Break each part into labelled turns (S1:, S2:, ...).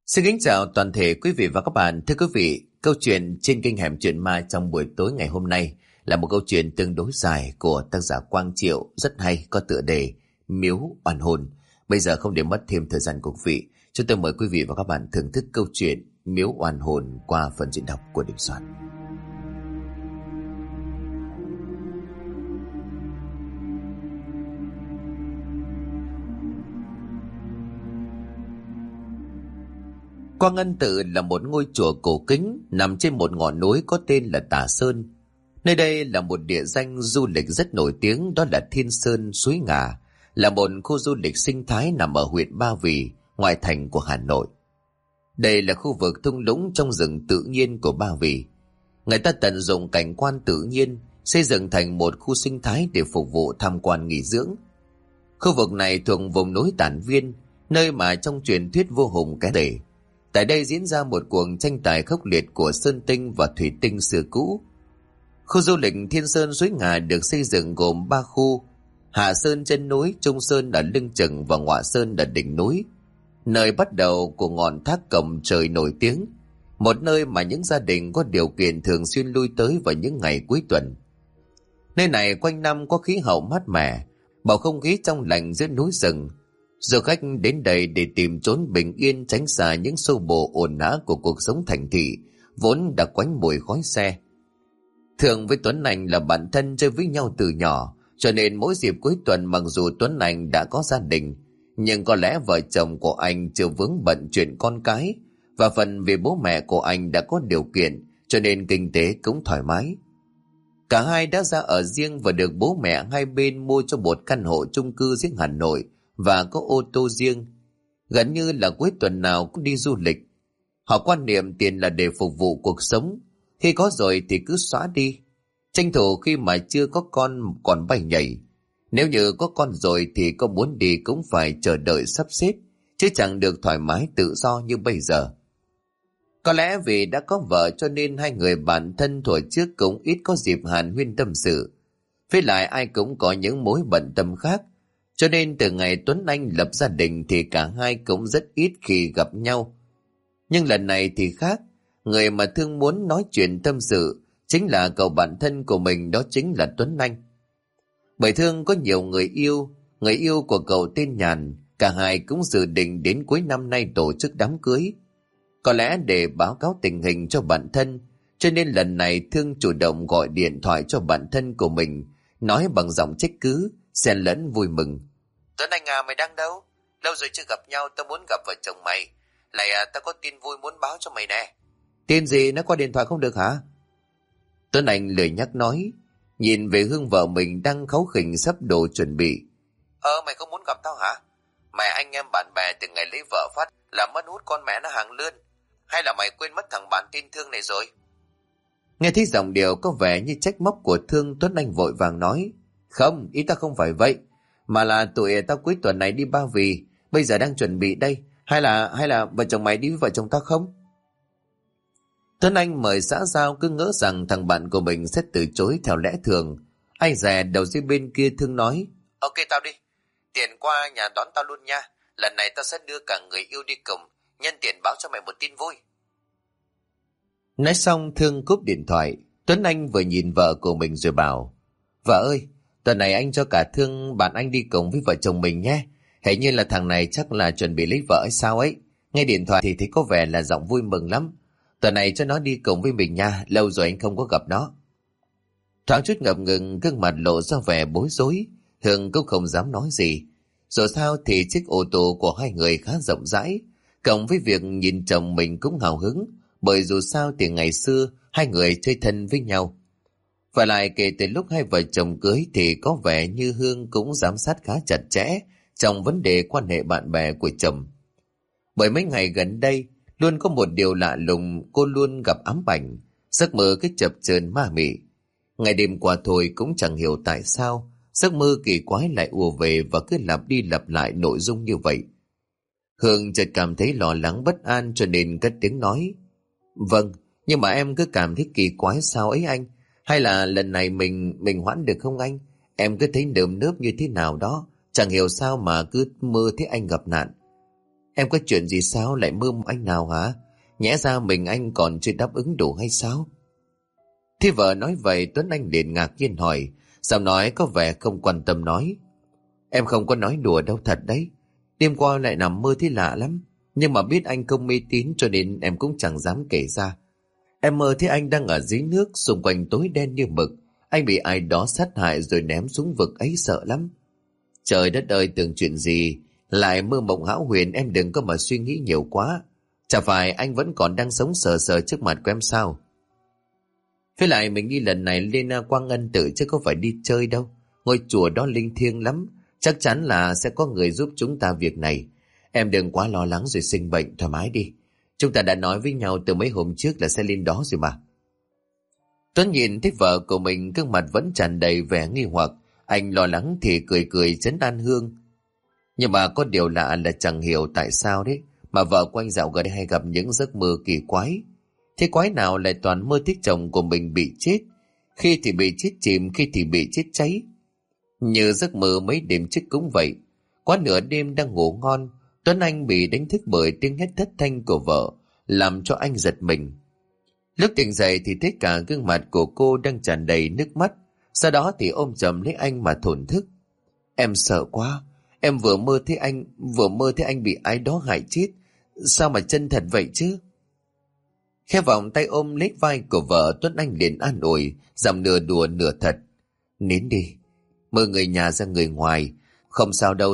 S1: Xin kính chào toàn thể quý vị và các bạn. Thưa quý vị, câu chuyện trên kênh Hẻm Chuyện Ma trong buổi tối ngày hôm nay là một câu chuyện tương đối dài của tác giả Quang Triệu, rất hay, có tựa đề Miếu Oan Hồn. Bây giờ không để mất thêm thời gian của quý vị, chúng tôi mời quý vị và các bạn thưởng thức câu chuyện Miếu Oan Hồn qua phần diễn đọc của Đình Soạn. Quang Ân Tự là một ngôi chùa cổ kính nằm trên một ngọn núi có tên là Tà Sơn. Nơi đây là một địa danh du lịch rất nổi tiếng, đó là Thiên Sơn Suối Ngà, là một khu du lịch sinh thái nằm ở huyện Ba Vì, ngoại thành của Hà Nội. Đây là khu vực thung lũng trong rừng tự nhiên của Ba Vì. Người ta tận dụng cảnh quan tự nhiên, xây dựng thành một khu sinh thái để phục vụ tham quan nghỉ dưỡng. Khu vực này thuộc vùng núi Tản Viên, nơi mà trong truyền thuyết vua Hùng cái để. Tại đây diễn ra một cuộc tranh tài khốc liệt của sơn tinh và thủy tinh xưa cũ. Khu du lịch Thiên Sơn Suối Ngà được xây dựng gồm 3 khu: Hạ Sơn chân núi, Trung Sơn ở lưng chừng và Ngọa Sơn ở đỉnh núi. Nơi bắt đầu của ngọn thác Cổng Trời nổi tiếng, một nơi mà những gia đình có điều kiện thường xuyên lui tới vào những ngày cuối tuần. Nơi này quanh năm có khí hậu mát mẻ, bầu không khí trong lành giữa núi rừng. Du khách đến đây để tìm chốn bình yên, tránh xa những xô bồ ồn ào của cuộc sống thành thị vốn đã quánh mùi khói xe. Thường với Tuấn Anh là bạn thân chơi với nhau từ nhỏ, cho nên mỗi dịp cuối tuần mặc dù Tuấn Anh đã có gia đình, nhưng có lẽ vợ chồng của anh chưa vướng bận chuyện con cái, và phần vì bố mẹ của anh đã có điều kiện, cho nên kinh tế cũng thoải mái. Cả hai đã ra ở riêng và được bố mẹ hai bên mua cho một căn hộ chung cư riêng Hà Nội và có ô tô riêng. Gần như là cuối tuần nào cũng đi du lịch. Họ quan niệm tiền là để phục vụ cuộc sống, khi có rồi thì cứ xóa đi, tranh thủ khi mà chưa có con còn bay nhảy. Nếu như có con rồi thì có muốn đi cũng phải chờ đợi sắp xếp, chứ chẳng được thoải mái tự do như bây giờ. Có lẽ vì đã có vợ cho nên hai người bạn thân thuở trước cũng ít có dịp hàn huyên tâm sự. Với lại ai cũng có những mối bận tâm khác, cho nên từ ngày Tuấn Anh lập gia đình thì cả hai cũng rất ít khi gặp nhau. Nhưng lần này thì khác, người mà Thương muốn nói chuyện tâm sự chính là cậu bạn thân của mình, đó chính là Tuấn Anh. Bởi Thương có nhiều người yêu của cậu tên Nhàn, cả hai cũng dự định đến cuối năm nay tổ chức đám cưới. Có lẽ để báo cáo tình hình cho bạn thân, cho nên lần này Thương chủ động gọi điện thoại cho bạn thân của mình, nói bằng giọng trách cứ, xen lẫn vui mừng. Tuấn Anh à, mày đang đâu? Lâu rồi chưa gặp nhau, tao muốn gặp vợ chồng mày. Lại tao có tin vui muốn báo cho mày nè. Tin gì, nói qua điện thoại không được hả? Tuấn Anh lười nhắc nói, nhìn về Hương vợ mình đang kháu khỉnh sắp đồ chuẩn bị. Mày không muốn gặp tao hả? Mày anh em bạn bè từ ngày lấy vợ phát là mất hút con mẹ nó hàng lươn. Hay là mày quên mất thằng bạn tin Thương này rồi? Nghe thấy giọng điệu có vẻ như trách móc của Thương, Tuấn Anh vội vàng nói, không, ý tao không phải vậy, mà là tụi tao cuối tuần này đi Ba Vì, bây giờ đang chuẩn bị đây. Hay là vợ chồng mày đi với vợ chồng tao không? Tuấn Anh mời xã giao cứ ngỡ rằng thằng bạn của mình sẽ từ chối theo lẽ thường. Ai dè đầu dây bên kia Thương nói, ok tao đi, tiền qua nhà đón tao luôn nha. Lần này tao sẽ đưa cả người yêu đi cùng, nhân tiện báo cho mày một tin vui. Nói xong Thương cúp điện thoại. Tuấn Anh vừa nhìn vợ của mình rồi bảo, vợ ơi, tuần này anh cho cả Thương bạn anh đi cùng với vợ chồng mình nhé. Hình như là thằng này chắc là chuẩn bị lấy vợ hay sao ấy. Nghe điện thoại thì thấy có vẻ là giọng vui mừng lắm. Tuần này cho nó đi cùng với mình nha, lâu rồi anh không có gặp nó. Thoáng chút ngập ngừng, gương mặt lộ ra vẻ bối rối. Hương cũng không dám nói gì. Dù sao thì chiếc ô tô của hai người khá rộng rãi, cộng với việc nhìn chồng mình cũng hào hứng, bởi dù sao thì ngày xưa hai người chơi thân với nhau. Và lại kể từ lúc hai vợ chồng cưới thì có vẻ như Hương cũng giám sát khá chặt chẽ trong vấn đề quan hệ bạn bè của chồng. Bởi mấy ngày gần đây luôn có một điều lạ lùng, cô luôn gặp ám ảnh, giấc mơ cứ chập chờn ma mị. Ngày đêm qua thôi cũng chẳng hiểu tại sao giấc mơ kỳ quái lại ùa về và cứ lặp đi lặp lại nội dung như vậy. Hương chợt cảm thấy lo lắng bất an cho nên cất tiếng nói, vâng, nhưng mà em cứ cảm thấy kỳ quái sao ấy anh? Hay là lần này mình hoãn được không anh? Em cứ thấy nơm nớp như thế nào đó, chẳng hiểu sao mà cứ mơ thấy anh gặp nạn. Em có chuyện gì sao lại mơ anh nào hả? Nhẽ ra mình anh còn chưa đáp ứng đủ hay sao? Thế vợ nói vậy Tuấn Anh liền ngạc nhiên hỏi, giọng nói có vẻ không quan tâm nói. Em không có nói đùa đâu, thật đấy. Đêm qua lại nằm mơ thấy lạ lắm. Nhưng mà biết anh không mê tín cho nên em cũng chẳng dám kể ra. Em mơ thấy anh đang ở dưới nước, xung quanh tối đen như mực. Anh bị ai đó sát hại rồi ném xuống vực ấy, sợ lắm. Trời đất ơi, tưởng chuyện gì lại mơ mộng hão huyền, em đừng có mà suy nghĩ nhiều quá. Chả phải anh vẫn còn đang sống sờ sờ trước mặt của em sao? Với lại mình đi lần này lên Quang Ân Tự chứ có phải đi chơi đâu. Ngôi chùa đó linh thiêng lắm, chắc chắn là sẽ có người giúp chúng ta việc này. Em đừng quá lo lắng rồi sinh bệnh, thoải mái đi. Chúng ta đã nói với nhau từ mấy hôm trước là sẽ lên đó rồi mà. Tuấn nhìn thấy vợ của mình, gương mặt vẫn tràn đầy vẻ nghi hoặc. Anh lo lắng thì cười cười trấn an Hương. Nhưng mà có điều lạ là chẳng hiểu tại sao đấy mà vợ của anh dạo gần đây hay gặp những giấc mơ kỳ quái. Thế quái nào lại toàn mơ thấy chồng của mình bị chết, khi thì bị chết chìm, khi thì bị chết cháy. Như giấc mơ mấy đêm trước cũng vậy. Quá nửa đêm đang ngủ ngon, Tuấn Anh bị đánh thức bởi tiếng hét thất thanh của vợ, làm cho anh giật mình. Lúc tỉnh dậy thì thấy cả gương mặt của cô đang tràn đầy nước mắt, sau đó thì ôm chầm lấy anh mà thổn thức. Em sợ quá, em vừa mơ thấy anh bị ai đó hại chết, sao mà chân thật vậy chứ? Khẽ vòng tay ôm lấy vai của vợ, Tuấn Anh liền an ủi, giọng nửa đùa nửa thật. Nín đi, mơ người nhà ra người ngoài, không sao đâu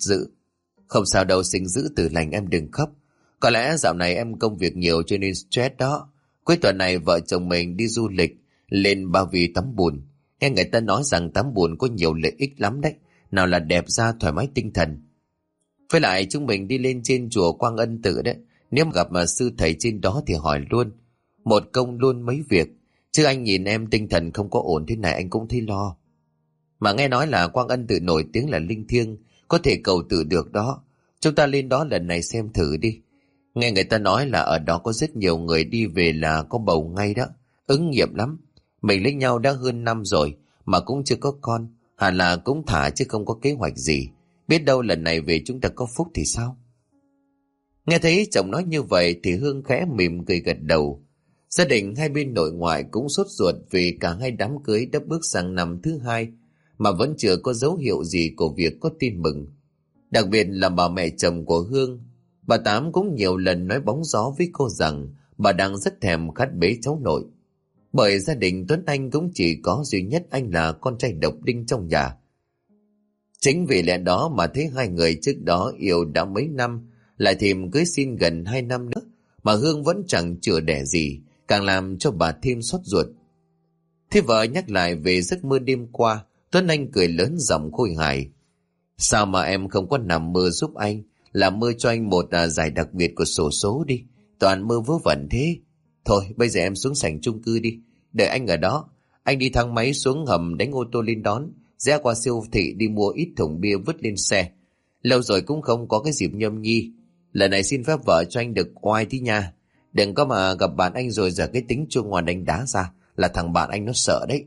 S1: sinh giữ từ lành, em đừng khóc. Có lẽ dạo này em công việc nhiều cho nên stress đó. Cuối tuần này vợ chồng mình đi du lịch lên Ba Vì tắm bùn. Nghe người ta nói rằng tắm bùn có nhiều lợi ích lắm đấy, nào là đẹp da, thoải mái tinh thần. Với lại chúng mình đi lên trên chùa Quang Ân Tự đấy, nếu gặp mà sư thầy trên đó thì hỏi luôn, một công luôn mấy việc. Chứ anh nhìn em tinh thần không có ổn thế này anh cũng thấy lo. Mà nghe nói là Quang Ân Tự nổi tiếng là linh thiêng, có thể cầu tự được đó. Chúng ta lên đó lần này xem thử đi. Nghe người ta nói là ở đó có rất nhiều người đi về là có bầu ngay đó. Ứng nghiệm lắm. Mình lấy nhau đã hơn năm rồi mà cũng chưa có con. Hẳn là cũng thả chứ không có kế hoạch gì. Biết đâu lần này về chúng ta có phúc thì sao? Nghe thấy chồng nói như vậy thì Hương khẽ mỉm cười gật đầu. Gia đình hai bên nội ngoại cũng sốt ruột vì cả hai đám cưới đã bước sang năm thứ hai mà vẫn chưa có dấu hiệu gì của việc có tin mừng. Đặc biệt là bà mẹ chồng của Hương. Bà Tám cũng nhiều lần nói bóng gió với cô rằng bà đang rất thèm khát bế cháu nội. Bởi gia đình Tuấn Anh cũng chỉ có duy nhất anh là con trai độc đinh trong nhà. Chính vì lẽ đó mà thấy hai người trước đó yêu đã mấy năm, lại thêm cưới xin gần 2 năm nữa mà Hương vẫn chẳng chữa đẻ gì, càng làm cho bà thêm xót ruột. Thế vợ nhắc lại về giấc mơ đêm qua, Tuấn Anh cười lớn giọng khôi hài. Sao mà em không có nằm mơ giúp anh, làm mơ cho anh một giải đặc biệt của xổ số đi, toàn mơ vớ vẩn thế. Thôi bây giờ em xuống sảnh chung cư đi, đợi anh ở đó. Anh đi thang máy xuống hầm đánh ô tô lên đón, rẽ qua siêu thị đi mua ít thùng bia vứt lên xe. Lâu rồi cũng không có cái dịp nhâm nhi, lần này xin phép vợ cho anh được oai tí nha. Đừng có mà gặp bạn anh rồi giờ cái tính chua ngoan đánh đá ra, là thằng bạn anh nó sợ đấy.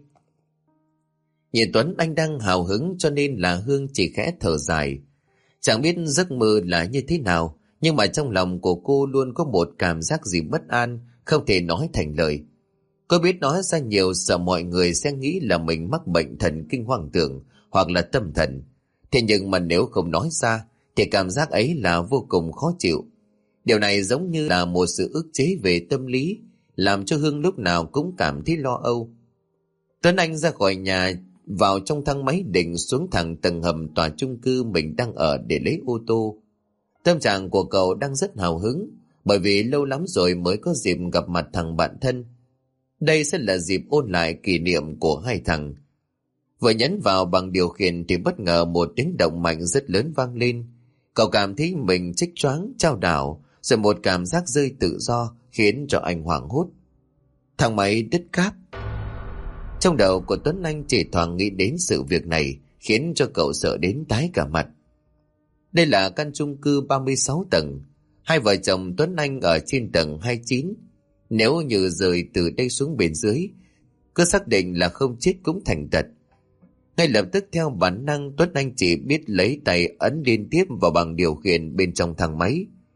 S1: Nhìn Tuấn Anh đang hào hứng cho nên là Hương chỉ khẽ thở dài. Chẳng biết giấc mơ là như thế nào, nhưng mà trong lòng của cô luôn có một cảm giác gì bất an, không thể nói thành lời. Cô biết nói ra nhiều sợ mọi người sẽ nghĩ là mình mắc bệnh thần kinh hoang tưởng hoặc là tâm thần. Thế nhưng mà nếu không nói ra thì cảm giác ấy là vô cùng khó chịu. Điều này giống như là một sự ức chế về tâm lý, làm cho Hương lúc nào cũng cảm thấy lo âu. Tuấn Anh ra khỏi nhà, vào trong thang máy định xuống thẳng tầng hầm tòa chung cư mình đang ở để lấy ô tô. Tâm trạng của cậu đang rất hào hứng, bởi vì lâu lắm rồi mới có dịp gặp mặt thằng bạn thân. Đây sẽ là dịp ôn lại kỷ niệm của hai thằng. Vừa nhấn vào bằng điều khiển thì bất ngờ một tiếng động mạnh rất lớn vang lên. Cậu cảm thấy mình chích choáng chao đảo, rồi một cảm giác rơi tự do khiến cho anh hoảng hốt. Thang máy đứt cáp. Trong đầu của Tuấn Anh chỉ thoáng nghĩ đến sự việc này, khiến cho cậu sợ đến tái cả mặt. Đây là căn chung cư 36 tầng. Hai vợ chồng Tuấn Anh ở trên tầng 29. Nếu như rời từ đây xuống bên dưới, cứ xác định là không chết cũng thành tật. Ngay lập tức theo bản năng, Tuấn Anh chỉ biết lấy tay ấn liên tiếp vào bằng điều khiển bên trong thang máy.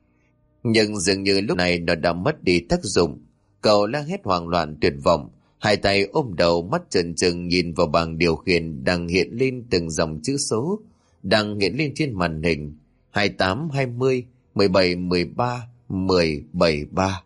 S1: Nhưng dường như lúc này nó đã mất đi tác dụng. Cậu la hét hoảng loạn tuyệt vọng, hai tay ôm đầu, mắt trợn trừng nhìn vào bảng điều khiển đang hiện lên từng dòng chữ số, đang hiện lên trên màn hình: 28, 20, 17, 13, 10, 73.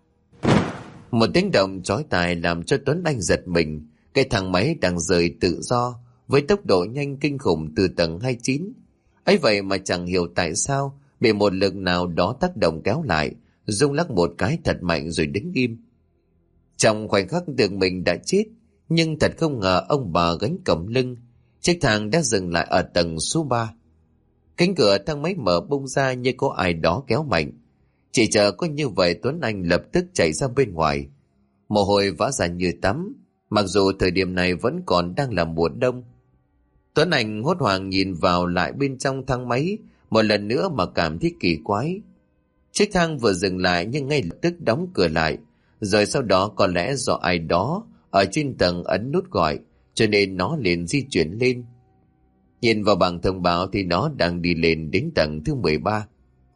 S1: Một tiếng động chói tai làm cho Tuấn Anh giật mình. Cái thang máy đang rời tự do với tốc độ nhanh kinh khủng từ tầng 29. Ấy vậy mà chẳng hiểu tại sao bị một lực nào đó tác động kéo lại, rung lắc một cái thật mạnh rồi đứng im. Trong khoảnh khắc tưởng mình đã chết, nhưng thật không ngờ ông bà gánh còng lưng, chiếc thang đã dừng lại ở tầng số 3. Cánh cửa thang máy mở bung ra như có ai đó kéo mạnh. Chỉ chờ có như vậy, Tuấn Anh lập tức chạy ra bên ngoài. Mồ hôi vã ra như tắm, mặc dù thời điểm này vẫn còn đang là mùa đông. Tuấn Anh hốt hoảng nhìn vào lại bên trong thang máy một lần nữa mà cảm thấy kỳ quái. Chiếc thang vừa dừng lại nhưng ngay lập tức đóng cửa lại, rồi sau đó có lẽ do ai đó ở trên tầng ấn nút gọi, cho nên nó liền di chuyển lên. Nhìn vào bảng thông báo thì nó đang đi lên đến tầng thứ 13.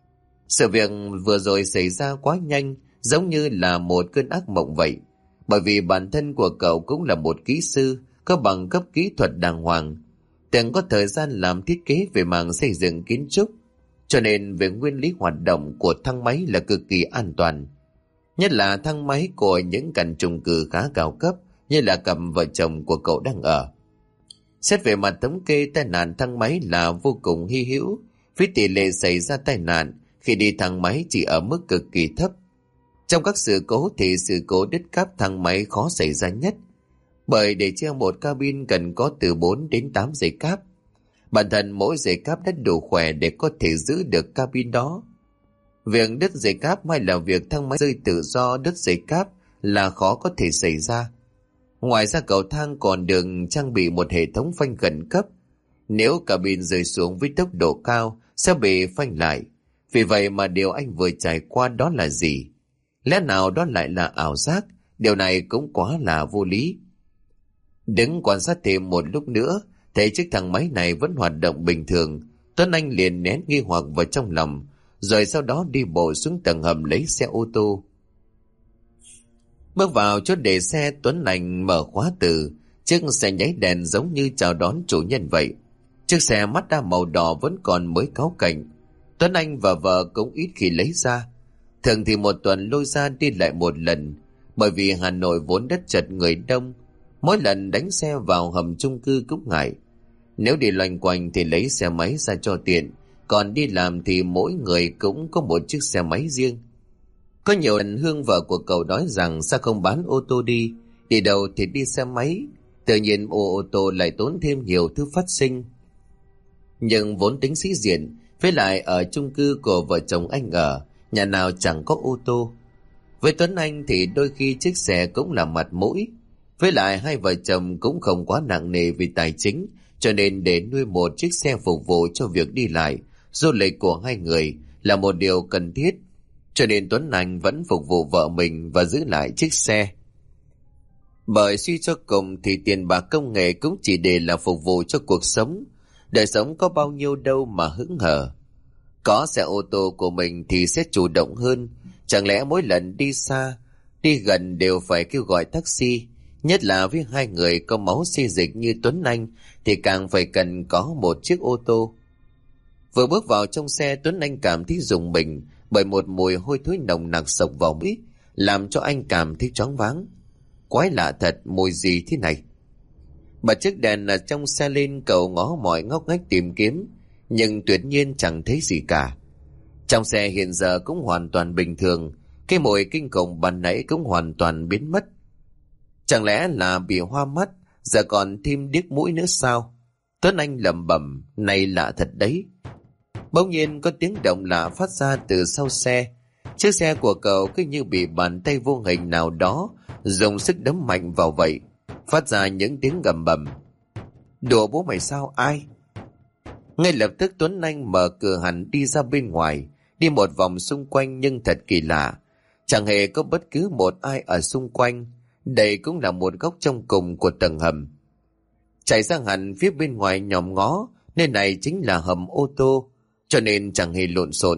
S1: Sự việc vừa rồi xảy ra quá nhanh, giống như là một cơn ác mộng vậy. Bởi vì bản thân của cậu cũng là một kỹ sư, có bằng cấp kỹ thuật đàng hoàng, từng có thời gian làm thiết kế về mảng xây dựng kiến trúc, cho nên về nguyên lý hoạt động của thang máy là cực kỳ an toàn. Nhất là thang máy của những căn chung cư khá cao cấp như là cặp vợ chồng của cậu đang ở. Xét về mặt thống kê, tai nạn thang máy là vô cùng hy hữu, với tỷ lệ xảy ra tai nạn khi đi thang máy chỉ ở mức cực kỳ thấp. Trong các sự cố thì sự cố đứt cáp thang máy khó xảy ra nhất, bởi để treo một cabin cần có từ 4 đến 8 dây cáp. Bản thân mỗi dây cáp đã đủ khỏe để có thể giữ được cabin đó. Việc đứt dây cáp hay là việc thang máy rơi tự do đứt dây cáp là khó có thể xảy ra. Ngoài ra cầu thang còn được trang bị một hệ thống phanh khẩn cấp. Nếu cabin rơi xuống với tốc độ cao sẽ bị phanh lại. Vì vậy mà điều anh vừa trải qua đó là gì? Lẽ nào đó lại là ảo giác? Điều này cũng quá là vô lý. Đứng quan sát thêm một lúc nữa, thấy chiếc thang máy này vẫn hoạt động bình thường, Tuấn Anh liền nén nghi hoặc vào trong lòng, rồi sau đó đi bộ xuống tầng hầm lấy xe ô tô. Bước vào chỗ để xe, Tuấn Anh mở khóa từ, chiếc xe nháy đèn giống như chào đón chủ nhân vậy. Chiếc xe Mazda màu đỏ vẫn còn mới cáu cảnh. Tuấn Anh và vợ cũng ít khi lấy ra. Thường thì một tuần lôi ra đi lại một lần, bởi vì Hà Nội vốn đất chật người đông, mỗi lần đánh xe vào hầm chung cư cũng ngại. Nếu đi loanh quanh thì lấy xe máy ra cho tiện, còn đi làm thì mỗi người cũng có một chiếc xe máy riêng. Có nhiều lần Hương vợ của cậu nói rằng sao không bán ô tô đi đâu thì đi xe máy, tự nhiên ô tô lại tốn thêm nhiều thứ phát sinh. Nhưng vốn tính sĩ diện, với lại ở chung cư của vợ chồng anh ở, nhà nào chẳng có ô tô. Với Tuấn Anh thì đôi khi chiếc xe cũng là mặt mũi. Với lại hai vợ chồng cũng không quá nặng nề vì tài chính, cho nên để nuôi một chiếc xe phục vụ cho việc đi lại, du lịch của hai người là một điều cần thiết. Cho nên Tuấn Anh vẫn phục vụ vợ mình và giữ lại chiếc xe. Bởi suy cho cùng thì tiền bạc công nghệ cũng chỉ để là phục vụ cho cuộc sống. Đời sống có bao nhiêu đâu mà hững hờ. Có xe ô tô của mình thì sẽ chủ động hơn. Chẳng lẽ mỗi lần đi xa, đi gần đều phải kêu gọi taxi? Nhất là với hai người có máu xê dịch như Tuấn Anh thì càng phải cần có một chiếc ô tô. Vừa bước vào trong xe, Tuấn Anh cảm thấy rùng mình bởi một mùi hôi thối nồng nặc xộc vào mũi, làm cho anh cảm thấy choáng váng. Quái lạ thật, mùi gì thế này? Bật chiếc đèn ở trong xe lên, cậu ngó mọi ngóc ngách tìm kiếm, nhưng tuyệt nhiên chẳng thấy gì cả. Trong xe hiện giờ cũng hoàn toàn bình thường, cái mùi kinh khủng ban nãy cũng hoàn toàn biến mất. Chẳng lẽ là bị hoa mắt, giờ còn thêm điếc mũi nữa sao? Tuấn Anh lẩm bẩm, này lạ thật đấy. Bỗng nhiên có tiếng động lạ phát ra từ sau xe. Chiếc xe của cậu cứ như bị bàn tay vô hình nào đó dùng sức đấm mạnh vào vậy, phát ra những tiếng gầm bầm. Đùa bố mày sao? Ai? Ngay lập tức Tuấn Anh mở cửa hẳn đi ra bên ngoài, đi một vòng xung quanh, nhưng thật kỳ lạ, chẳng hề có bất cứ một ai ở xung quanh. Đây cũng là một góc trong cùng của tầng hầm. Chạy sang hẳn phía bên ngoài nhòm ngó, nơi này chính là hầm ô tô, cho nên chẳng hề lộn xộn.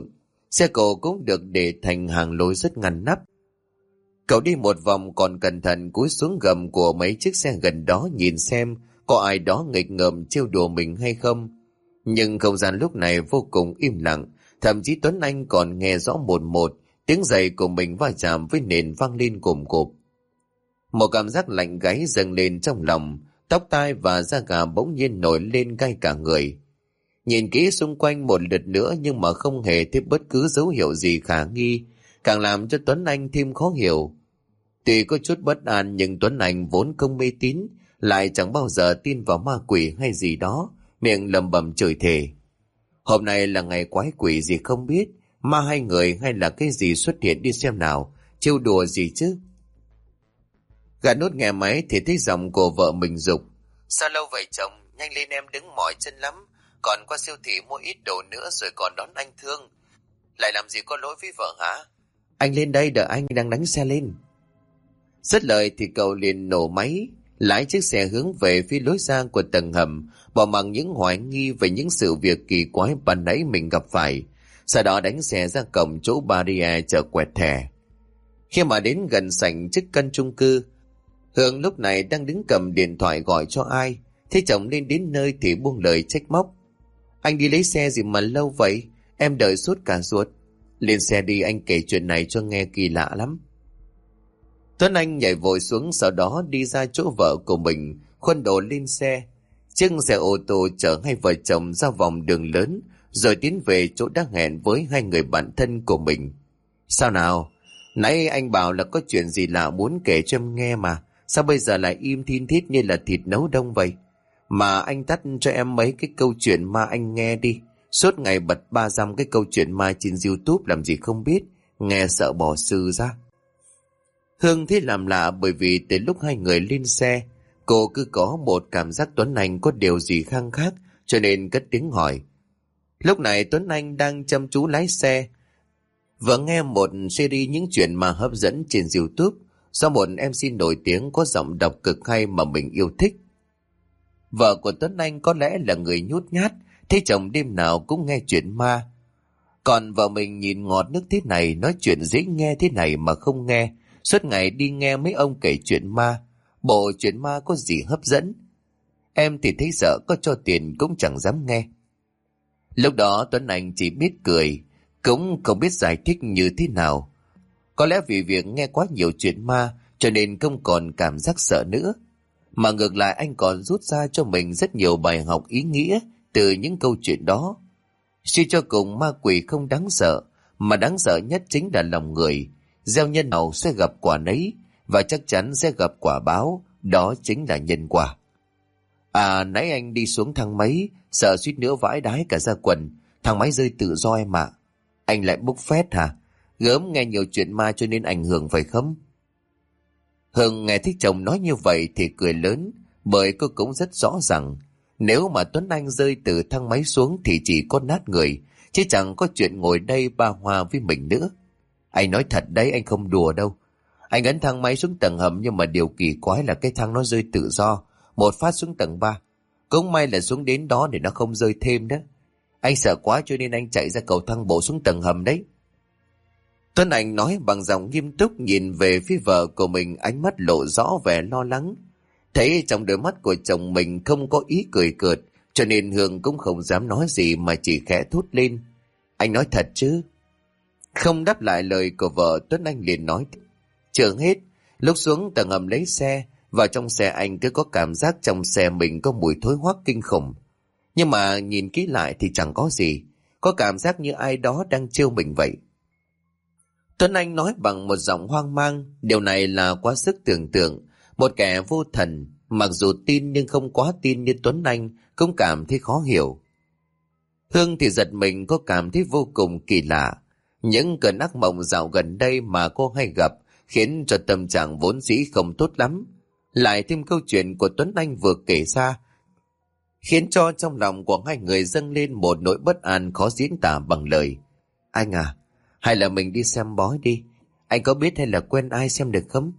S1: Xe cộ cũng được để thành hàng lối rất ngăn nắp. Cậu đi một vòng còn cẩn thận cúi xuống gầm của mấy chiếc xe gần đó nhìn xem có ai đó nghịch ngợm trêu đùa mình hay không. Nhưng không gian lúc này vô cùng im lặng, thậm chí Tuấn Anh còn nghe rõ một một tiếng giày của mình va chạm với nền vang lên cồm cộp. Một cảm giác lạnh gáy dâng lên trong lòng, tóc tai và da gà bỗng nhiên nổi lên gai cả người. Nhìn kỹ xung quanh một lượt nữa nhưng mà không hề thấy bất cứ dấu hiệu gì khả nghi, càng làm cho Tuấn Anh thêm khó hiểu. Tuy có chút bất an nhưng Tuấn Anh vốn không mê tín, lại chẳng bao giờ tin vào ma quỷ hay gì đó, miệng lẩm bẩm chửi thề. Hôm nay là ngày quái quỷ gì không biết, ma hay người hay là cái gì xuất hiện đi xem nào, trêu đùa gì chứ. Gã nút nghe máy thì thấy giọng của vợ mình giục. Sao lâu vậy chồng, nhanh lên em đứng mỏi chân lắm, còn qua siêu thị mua ít đồ nữa rồi còn đón anh Thương. Lại làm gì có lỗi với vợ hả? Anh lên đây, đợi anh đang đánh xe lên. Dứt lời thì cậu liền nổ máy, lái chiếc xe hướng về phía lối ra của tầng hầm, bỏ mặc những hoài nghi về những sự việc kỳ quái ban nãy mình gặp phải. Sau đó đánh xe ra cổng chỗ barrier chờ quẹt thẻ. Khi mà đến gần sảnh trước căn chung cư, Hương lúc này đang đứng cầm điện thoại gọi cho ai. Thấy chồng lên đến nơi thì buông lời trách móc. Anh đi lấy xe gì mà lâu vậy? Em đợi sốt cả ruột. Lên xe đi, anh kể chuyện này cho nghe kỳ lạ lắm. Tuấn Anh nhảy vội xuống, sau đó đi ra chỗ vợ của mình, khuân đồ lên xe. Chiếc xe ô tô chở hai vợ chồng ra vòng đường lớn, rồi tiến về chỗ đã hẹn với hai người bạn thân của mình. Sao nào? Nãy anh bảo là có chuyện gì lạ muốn kể cho em nghe mà. Sao bây giờ lại im thin thít như là thịt nấu đông vậy? Mà anh tắt cho em mấy cái câu chuyện ma anh nghe đi. Suốt ngày bật ba dăm cái câu chuyện ma trên YouTube làm gì không biết. Nghe sợ bỏ sư ra. Hương thấy làm lạ bởi vì từ lúc hai người lên xe, cô cứ có một cảm giác Tuấn Anh có điều gì khăng khác, cho nên cất tiếng hỏi. Lúc này Tuấn Anh đang chăm chú lái xe, vừa nghe một series những chuyện mà hấp dẫn trên YouTube do một MC nổi tiếng có giọng đọc cực hay mà mình yêu thích. Vợ của Tuấn Anh có lẽ là người nhút nhát, thấy chồng đêm nào cũng nghe chuyện ma. Còn vợ mình nhìn ngọt nước thế này, nói chuyện dễ nghe thế này mà không nghe, suốt ngày đi nghe mấy ông kể chuyện ma. Bộ chuyện ma có gì hấp dẫn? Em thì thấy sợ, có cho tiền cũng chẳng dám nghe. Lúc đó Tuấn Anh chỉ biết cười, cũng không biết giải thích như thế nào. Có lẽ vì việc nghe quá nhiều chuyện ma cho nên không còn cảm giác sợ nữa. Mà ngược lại anh còn rút ra cho mình rất nhiều bài học ý nghĩa từ những câu chuyện đó. Suy cho cùng ma quỷ không đáng sợ, mà đáng sợ nhất chính là lòng người. Gieo nhân nào sẽ gặp quả nấy, và chắc chắn sẽ gặp quả báo, đó chính là nhân quả. À, nãy anh đi xuống thang máy, sợ suýt nữa vãi đái cả ra quần, thang máy rơi tự do em ạ. Anh lại bốc phét hả? Gớm nghe nhiều chuyện ma cho nên ảnh hưởng phải không? Hương nghe thấy chồng nói như vậy thì cười lớn, bởi cô cũng rất rõ rằng nếu mà Tuấn Anh rơi từ thang máy xuống thì chỉ có nát người, chứ chẳng có chuyện ngồi đây ba hoa với mình nữa. Anh nói thật đấy, anh không đùa đâu. Anh ấn thang máy xuống tầng hầm nhưng mà điều kỳ quái là cái thang nó rơi tự do, một phát xuống tầng 3. Cũng may là xuống đến đó để nó không rơi thêm đó. Anh sợ quá cho nên anh chạy ra cầu thang bộ xuống tầng hầm đấy. Tuấn Anh nói bằng giọng nghiêm túc, nhìn về phía vợ của mình, ánh mắt lộ rõ vẻ lo lắng. Thấy trong đôi mắt của chồng mình không có ý cười cợt, cho nên Hương cũng không dám nói gì mà chỉ khẽ thốt lên. Anh nói thật chứ? Không đáp lại lời của vợ, Tuấn Anh liền nói. Chưa hết, lúc xuống tầng hầm lấy xe, vào trong xe anh cứ có cảm giác trong xe mình có mùi thối hoắc kinh khủng. Nhưng mà nhìn kỹ lại thì chẳng có gì, có cảm giác như ai đó đang trêu mình vậy. Tuấn Anh nói bằng một giọng hoang mang, điều này là quá sức tưởng tượng. Một kẻ vô thần, mặc dù tin nhưng không quá tin như Tuấn Anh, cũng cảm thấy khó hiểu. Hương thì giật mình, có cảm thấy vô cùng kỳ lạ. Những cơn ác mộng dạo gần đây mà cô hay gặp khiến cho tâm trạng vốn dĩ không tốt lắm. Lại thêm câu chuyện của Tuấn Anh vừa kể ra, khiến cho trong lòng của hai người dâng lên một nỗi bất an khó diễn tả bằng lời. Anh à, hay là mình đi xem bói đi. Anh có biết hay là quen ai xem được không?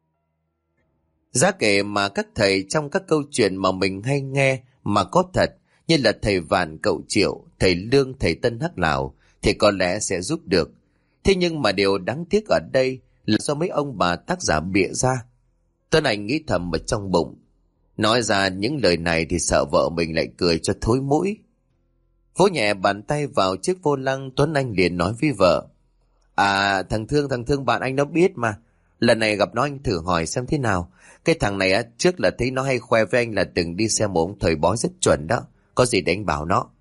S1: Giá kể mà các thầy trong các câu chuyện mà mình hay nghe mà có thật, như là thầy Vạn Cậu Triệu, thầy Lương, thầy Tân Hắc Lào, thì có lẽ sẽ giúp được. Thế nhưng mà điều đáng tiếc ở đây là do mấy ông bà tác giả bịa ra. Tuấn Anh nghĩ thầm ở trong bụng. Nói ra những lời này thì sợ vợ mình lại cười cho thối mũi. Vỗ nhẹ bàn tay vào chiếc vô lăng, Tuấn Anh liền nói với vợ. À, thằng Thương bạn anh nó biết mà. Lần này gặp nó anh thử hỏi xem thế nào. Cái thằng này á, trước là thấy nó hay khoe với anh là từng đi xem một ông thầy bói rất chuẩn đó. Có gì để anh bảo nó.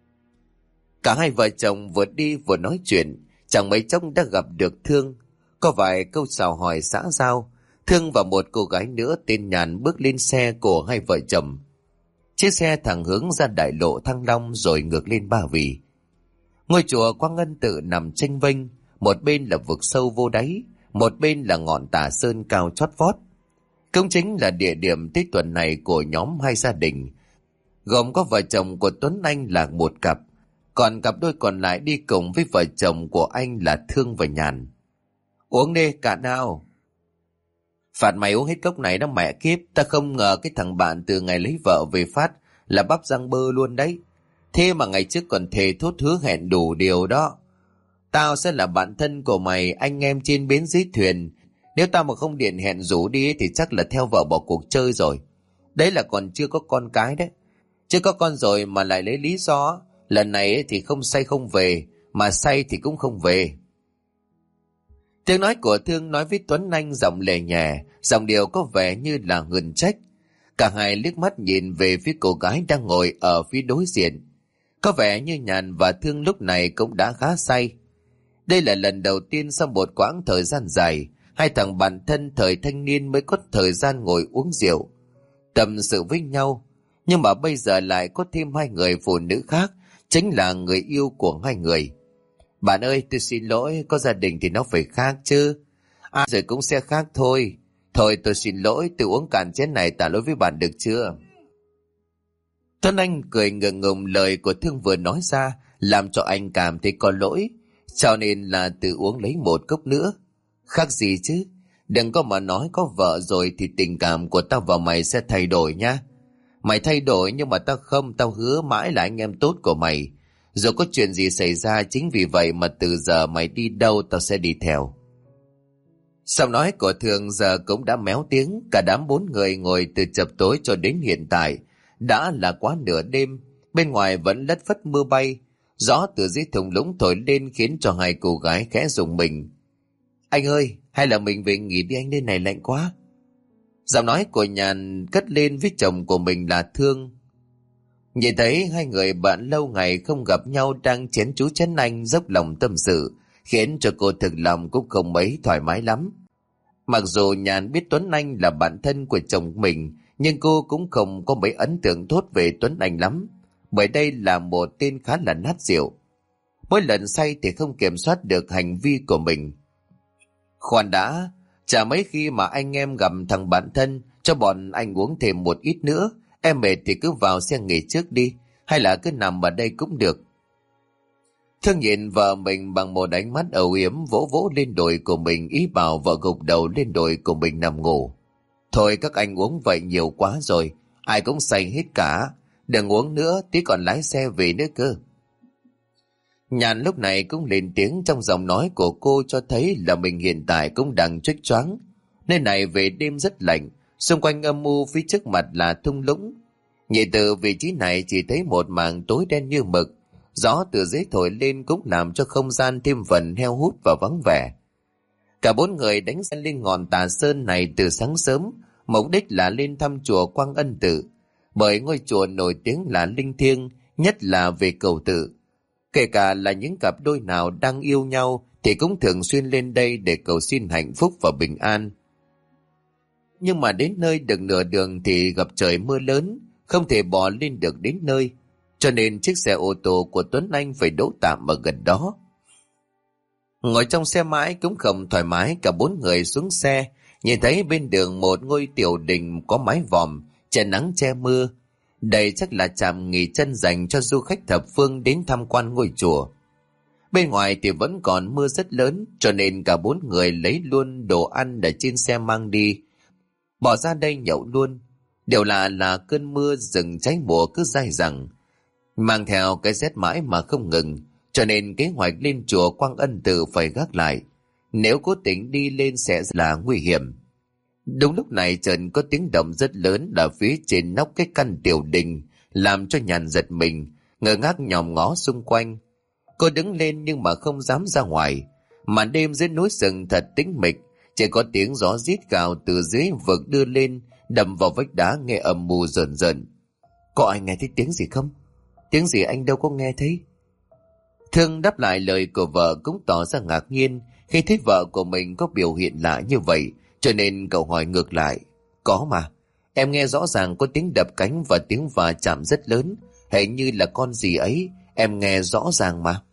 S1: Cả hai vợ chồng vừa đi vừa nói chuyện. Chẳng mấy chốc đã gặp được Thương. Có vài câu chào hỏi xã giao. Thương và một cô gái nữa tên Nhàn bước lên xe của hai vợ chồng. Chiếc xe thẳng hướng ra đại lộ Thăng Long rồi ngược lên Ba Vì. Ngôi chùa Quang Ân Tự nằm chênh vênh, một bên là vực sâu vô đáy, một bên là ngọn Tà Sơn cao chót vót. Cũng chính là địa điểm Tết tuần này của nhóm hai gia đình, gồm có vợ chồng của Tuấn Anh là một cặp, còn cặp đôi còn lại đi cùng với vợ chồng của anh là Thương và Nhàn. Uống đi cả nào. Phạt mày uống hết cốc này đó mẹ kiếp, ta không ngờ cái thằng bạn từ ngày lấy vợ về phát là bắp răng bơ luôn đấy. Thế mà ngày trước còn thề thốt hứa hẹn đủ điều đó. Tao sẽ là bạn thân của mày, anh em trên bến dưới thuyền. Nếu tao mà không điện hẹn rủ đi thì chắc là theo vợ bỏ cuộc chơi rồi. Đấy là còn chưa có con cái đấy. Chưa có con rồi mà lại lấy lý do lần này thì không say không về, mà say thì cũng không về. Tiếng nói của Thương nói với Tuấn Anh giọng lè nhẹ, giọng điệu có vẻ như là ngừng trách. Cả hai liếc mắt nhìn về phía cô gái đang ngồi ở phía đối diện. Có vẻ như Nhàn và Thương lúc này cũng đã khá say. Đây là lần đầu tiên sau một quãng thời gian dài, hai thằng bạn thân thời thanh niên mới có thời gian ngồi uống rượu, tâm sự với nhau. Nhưng mà bây giờ lại có thêm hai người phụ nữ khác, chính là người yêu của hai người. Bạn ơi, tôi xin lỗi, có gia đình thì nó phải khác chứ. Ai rồi cũng sẽ khác thôi. Thôi tôi xin lỗi, tôi uống cạn chén này tạ lỗi với bạn được chưa? Tuấn Anh cười ngượng ngùng, lời của Thương vừa nói ra làm cho anh cảm thấy có lỗi, cho nên là tự uống lấy một cốc nữa. Khác gì chứ, đừng có mà nói có vợ rồi thì tình cảm của tao và mày sẽ thay đổi nha. Mày thay đổi nhưng mà tao không, tao hứa mãi là anh em tốt của mày. Dù có chuyện gì xảy ra, chính vì vậy mà từ giờ mày đi đâu tao sẽ đi theo. Sau nói của Thường giờ cũng đã méo tiếng. Cả đám bốn người ngồi từ chập tối cho đến hiện tại đã là quá nửa đêm. Bên ngoài vẫn lất phất mưa bay, gió từ dưới thung lũng thổi lên khiến cho hai cô gái khẽ rùng mình. Anh ơi, hay là mình về nghỉ đi anh, nơi này lạnh quá. Giọng nói của Nhàn cất lên với chồng của mình là Thương. Nhìn thấy hai người bạn lâu ngày không gặp nhau đang chén chú chén anh dốc lòng tâm sự, khiến cho cô thực lòng cũng không mấy thoải mái lắm. Mặc dù Nhàn biết Tuấn Anh là bạn thân của chồng mình, nhưng cô cũng không có mấy ấn tượng tốt về Tuấn Anh lắm, bởi đây là một tên khá là nát rượu. Mỗi lần say thì không kiểm soát được hành vi của mình. Khoan đã, chả mấy khi mà anh em gặp thằng bạn thân cho bọn anh uống thêm một ít nữa. Em mệt thì cứ vào xe nghỉ trước đi, hay là cứ nằm ở đây cũng được. Thương nhìn vợ mình bằng một ánh mắt âu yếm, vỗ vỗ lên đùi của mình, ý bảo vợ gục đầu lên đùi của mình nằm ngủ. Thôi các anh uống vậy nhiều quá rồi, ai cũng say hết cả. Đừng uống nữa, tí còn lái xe về nữa cơ. Nhàn lúc này cũng lên tiếng, trong giọng nói của cô cho thấy là mình hiện tại cũng đang choáng choáng. Nơi này về đêm rất lạnh, xung quanh âm u, phía trước mặt là thung lũng. Nhìn từ vị trí này chỉ thấy một mảng tối đen như mực. Gió từ dưới thổi lên cũng làm cho không gian thêm phần heo hút và vắng vẻ. Cả bốn người đánh xe lên ngọn Tà Sơn này từ sáng sớm, mục đích là lên thăm chùa Quang Ân Tự, bởi ngôi chùa nổi tiếng là linh thiêng, nhất là về cầu tự. Kể cả là những cặp đôi nào đang yêu nhau thì cũng thường xuyên lên đây để cầu xin hạnh phúc và bình an. Nhưng mà đến nơi được nửa đường thì gặp trời mưa lớn, không thể bò lên được đến nơi, cho nên chiếc xe ô tô của Tuấn Anh phải đỗ tạm ở gần đó. Ngồi trong xe mãi cũng không thoải mái, cả bốn người xuống xe, nhìn thấy bên đường một ngôi tiểu đình có mái vòm, che nắng che mưa. Đây chắc là trạm nghỉ chân dành cho du khách thập phương đến tham quan ngôi chùa. Bên ngoài thì vẫn còn mưa rất lớn, cho nên cả bốn người lấy luôn đồ ăn ở trên xe mang đi, bỏ ra đây nhậu luôn. Điều là cơn mưa rừng cháy mùa cứ dai dẳng, mang theo cái rét mãi mà không ngừng, cho nên kế hoạch lên chùa Quang Ân Tự phải gác lại. Nếu cố tình đi lên sẽ là nguy hiểm. Đúng lúc này chợt có tiếng động rất lớn ở phía trên nóc cái căn tiểu đình, làm cho Nhàn giật mình, ngơ ngác nhòm ngó xung quanh. Cô đứng lên nhưng mà không dám ra ngoài. Màn đêm dưới núi rừng thật tĩnh mịch, chỉ có tiếng gió rít gào từ dưới vực đưa lên, đầm vào vách đá nghe ầm mù rợn rợn. Có ai nghe thấy tiếng gì không? Tiếng gì anh đâu có nghe thấy. Thương đáp lại lời của vợ cũng tỏ ra ngạc nhiên khi thấy vợ của mình có biểu hiện lạ như vậy, cho nên cậu hỏi ngược lại. Có mà, em nghe rõ ràng có tiếng đập cánh và tiếng va chạm rất lớn, hình như là con gì ấy, em nghe rõ ràng mà.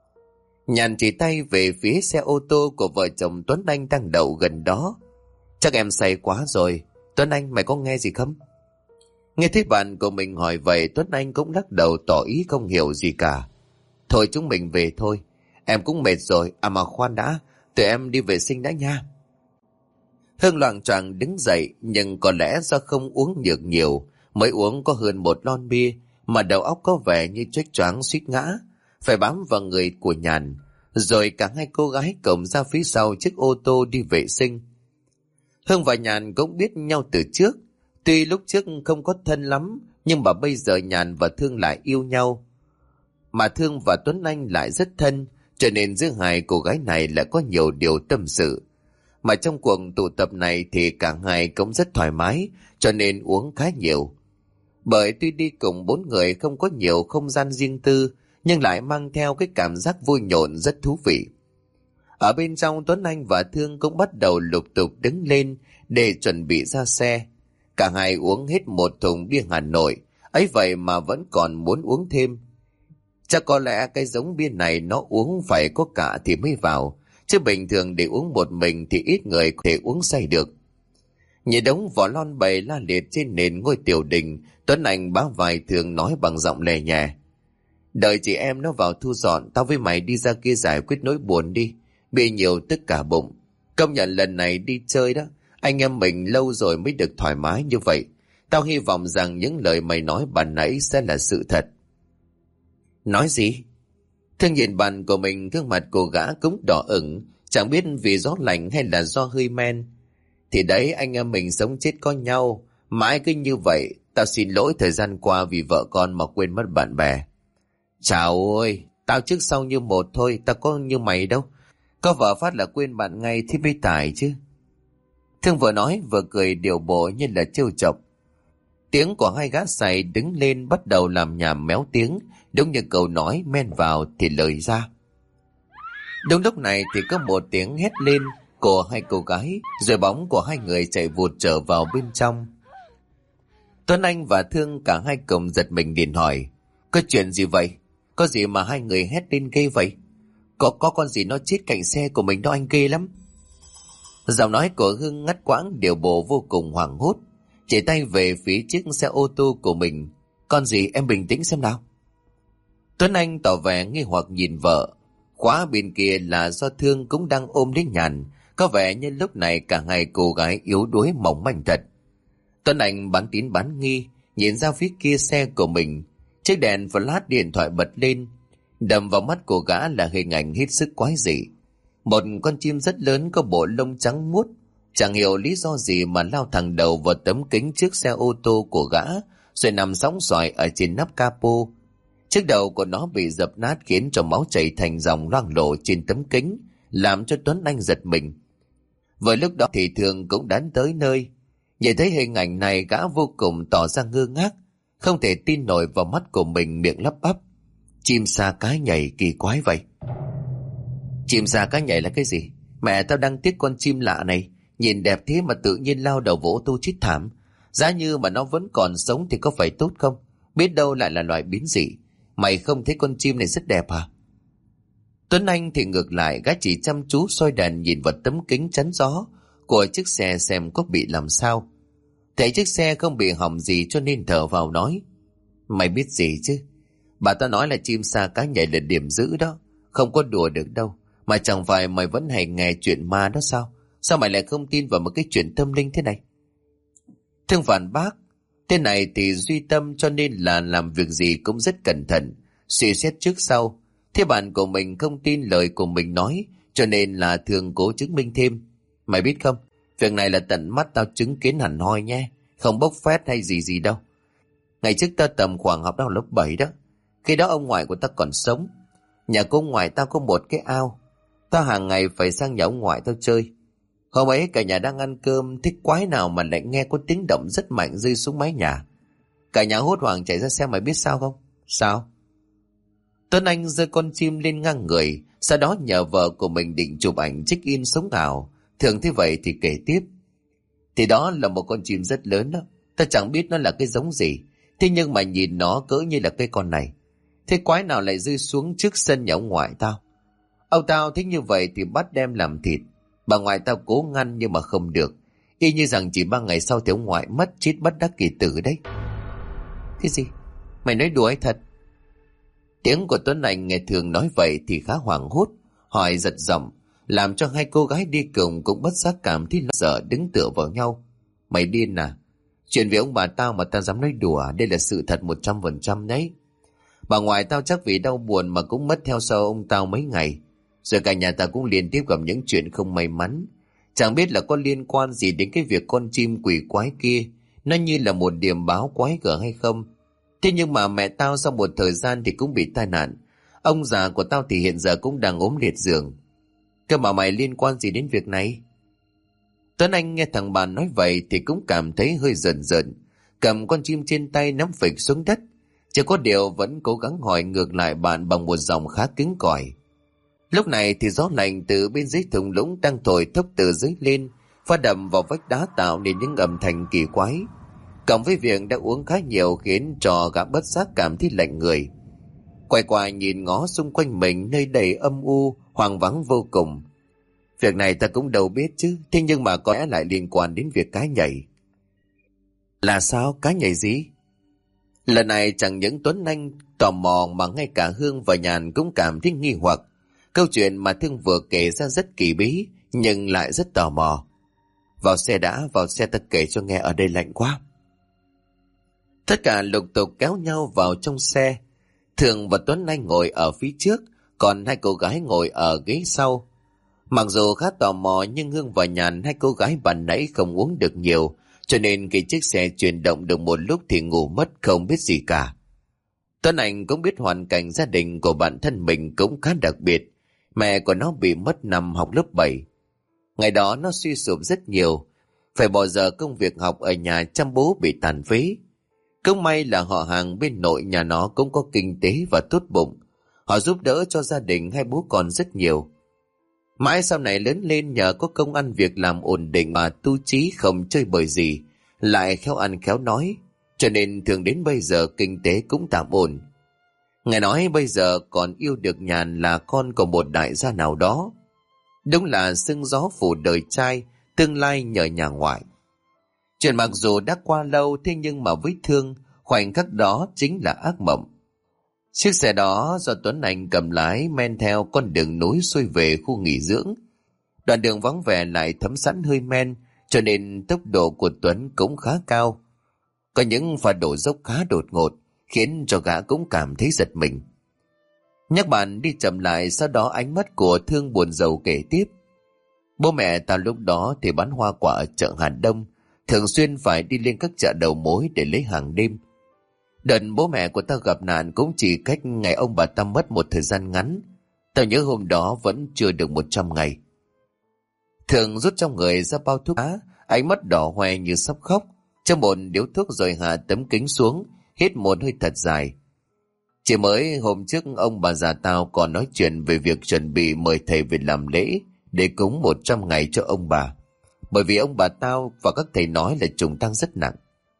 S1: Nhàn chỉ tay về phía xe ô tô của vợ chồng Tuấn Anh đang đậu gần đó. Chắc em say quá rồi, Tuấn Anh mày có nghe gì không? Nghe thấy bạn của mình hỏi vậy, Tuấn Anh cũng lắc đầu tỏ ý không hiểu gì cả. Thôi chúng mình về thôi, em cũng mệt rồi, à mà khoan đã, tụi em đi vệ sinh đã nha. Hương loạng choạng đứng dậy, nhưng có lẽ do không uống được nhiều, mới uống có hơn một lon bia, mà đầu óc có vẻ như choáng choáng suýt ngã, phải bám vào người của Nhàn. Rồi cả hai cô gái cộng ra phía sau chiếc ô tô đi vệ sinh. Hương và Nhàn cũng biết nhau từ trước, tuy lúc trước không có thân lắm, nhưng mà bây giờ Nhàn và Thương lại yêu nhau. Mà Thương và Tuấn Anh lại rất thân, cho nên giữa hai cô gái này lại có nhiều điều tâm sự. Mà trong cuộc tụ tập này thì cả hai cũng rất thoải mái, cho nên uống khá nhiều. Bởi tuy đi cùng 4 người không có nhiều không gian riêng tư, nhưng lại mang theo cái cảm giác vui nhộn rất thú vị. Ở bên trong, Tuấn Anh và Thương cũng bắt đầu lục tục đứng lên để chuẩn bị ra xe. Cả hai uống hết một thùng bia Hà Nội, ấy vậy mà vẫn còn muốn uống thêm. Chắc có lẽ cái giống bia này nó uống phải có cả thì mới vào, chứ bình thường để uống một mình thì ít người có thể uống say được. Nhìn đống vỏ lon bày la liệt trên nền ngôi tiểu đình, Tuấn Anh bá vai Thương nói bằng giọng lè nhẹ. Đợi chị em nó vào thu dọn, tao với mày đi ra kia giải quyết nỗi buồn đi, bị nhiều tức cả bụng. Công nhận lần này đi chơi đó, anh em mình lâu rồi mới được thoải mái như vậy. Tao hy vọng rằng những lời mày nói ban nãy sẽ là sự thật. Nói gì? Thương nhìn bạn của mình, gương mặt cô gã cũng đỏ ửng, chẳng biết vì gió lạnh hay là do hơi men. Thì đấy, anh em mình sống chết có nhau, mãi cứ như vậy. Tao xin lỗi thời gian qua vì vợ con mà quên mất bạn bè. Chào ơi, tao trước sau như một thôi, tao có như mày đâu. Có vợ phát là quên bạn ngay thì mới tài chứ. Thương vừa nói vừa cười điều bộ như là trêu chọc. Tiếng của hai gã say đứng lên bắt đầu làm nhảm méo tiếng, đúng như câu nói men vào thì lời ra. Đúng lúc này thì có một tiếng hét lên của hai cô gái, rồi bóng của hai người chạy vụt trở vào bên trong. Tuấn Anh và Thương cả hai cùng giật mình liền hỏi. Có chuyện gì vậy? Có gì mà hai người hét lên ghê vậy? Có con gì nó chết cạnh xe của mình đó anh, ghê lắm. Giọng nói của Hương ngắt quãng, điều bộ vô cùng hoảng hốt, chỉ tay về phía chiếc xe ô tô của mình. Con gì, em bình tĩnh xem nào. Tuấn Anh tỏ vẻ nghi hoặc nhìn vợ. Khóa bên kia là do Thương cũng đang ôm lấy Nhàn, có vẻ như lúc này cả hai cô gái yếu đuối mỏng manh thật. Tuấn Anh bán tín bán nghi, nhìn ra phía kia xe của mình. Chiếc đèn flash điện thoại bật lên, đầm vào mắt của gã là hình ảnh hết sức quái dị. Một con chim rất lớn có bộ lông trắng muốt, chẳng hiểu lý do gì mà lao thẳng đầu vào tấm kính trước xe ô tô của gã, rồi nằm sóng xoài ở trên nắp capo. Chiếc đầu của nó bị dập nát khiến cho máu chảy thành dòng loang lổ trên tấm kính, làm cho Tuấn Anh giật mình. Vừa lúc đó thì Thường cũng đến tới nơi. Nhìn thấy hình ảnh này, gã vô cùng tỏ ra ngơ ngác, không thể tin nổi vào mắt của mình, miệng lắp bắp. Chim sa cá nhảy kỳ quái vậy. Chim sa cá nhảy là cái gì? Mẹ, tao đang tiếc con chim lạ này, nhìn đẹp thế mà tự nhiên lao đầu vỗ tô chết thảm. Giá như mà nó vẫn còn sống thì có phải tốt không? Biết đâu lại là loài biến dị. Mày không thấy con chim này rất đẹp hả? Tuấn Anh thì ngược lại, gã chỉ chăm chú soi đèn nhìn vào tấm kính chắn gió của chiếc xe xem có bị làm sao. Thấy chiếc xe không bị hỏng gì cho nên thở vào nói. Mày biết gì chứ? Bà ta nói là chim sa cá nhảy là điểm dữ đó, không có đùa được đâu. Mà chẳng phải mày vẫn hay nghe chuyện ma đó sao? Sao mày lại không tin vào một cái chuyện tâm linh thế này? Thương phản bác. Thế này thì duy tâm, cho nên là làm việc gì cũng rất cẩn thận, suy xét trước sau. Thế bạn của mình không tin lời của mình nói, cho nên là thường cố chứng minh thêm. Mày biết không, việc này là tận mắt tao chứng kiến hẳn hoi nhé, không bốc phét hay gì gì đâu. Ngày trước tao tầm khoảng học到lớp 7 đó. Khi đó ông ngoại của tao còn sống. Nhà cô ngoại tao có một cái ao. Tao hàng ngày phải sang nhà ông ngoại tao chơi. Hôm ấy cả nhà đang ăn cơm, thích quái nào mà lại nghe có tiếng động rất mạnh rơi xuống mái nhà. Cả nhà hốt hoảng chạy ra xem, mày biết sao không? Sao? Tuấn Anh giơ con chim lên ngang người, sau đó nhờ vợ của mình định chụp ảnh check in sống ảo. Thường thế vậy thì kể tiếp. Thì đó là một con chim rất lớn đó. Ta chẳng biết nó là cái giống gì. Thế nhưng mà nhìn nó cỡ như là cây con này. Thế quái nào lại rơi xuống trước sân nhà ông ngoại tao. Ông tao thích như vậy thì bắt đem làm thịt. Bà ngoại tao cố ngăn nhưng mà không được. Y như rằng chỉ 3 ngày sau thì ông ngoại mất, chết bất đắc kỳ tử đấy. Cái gì? Mày nói đùa hay thật? Tiếng của Tuấn Anh nghe Thường nói vậy thì khá hoảng hốt, hỏi giật giọng, làm cho hai cô gái đi cùng cũng bất giác cảm thấy lo sợ, đứng tựa vào nhau. Mày điên à? Chuyện về ông bà tao mà tao dám nói đùa, đây là sự thật 100% đấy. Bà ngoại tao chắc vì đau buồn mà cũng mất theo sau ông tao mấy ngày. Rồi cả nhà tao cũng liên tiếp gặp những chuyện không may mắn. Chẳng biết là có liên quan gì đến cái việc con chim quỷ quái kia, nó như là một điểm báo quái gở hay không. Thế nhưng mà mẹ tao sau một thời gian thì cũng bị tai nạn. Ông già của tao thì hiện giờ cũng đang ốm liệt giường. Cơ mà mày liên quan gì đến việc này? Tuấn Anh nghe thằng bạn nói vậy thì cũng cảm thấy hơi rợn rợn, cầm con chim trên tay nắm phịch xuống đất. Chỉ có điều vẫn cố gắng hỏi ngược lại bạn bằng một giọng khá cứng cỏi. Lúc này thì gió lạnh từ bên dưới thung lũng đang thổi thốc từ dưới lên, pha đầm vào vách đá tạo nên những âm thanh kỳ quái. Cộng với việc đã uống khá nhiều khiến cho gã bất giác cảm thấy lạnh người. Quay qua nhìn ngó xung quanh mình, nơi đầy âm u, hoang vắng vô cùng. Việc này ta cũng đâu biết chứ, thế nhưng mà có lẽ lại liên quan đến việc cá nhảy. Là sao? Cá nhảy gì? Lần này chẳng những Tuấn Anh tò mò mà ngay cả Hương và Nhàn cũng cảm thấy nghi hoặc. Câu chuyện mà Thương vừa kể ra rất kỳ bí, nhưng lại rất tò mò. Vào xe đã, vào xe ta kể cho nghe, ở đây lạnh quá. Tất cả lục tục kéo nhau vào trong xe. Thường và Tuấn Anh ngồi ở phía trước, còn hai cô gái ngồi ở ghế sau. Mặc dù khá tò mò nhưng Hương và Nhàn, hai cô gái ban nãy không uống được nhiều, cho nên khi chiếc xe chuyển động được một lúc thì ngủ mất không biết gì cả. Tuấn Anh cũng biết hoàn cảnh gia đình của bản thân mình cũng khá đặc biệt. Mẹ của nó bị mất năm học lớp 7. Ngày đó nó suy sụp rất nhiều, phải bỏ giờ công việc học ở nhà chăm bố bị tàn phế. Cũng may là họ hàng bên nội nhà nó cũng có kinh tế và tốt bụng. Họ giúp đỡ cho gia đình hai bố con rất nhiều. Mãi sau này lớn lên nhờ có công ăn việc làm ổn định mà tu chí không chơi bời gì, lại khéo ăn khéo nói, cho nên thường đến bây giờ kinh tế cũng tạm ổn. Nghe nói bây giờ còn yêu được Nhàn là con của một đại gia nào đó. Đúng là sương gió phủ đời trai, tương lai nhờ nhà ngoại. Chuyện mặc dù đã qua lâu, thế nhưng mà với Thương, khoảnh khắc đó chính là ác mộng. Chiếc xe đó do Tuấn Anh cầm lái men theo con đường núi xuôi về khu nghỉ dưỡng. Đoạn đường vắng vẻ lại thấm sẵn hơi men, cho nên tốc độ của Tuấn cũng khá cao. Có những pha đổ dốc khá đột ngột, khiến cho gã cũng cảm thấy giật mình. Nhắc bạn đi chậm lại, sau đó ánh mắt của Thương buồn rầu kể tiếp. Bố mẹ ta lúc đó thì bán hoa quả ở chợ Hà Đông, thường xuyên phải đi lên các chợ đầu mối để lấy hàng đêm. Đợt bố mẹ của ta gặp nạn cũng chỉ cách ngày ông bà ta mất một thời gian ngắn. Tao nhớ hôm đó vẫn chưa được 100 ngày. Thường rút trong người ra bao thuốc lá, ánh mắt đỏ hoe như sắp khóc, châm một điếu thuốc rồi hạ tấm kính xuống, hít một hơi thật dài. Chỉ mới hôm trước ông bà già tao còn nói chuyện về việc chuẩn bị mời thầy về làm lễ để cúng 100 ngày cho ông bà. Bởi vì ông bà tao và các thầy nói là trùng tang rất nặng.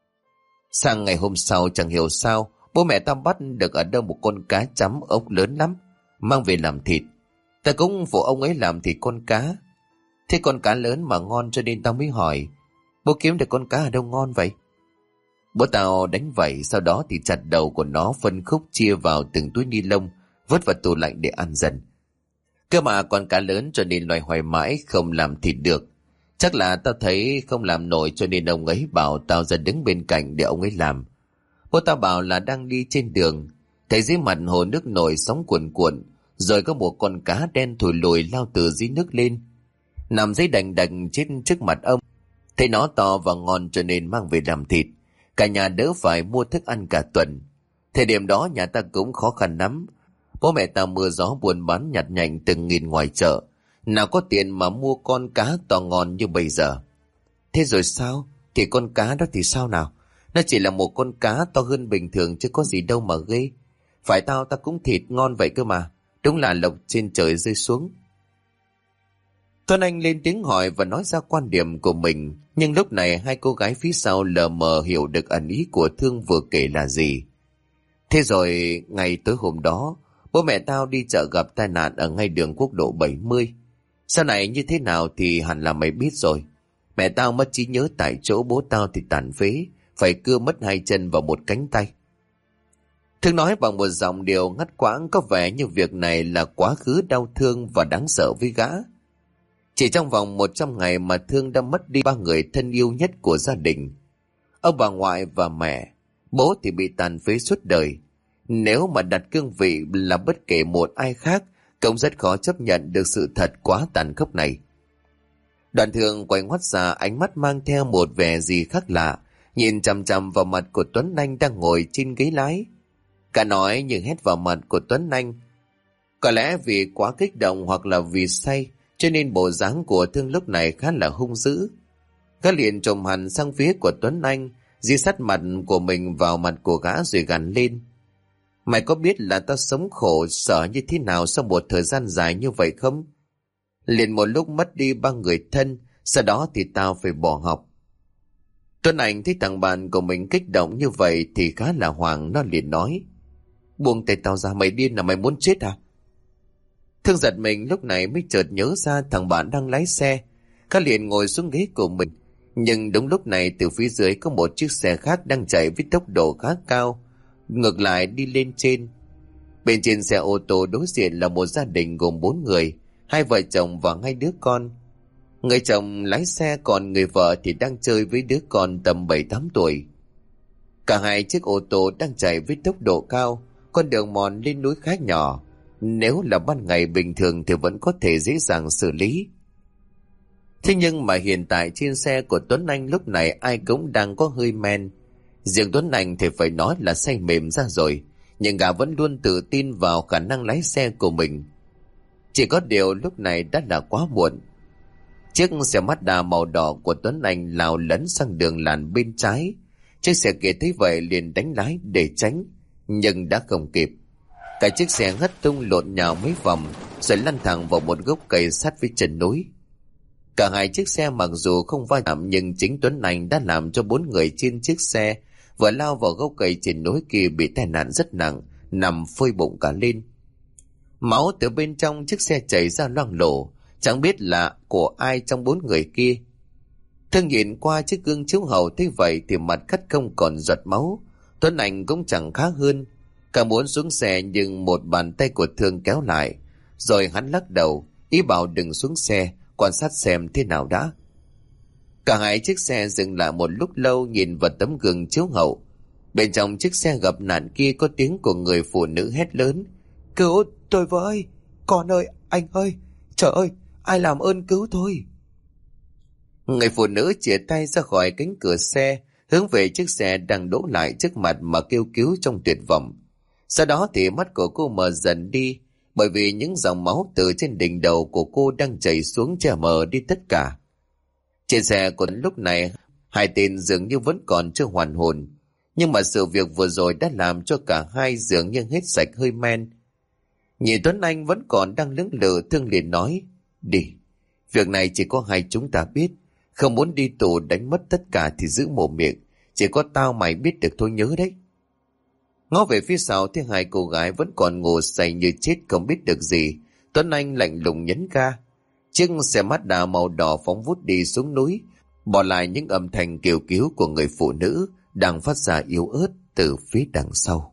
S1: Sang ngày hôm sau chẳng hiểu sao, bố mẹ tao bắt được ở đâu một con cá chấm ốc lớn lắm, mang về làm thịt. Ta cũng phụ ông ấy làm thịt con cá. Thế con cá lớn mà ngon cho nên tao mới hỏi, bố kiếm được con cá ở đâu ngon vậy? Bố tao đánh vẩy, sau đó thì chặt đầu của nó phân khúc chia vào từng túi ni lông, vứt vào tủ lạnh để ăn dần. Cơ mà con cá lớn cho nên loài hoài mãi không làm thịt được. Chắc là tao thấy không làm nổi cho nên ông ấy bảo tao ra đứng bên cạnh để ông ấy làm. Bố tao bảo là đang đi trên đường, thấy dưới mặt hồ nước nổi sóng cuồn cuộn, Rồi có một con cá đen thùi lùi lao từ dưới nước lên, nằm dưới đành đành trên trước mặt ông. Thấy nó to và ngon cho nên mang về làm thịt. Cả nhà đỡ phải mua thức ăn cả tuần. Thời điểm đó nhà ta cũng khó khăn lắm. Bố mẹ ta mưa gió buôn bán nhặt nhạnh từng nghìn ngoài chợ, nào có tiền mà mua con cá to ngon như bây giờ. Thế rồi sao? Thì con cá đó thì sao nào? Nó chỉ là một con cá to hơn bình thường chứ có gì đâu mà ghê. Phải ta cũng thịt ngon vậy cơ mà. Đúng là lộc trên trời rơi xuống. Tuấn Anh lên tiếng hỏi và nói ra quan điểm của mình. Nhưng lúc này hai cô gái phía sau lờ mờ hiểu được ẩn ý của Thương vừa kể là gì. Thế rồi ngày tối hôm đó, bố mẹ tao đi chợ gặp tai nạn ở ngay đường quốc lộ 70. Sau này như thế nào thì hẳn là mày biết rồi. Mẹ tao mất trí nhớ tại chỗ, bố tao thì tàn phế, phải cưa mất 2 chân và 1 cánh tay. Thương nói bằng một giọng điệu ngắt quãng, có vẻ như việc này là quá khứ đau thương và đáng sợ với gã. Chỉ trong vòng 100 ngày mà Thương đã mất đi 3 người thân yêu nhất của gia đình. Ông bà ngoại và mẹ, bố thì bị tàn phế suốt đời. Nếu mà đặt cương vị là bất kể một ai khác, cũng rất khó chấp nhận được sự thật quá tàn khốc này. Đoàn Thương quay ngoắt ra, ánh mắt mang theo một vẻ gì khác lạ, nhìn chằm chằm vào mặt của Tuấn Anh đang ngồi trên ghế lái. Cả nói nhưng hét vào mặt của Tuấn Anh. Có lẽ vì quá kích động hoặc là vì say, cho nên bộ dáng của Thương lúc này khá là hung dữ. Gã liền trồm hẳn sang phía của Tuấn Anh, dí sát mặt của mình vào mặt của gã rồi gằn lên. Mày có biết là tao sống khổ sở như thế nào sau một thời gian dài như vậy không? Liền một lúc mất đi 3 người thân, sau đó thì tao phải bỏ học. Tuấn Anh thấy thằng bạn của mình kích động như vậy thì khá là hoảng, nó liền nói. Buông tay tao ra, mày điên là mày muốn chết à? Thương giật mình lúc này mới chợt nhớ ra thằng bạn đang lái xe. Gã liền ngồi xuống ghế của mình. Nhưng đúng lúc này từ phía dưới có một chiếc xe khác đang chạy với tốc độ khá cao, ngược lại đi lên trên. Bên trên xe ô tô đối diện là một gia đình gồm 4 người, 2 vợ chồng và 2 đứa con. Người chồng lái xe, còn người vợ thì đang chơi với đứa con tầm 7-8 tuổi. Cả hai chiếc ô tô đang chạy với tốc độ cao, con đường mòn lên núi khá nhỏ. Nếu là ban ngày bình thường thì vẫn có thể dễ dàng xử lý. Thế nhưng mà hiện tại trên xe của Tuấn Anh lúc này ai cũng đang có hơi men. Riêng Tuấn Anh thì phải nói là say mềm ra rồi, nhưng gã vẫn luôn tự tin vào khả năng lái xe của mình. Chỉ có điều lúc này đã là quá muộn. Chiếc xe Mazda màu đỏ của Tuấn Anh lao lấn sang đường làn bên trái. Chiếc xe kia thấy vậy liền đánh lái để tránh, nhưng đã không kịp. Cả chiếc xe hất tung lộn nhào mấy vòng rồi lăn thẳng vào một gốc cây sát với chân núi. Cả hai chiếc xe mặc dù không va chạm, nhưng chính Tuấn Anh đã làm cho 4 người trên chiếc xe vừa lao vào gốc cây trên núi kia bị tai nạn rất nặng, nằm phơi bụng cả lên. Máu từ bên trong chiếc xe chảy ra loang lổ, chẳng biết là của ai trong 4 người kia. Thương nhìn qua chiếc gương chiếu hậu thấy vậy thì mặt cắt không còn giọt máu. Tuấn Anh cũng chẳng khá hơn, cả muốn xuống xe nhưng một bàn tay của Thương kéo lại, rồi hắn lắc đầu ý bảo đừng xuống xe, quan sát xem thế nào đã. Cả hai chiếc xe dừng lại một lúc lâu nhìn vào tấm gương chiếu hậu. Bên trong chiếc xe gặp nạn kia có tiếng của người phụ nữ hét lớn. Cứu tôi với! Con ơi! Anh ơi! Trời ơi! Ai làm ơn cứu tôi! Người phụ nữ chìa tay ra khỏi cánh cửa xe, hướng về chiếc xe đang đỗ lại trước mặt mà kêu cứu trong tuyệt vọng. Sau đó thì mắt của cô mờ dần đi, bởi vì những dòng máu từ trên đỉnh đầu của cô đang chảy xuống che mờ đi tất cả. Trên xe của lúc này, 2 tên dường như vẫn còn chưa hoàn hồn, nhưng mà sự việc vừa rồi đã làm cho cả hai dường như hết sạch hơi men. Nhìn Tuấn Anh vẫn còn đang lưỡng lự, Thương liền nói, đi, việc này chỉ có hai chúng ta biết, không muốn đi tù đánh mất tất cả thì giữ mồm miệng, chỉ có tao mày biết được thôi nhớ đấy. Ngó về phía sau thấy 2 cô gái vẫn còn ngủ say như chết không biết được gì, Tuấn Anh lạnh lùng nhấn ga. Chiếc xe Mazda màu đỏ phóng vút đi xuống núi, bỏ lại những âm thanh kêu cứu của người phụ nữ đang phát ra yếu ớt từ phía đằng sau.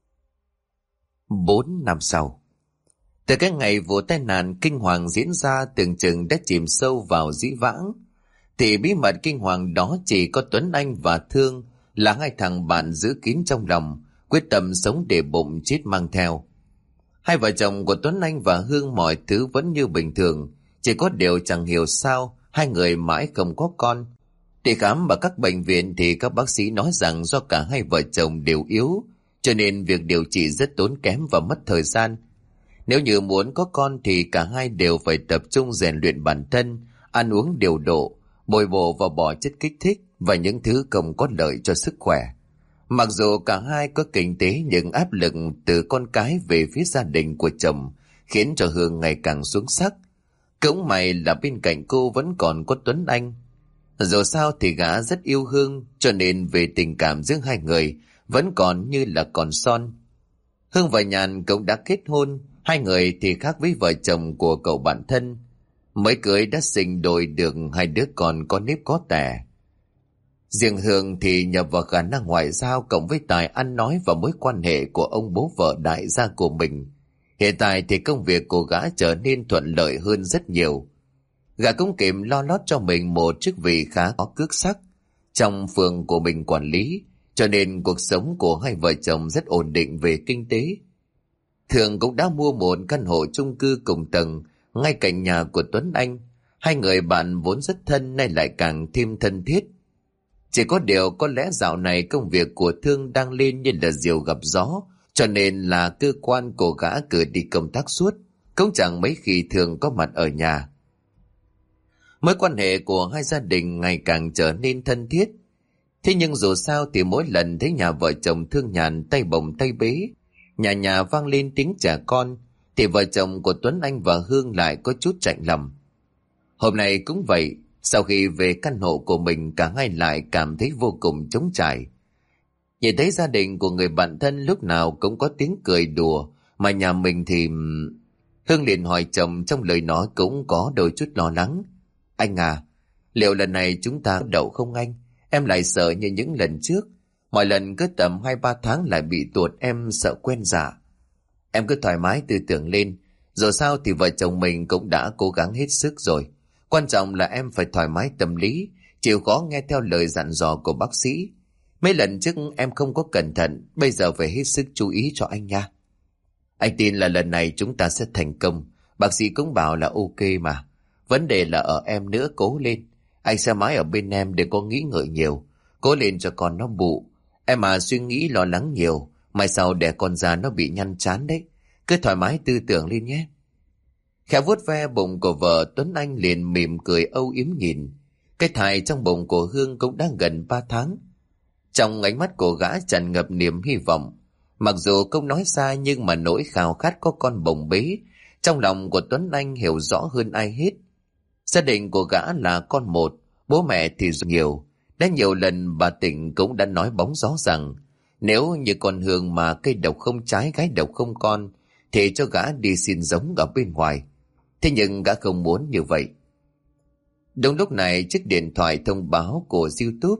S1: 4 năm sau, từ cái ngày vụ tai nạn kinh hoàng diễn ra tưởng chừng đã chìm sâu vào dĩ vãng, thì bí mật kinh hoàng đó chỉ có Tuấn Anh và Thương là 2 thằng bạn giữ kín trong lòng, quyết tâm sống để bụng chết mang theo. Hai vợ chồng của Tuấn Anh và Hương mọi thứ vẫn như bình thường, chỉ có điều chẳng hiểu sao hai người mãi không có con. Đi khám ở các bệnh viện thì các bác sĩ nói rằng do cả hai vợ chồng đều yếu, cho nên việc điều trị rất tốn kém và mất thời gian. Nếu như muốn có con thì cả hai đều phải tập trung rèn luyện bản thân, ăn uống điều độ, bồi bổ và bỏ chất kích thích và những thứ không có lợi cho sức khỏe. Mặc dù cả hai có kinh tế nhưng áp lực từ con cái về phía gia đình của chồng khiến cho Hương ngày càng xuống sắc. Cũng may là bên cạnh cô vẫn còn có Tuấn Anh. Dù sao thì gã rất yêu Hương, cho nên về tình cảm giữa hai người vẫn còn như là còn son. Hương và Nhàn cũng đã kết hôn, hai người thì khác với vợ chồng của cậu bạn thân. Mới cưới đã sinh đôi được hai đứa con có nếp có tẻ. Riêng Hương thì nhờ vào khả năng ngoại giao cộng với tài ăn nói và mối quan hệ của ông bố vợ đại gia của mình. Hiện tại thì công việc của gã trở nên thuận lợi hơn rất nhiều. Gã cũng kịp lo lót cho mình một chức vị khá có cước sắc trong phường của mình quản lý, cho nên cuộc sống của hai vợ chồng rất ổn định về kinh tế. Thường cũng đã mua một căn hộ chung cư cùng tầng ngay cạnh nhà của Tuấn Anh. Hai người bạn vốn rất thân nay lại càng thêm thân thiết. Chỉ có điều có lẽ dạo này công việc của Thương đang lên như là diều gặp gió, cho nên là cơ quan của gã cử đi công tác suốt, cũng chẳng mấy khi Thương có mặt ở nhà. Mối quan hệ của hai gia đình ngày càng trở nên thân thiết. Thế nhưng dù sao thì mỗi lần thấy nhà vợ chồng Thương Nhàn tay bồng tay bế, nhà nhà vang lên tiếng trẻ con, thì vợ chồng của Tuấn Anh và Hương lại có chút chạnh lòng. Hôm nay cũng vậy, sau khi về căn hộ của mình cả hai lại cảm thấy vô cùng trống trải. Nhìn thấy gia đình của người bạn thân lúc nào cũng có tiếng cười đùa, mà nhà mình thì... Hương liền hỏi chồng trong lời nói cũng có đôi chút lo lắng. Anh à, liệu lần này chúng ta đậu không anh? Em lại sợ như những lần trước. Mọi lần cứ tầm 2-3 tháng lại bị tuột, em sợ quen dạ. Em cứ thoải mái tư tưởng lên. Dù sao thì vợ chồng mình cũng đã cố gắng hết sức rồi. Quan trọng là em phải thoải mái tâm lý, chịu khó nghe theo lời dặn dò của bác sĩ. Mấy lần trước em không có cẩn thận, bây giờ phải hết sức chú ý cho anh nha. Anh tin là lần này chúng ta sẽ thành công. Bác sĩ cũng bảo là ok mà. Vấn đề là ở em nữa, cố lên. Anh sẽ mãi ở bên em, đừng có nghĩ ngợi nhiều. Cố lên cho con nó bụ. Em mà suy nghĩ lo lắng nhiều, mai sau đẻ con ra nó bị nhăn chán đấy. Cứ thoải mái tư tưởng lên nhé. Khẽ vuốt ve bụng của vợ, Tuấn Anh liền mỉm cười âu yếm nhìn. Cái thai trong bụng của Hương cũng đã gần 3 tháng. Trong ánh mắt của gã tràn ngập niềm hy vọng. Mặc dù không nói xa nhưng mà nỗi khao khát có con bồng bế trong lòng của Tuấn Anh hiểu rõ hơn ai hết. Gia đình của gã là con một, bố mẹ thì nhiều. Đã nhiều lần bà Tịnh cũng đã nói bóng gió rằng nếu như con Hương mà cây độc không trái gái độc không con thì cho gã đi xin giống ở bên ngoài. Thế nhưng gã không muốn như vậy. Đúng lúc này chiếc điện thoại thông báo của YouTube.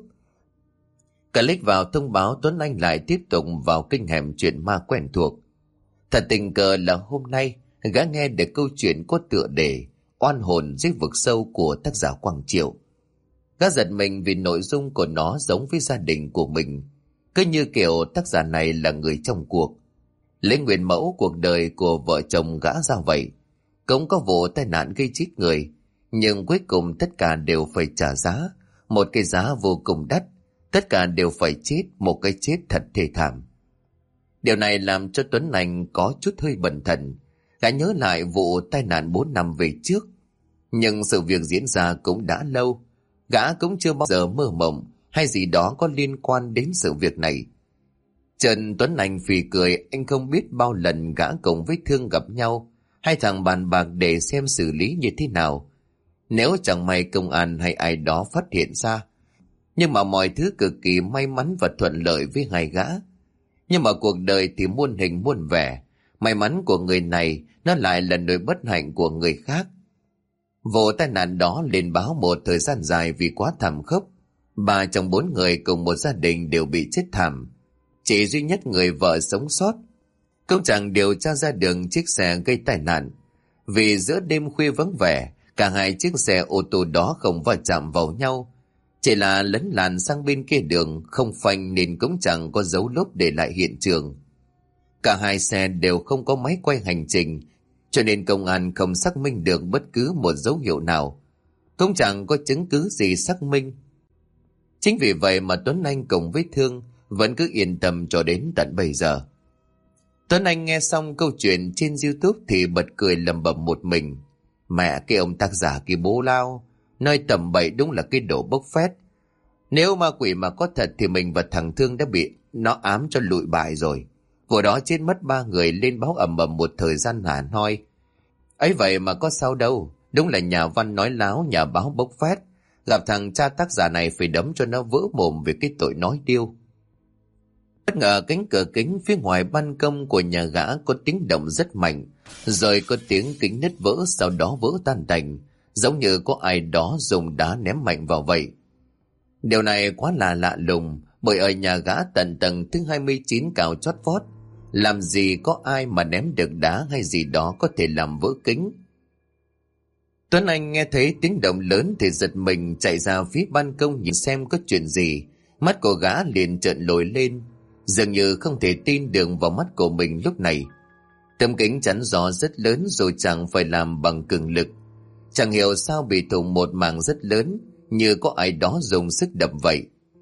S1: Click vào thông báo, Tuấn Anh lại tiếp tục vào kênh hẻm chuyện ma quen thuộc. Thật tình cờ là hôm nay gã nghe được câu chuyện có tựa đề Oan hồn dưới vực sâu của tác giả Quang Triệu. Gã giật mình vì nội dung của nó giống với gia đình của mình, cứ như kiểu tác giả này là người trong cuộc, lấy nguyên mẫu cuộc đời của vợ chồng gã ra vậy. Cũng có vụ tai nạn gây chết người, nhưng cuối cùng tất cả đều phải trả giá, một cái giá vô cùng đắt. Tất cả đều phải chết một cái chết thật thê thảm. Điều này làm cho Tuấn Anh có chút hơi bần thần. Gã nhớ lại vụ tai nạn 4 năm về trước. Nhưng sự việc diễn ra cũng đã lâu. Gã cũng chưa bao giờ mơ mộng hay gì đó có liên quan đến sự việc này. Trần Tuấn Anh phì cười, anh không biết bao lần gã cùng với Thương gặp nhau, hai thằng bàn bạc để xem xử lý như thế nào. Nếu chẳng may công an hay ai đó phát hiện ra. Nhưng mà mọi thứ cực kỳ may mắn và thuận lợi với hai gã. Nhưng mà cuộc đời thì muôn hình muôn vẻ. May mắn của người này nó lại là nỗi bất hạnh của người khác. Vụ tai nạn đó lên báo một thời gian dài vì quá thảm khốc. 3 trong 4 người cùng một gia đình đều bị chết thảm. Chỉ duy nhất người vợ sống sót. Cũng chẳng điều tra ra được chiếc xe gây tai nạn. Vì giữa đêm khuya vắng vẻ, cả hai chiếc xe ô tô đó không va chạm vào nhau. Chỉ là lấn làn sang bên kia đường, không phanh nên cũng chẳng có dấu lốp để lại hiện trường. Cả hai xe đều không có máy quay hành trình, cho nên công an không xác minh được bất cứ một dấu hiệu nào, cũng chẳng có chứng cứ gì xác minh. Chính vì vậy mà Tuấn Anh cùng với Thương vẫn cứ yên tâm cho đến tận bây giờ. Tuấn Anh nghe xong câu chuyện trên YouTube thì bật cười lẩm bẩm một mình. Mẹ cái ông tác giả kia bố lao, nói tầm bậy đúng là cái đồ bốc phét. Nếu ma quỷ mà có thật thì mình và thằng Thương đã bị nó ám cho lụi bại rồi. Vụ đó chết mất 3 người, lên báo ầm ầm một thời gian hả hoi. Ấy vậy mà có sao đâu, đúng là nhà văn nói láo, nhà báo bốc phét. Gặp thằng cha tác giả này phải đấm cho nó vỡ mồm vì cái tội nói điêu. Bất ngờ cánh cửa kính phía ngoài ban công của nhà gã có tiếng động rất mạnh, rồi có tiếng kính nứt vỡ, sau đó vỡ tan tành, giống như có ai đó dùng đá ném mạnh vào vậy. Điều này quá là lạ lùng, bởi ở nhà gã tận tầng thứ 29 cao chót vót, làm gì có ai mà ném được đá hay gì đó có thể làm vỡ kính. Tuấn Anh nghe thấy tiếng động lớn thì giật mình chạy ra phía ban công nhìn xem có chuyện gì. Mắt của gã liền trợn lồi lên, dường như không thể tin được vào mắt của mình lúc này. Tấm kính chắn gió rất lớn rồi chẳng phải làm bằng cường lực, chẳng hiểu sao bị thủng một mảng rất lớn, như có ai đó dùng sức đập vậy.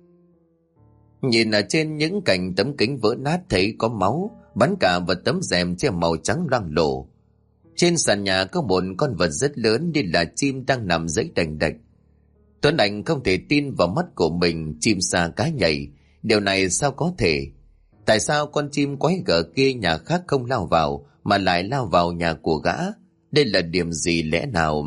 S1: Nhìn ở trên những cạnh tấm kính vỡ nát thấy có máu bắn cả vào tấm rèm che màu trắng loang lổ. Trên sàn nhà có một con vật rất lớn như là chim đang nằm giãy đành đạch. Tuấn Anh không thể tin vào mắt của mình, chim sa cá nhảy, điều này sao có thể? Tại sao con chim quái gở kia nhà khác không lao vào mà lại lao vào nhà của gã? Đây là điểm gì lẽ nào?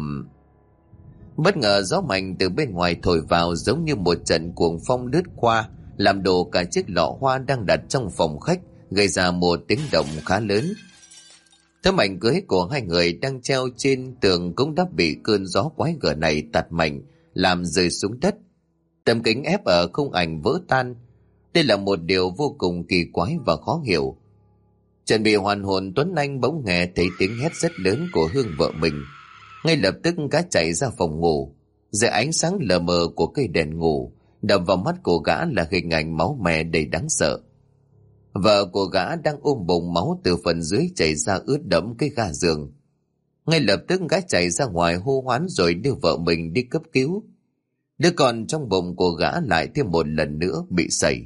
S1: Bất ngờ gió mạnh từ bên ngoài thổi vào giống như một trận cuồng phong lướt qua, làm đổ cả chiếc lọ hoa đang đặt trong phòng khách, gây ra một tiếng động khá lớn. Tấm ảnh cưới của hai người đang treo trên tường cũng đã bị cơn gió quái gở này tạt mạnh, làm rơi xuống đất. Tấm kính ép ở khung ảnh vỡ tan. Đây là một điều vô cùng kỳ quái và khó hiểu. Chuẩn bị hoàn hồn, Tuấn Anh bỗng nghe thấy tiếng hét rất lớn của Hương vợ mình. Ngay lập tức gã chạy ra phòng ngủ. Dưới ánh sáng lờ mờ của cây đèn ngủ, đập vào mắt của gã là hình ảnh máu me đầy đáng sợ. Vợ của gã đang ôm bụng, máu từ phần dưới chảy ra ướt đẫm cái ga giường. Ngay lập tức gã chạy ra ngoài hô hoán rồi đưa vợ mình đi cấp cứu. Đứa con trong bụng của gã lại thêm một lần nữa bị sẩy.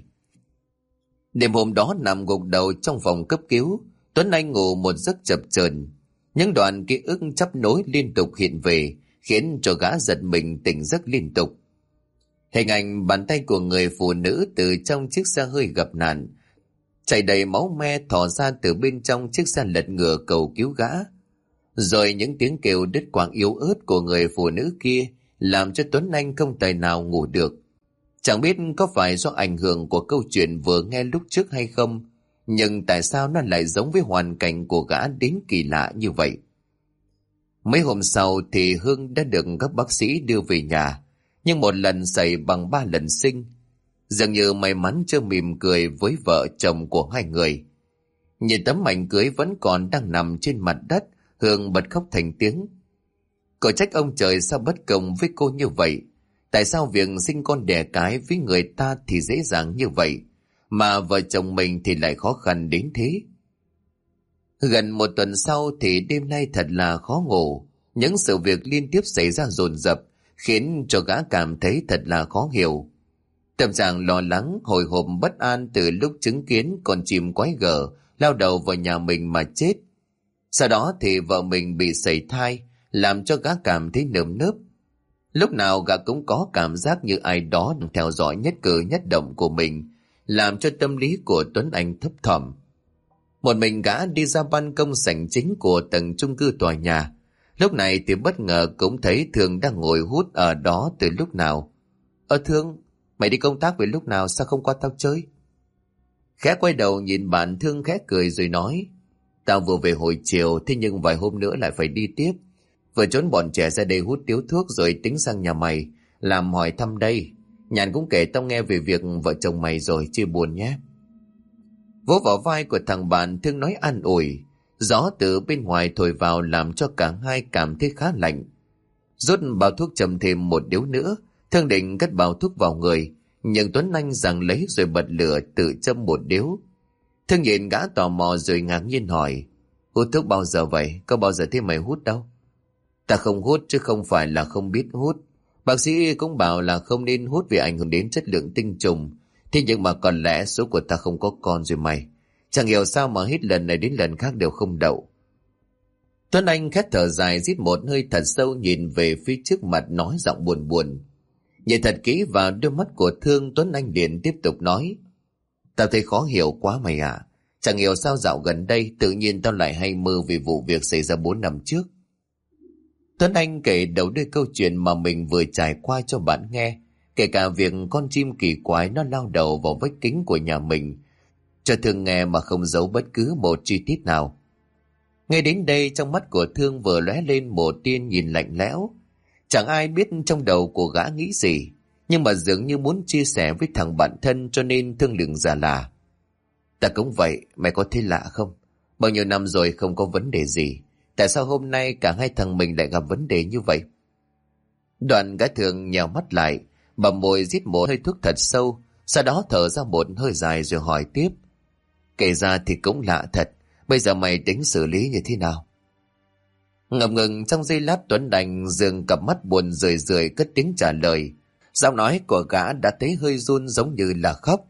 S1: Đêm hôm đó nằm gục đầu trong phòng cấp cứu, Tuấn Anh ngủ một giấc chập chờn. Những đoạn ký ức chắp nối liên tục hiện về, khiến cho gã giật mình tỉnh giấc liên tục. Hình ảnh bàn tay của người phụ nữ từ trong chiếc xe hơi gặp nạn, chảy đầy máu me thò ra từ bên trong chiếc xe lật ngửa cầu cứu gã. Rồi những tiếng kêu đứt quãng yếu ớt của người phụ nữ kia làm cho Tuấn Anh không tài nào ngủ được. Chẳng biết có phải do ảnh hưởng của câu chuyện vừa nghe lúc trước hay không, nhưng tại sao nó lại giống với hoàn cảnh của gã đến kỳ lạ như vậy. Mấy hôm sau thì Hương đã được các bác sĩ đưa về nhà, nhưng một lần sẩy bằng 3 lần sinh. Dường như may mắn chưa mỉm cười với vợ chồng của hai người. Nhìn tấm ảnh cưới vẫn còn đang nằm trên mặt đất, Hương bật khóc thành tiếng. Cô trách ông trời sao bất công với cô như vậy. Tại sao việc sinh con đẻ cái với người ta thì dễ dàng như vậy, mà vợ chồng mình thì lại khó khăn đến thế. Gần một tuần sau thì đêm nay thật là khó ngủ. Những sự việc liên tiếp xảy ra dồn dập khiến cho gã cảm thấy thật là khó hiểu. Tâm trạng lo lắng, hồi hộp bất an từ lúc chứng kiến con chim quái gở lao đầu vào nhà mình mà chết. Sau đó thì vợ mình bị sẩy thai, làm cho gã cảm thấy nơm nớp. Lúc nào gã cũng có cảm giác như ai đó đang theo dõi nhất cử nhất động của mình, làm cho tâm lý của Tuấn Anh thấp thỏm. Một mình gã đi ra ban công sảnh chính của tầng chung cư tòa nhà. Lúc này thì bất ngờ cũng thấy Thương đang ngồi hút ở đó từ lúc nào. Thương, mày đi công tác về lúc nào, sao không qua tao chơi? Khẽ quay đầu nhìn bạn Thương khẽ cười rồi nói, tao vừa về hồi chiều, thế nhưng vài hôm nữa lại phải đi tiếp. Vừa trốn bọn trẻ ra đây hút điếu thuốc rồi tính sang nhà mày làm hỏi thăm đây. Nhàn cũng kể tao nghe về việc vợ chồng mày rồi, chia buồn nhé. Vỗ vào vai của thằng bạn Thương nói an ủi. Gió từ bên ngoài thổi vào làm cho cả hai cảm thấy khá lạnh. Rút bao thuốc châm thêm một điếu nữa, Thương định cất bao thuốc vào người, nhưng Tuấn Anh giằng lấy rồi bật lửa tự châm một điếu. Thương nhìn gã tò mò rồi ngạc nhiên hỏi: Hút thuốc bao giờ vậy? Có bao giờ thấy mày hút đâu? Ta không hút chứ không phải là không biết hút. Bác sĩ cũng bảo là không nên hút vì ảnh hưởng đến chất lượng tinh trùng. Thế nhưng mà có lẽ số của ta không có con rồi mày. Chẳng hiểu sao mà hết lần này đến lần khác đều không đậu. Tuấn Anh khét thở dài, rít một hơi thật sâu, nhìn về phía trước mặt nói giọng buồn buồn. Nhìn thật kỹ vào đôi mắt của Thương, Tuấn Anh liền tiếp tục nói: Tao thấy khó hiểu quá mày ạ. Chẳng hiểu sao dạo gần đây tự nhiên tao lại hay mơ về vụ việc xảy ra 4 năm trước. Tuấn Anh kể đầu đuôi câu chuyện mà mình vừa trải qua cho bạn nghe, kể cả việc con chim kỳ quái nó lao đầu vào vách kính của nhà mình, cho Thương nghe mà không giấu bất cứ một chi tiết nào. Ngay đến đây, trong mắt của Thương vừa lóe lên một tia nhìn lạnh lẽo. Chẳng ai biết trong đầu của gã nghĩ gì, nhưng mà dường như muốn chia sẻ với thằng bạn thân, cho nên Thương lượng giả là: Ta cũng vậy, mày có thấy lạ không? Bao nhiêu năm rồi không có vấn đề gì, tại sao hôm nay cả hai thằng mình lại gặp vấn đề như vậy? Đoạn gã Thương nhào mắt lại, bầm môi rít một hơi thuốc thật sâu, sau đó thở ra một hơi dài rồi hỏi tiếp: Kể ra thì cũng lạ thật, bây giờ mày tính xử lý như thế nào? Ngập ngừng trong giây lát, Tuấn Anh dường cặp mắt buồn rười rười cất tiếng trả lời. Giọng nói của gã đã thấy hơi run giống như là khóc.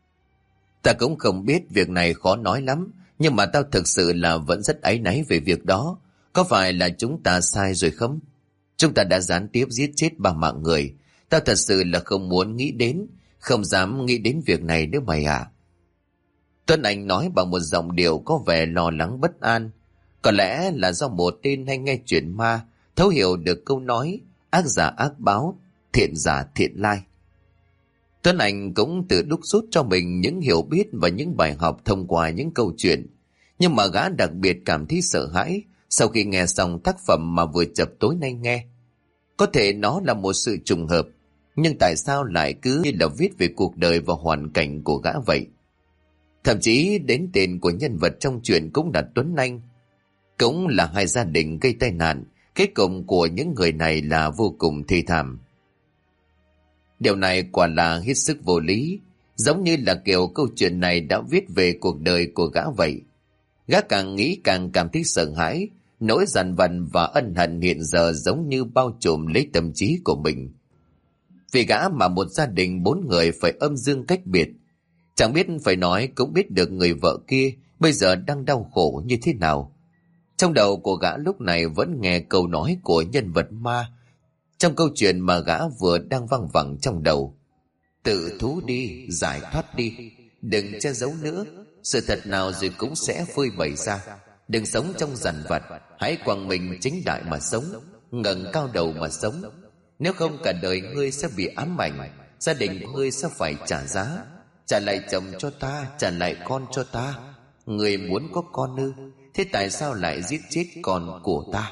S1: Ta cũng không biết, việc này khó nói lắm, nhưng mà tao thực sự là vẫn rất áy náy về việc đó. Có phải là chúng ta sai rồi không? Chúng ta đã gián tiếp giết chết 3 mạng người. Tao thật sự là không muốn nghĩ đến, không dám nghĩ đến việc này nữa mày à. Tuấn Anh nói bằng một giọng điệu có vẻ lo lắng bất an. Có lẽ là do một tên hay nghe chuyện ma, thấu hiểu được câu nói ác giả ác báo, thiện giả thiện lai. Tuấn Anh cũng tự đúc rút cho mình những hiểu biết và những bài học thông qua những câu chuyện. Nhưng mà gã đặc biệt cảm thấy sợ hãi sau khi nghe xong tác phẩm mà vừa chập tối nay nghe. Có thể nó là một sự trùng hợp, nhưng tại sao lại cứ như là viết về cuộc đời và hoàn cảnh của gã vậy? Thậm chí đến tên của nhân vật trong chuyện cũng là Tuấn Anh. Cũng là hai gia đình gây tai nạn, kết cục của những người này là vô cùng thê thảm. Điều này quả là hết sức vô lý, giống như là kiểu câu chuyện này đã viết về cuộc đời của gã vậy. Gã càng nghĩ càng cảm thấy sợ hãi, nỗi dằn vặt và ân hận hiện giờ giống như bao trùm lấy tâm trí của mình. Vì gã mà một gia đình 4 người phải âm dương cách biệt. Chẳng biết phải nói cũng biết được người vợ kia bây giờ đang đau khổ như thế nào. Trong đầu của gã lúc này vẫn nghe câu nói của nhân vật ma trong câu chuyện mà gã vừa đang văng vẳng trong đầu: Tự thú đi, giải thoát đi, đừng che giấu nữa, sự thật nào rồi cũng sẽ phơi bày ra. Đừng sống trong dằn vặt, hãy quăng mình chính đại mà sống, ngẩng cao đầu mà sống. Nếu không cả đời ngươi sẽ bị ám ảnh, gia đình ngươi sẽ phải trả giá. Trả lại chồng cho ta, trả lại con cho ta. Người muốn có con ư? Thế tại sao lại giết chết con của ta?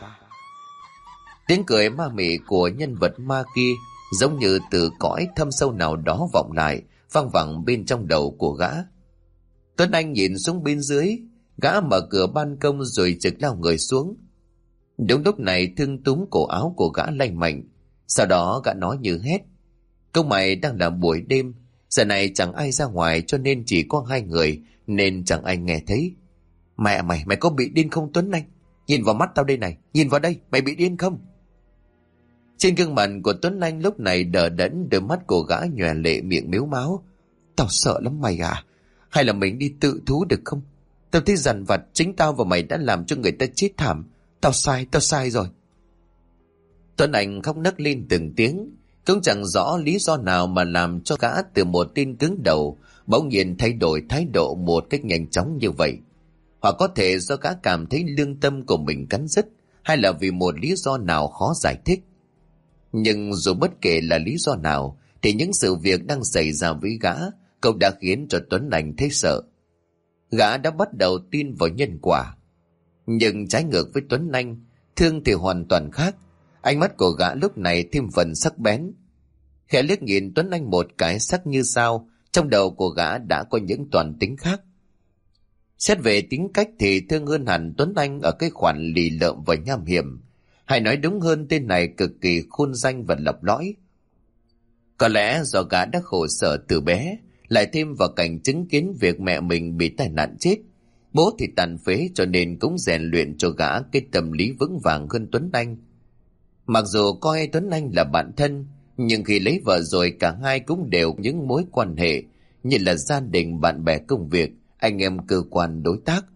S1: Tiếng cười ma mị của nhân vật ma kia giống như từ cõi thâm sâu nào đó vọng lại, văng vẳng bên trong đầu của gã. Tuấn Anh nhìn xuống bên dưới, gã mở cửa ban công rồi trực lao người xuống. Đúng lúc này Thương túm cổ áo của gã lay mạnh, sau đó gã nói như hét: Công mày đang là buổi đêm, giờ này chẳng ai ra ngoài cho nên chỉ có 2 người nên chẳng ai nghe thấy. Mẹ mày có bị điên không Tuấn Anh? Nhìn vào mắt tao đây này, nhìn vào đây, mày bị điên không? Trên gương mặt của Tuấn Anh lúc này đờ đẫn, đôi mắt của gã nhòe lệ, miệng mếu máo. Tao sợ lắm mày à, hay là mình đi tự thú được không? Tao thấy dằn vặt, chính tao và mày đã làm cho người ta chết thảm. Tao sai rồi. Tuấn Anh khóc nấc lên từng tiếng, cũng chẳng rõ lý do nào mà làm cho gã từ một tên cứng đầu bỗng nhiên thay đổi thái độ một cách nhanh chóng như vậy. Hoặc có thể do gã cảm thấy lương tâm của mình cắn rứt, hay là vì một lý do nào khó giải thích. Nhưng dù bất kể là lý do nào thì những sự việc đang xảy ra với gã cũng đã khiến cho Tuấn Anh thấy sợ. Gã đã bắt đầu tin vào nhân quả. Nhưng trái ngược với Tuấn Anh, Thương thì hoàn toàn khác. Ánh mắt của gã lúc này thêm phần sắc bén. Khẽ liếc nhìn Tuấn Anh một cái sắc như dao, trong đầu của gã đã có những toàn tính khác. Xét về tính cách thì Thương hơn hẳn Tuấn Anh ở cái khoản lì lợm và nham hiểm. Hay nói đúng hơn, tên này cực kỳ khôn danh và lọc lõi. Có lẽ do gã đã khổ sở từ bé, Lại thêm vào cảnh chứng kiến việc mẹ mình bị tai nạn chết, bố thì tàn phế, cho nên cũng rèn luyện cho gã cái tâm lý vững vàng hơn Tuấn Anh. Mặc dù coi Tuấn Anh là bạn thân, nhưng khi lấy vợ rồi cả hai cũng đều những mối quan hệ như là gia đình, bạn bè, công việc, anh em, cơ quan, đối tác.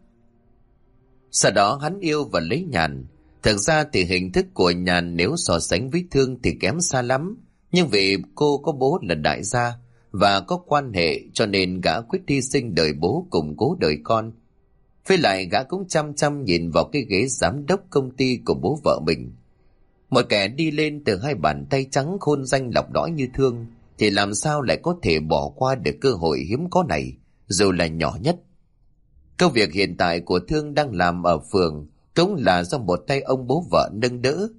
S1: Sau đó hắn yêu và lấy Nhàn. Thực ra thì hình thức của Nhàn nếu so sánh với Thương thì kém xa lắm, nhưng vì cô có bố là đại gia và có quan hệ, cho nên gã quyết hy sinh đời bố củng cố đời con. Với lại gã cũng chăm chăm nhìn vào cái ghế giám đốc công ty của bố vợ mình. Một kẻ đi lên từ hai bàn tay trắng khôn danh lọc đõi như Thương thì làm sao lại có thể bỏ qua được cơ hội hiếm có này, dù là nhỏ nhất. Công việc hiện tại của Thương đang làm ở phường cũng là do một tay ông bố vợ nâng đỡ.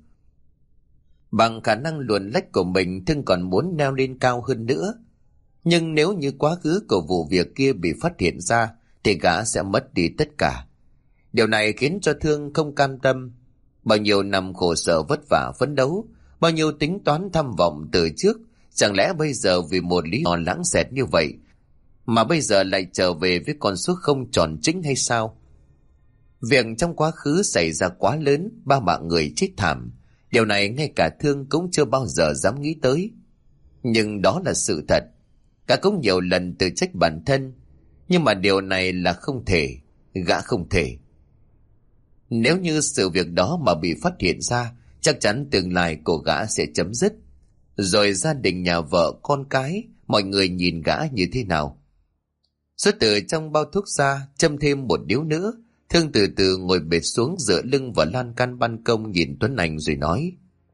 S1: Bằng khả năng luồn lách của mình, Thương còn muốn leo lên cao hơn nữa. Nhưng nếu như quá khứ của vụ việc kia bị phát hiện ra thì gã sẽ mất đi tất cả. Điều này khiến cho Thương không cam tâm. Bao nhiêu năm khổ sở vất vả phấn đấu, bao nhiêu tính toán tham vọng từ trước, chẳng lẽ bây giờ vì một lý do lãng xẹt như vậy mà bây giờ lại trở về với con số không tròn chính hay sao? Việc trong quá khứ xảy ra quá lớn, 3 mạng người chết thảm. Điều này ngay cả Thương cũng chưa bao giờ dám nghĩ tới. Nhưng đó là sự thật. Gã cũng nhiều lần tự trách bản thân, nhưng mà điều này là không thể. Gã không thể. Nếu như sự việc đó mà bị phát hiện ra, chắc chắn tương lai của gã sẽ chấm dứt. Rồi gia đình, nhà vợ, con cái, mọi người nhìn gã như thế nào? Xuất từ trong bao thuốc ra, châm thêm một điếu nữa. Thương từ từ ngồi bệt xuống, dựa lưng vào lan can ban công nhìn Tuấn Anh rồi nói: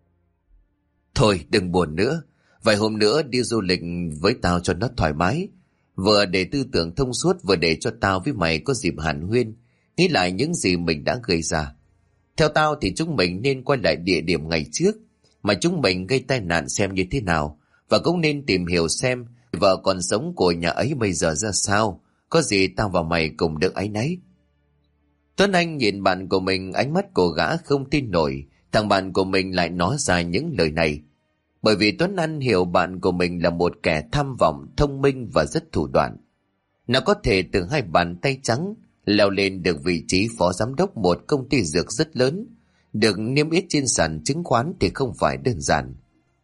S1: Thôi đừng buồn nữa, vài hôm nữa đi du lịch với tao cho nó thoải mái. Vừa để tư tưởng thông suốt, vừa để cho tao với mày có dịp hàn huyên, nghĩ lại những gì mình đã gây ra. Theo tao thì chúng mình nên quay lại địa điểm ngày trước mà chúng mình gây tai nạn xem như thế nào, và cũng nên tìm hiểu xem vợ còn sống của nhà ấy bây giờ ra sao. Có gì tao và mày cùng được áy náy. Tuấn Anh nhìn bạn của mình, ánh mắt của gã không tin nổi thằng bạn của mình lại nói ra những lời này. Bởi vì Tuấn Anh hiểu bạn của mình là một kẻ tham vọng, thông minh và rất thủ đoạn. Nó có thể từ hai bàn tay trắng leo lên được vị trí phó giám đốc một công ty dược rất lớn, được niêm yết trên sàn chứng khoán thì không phải đơn giản.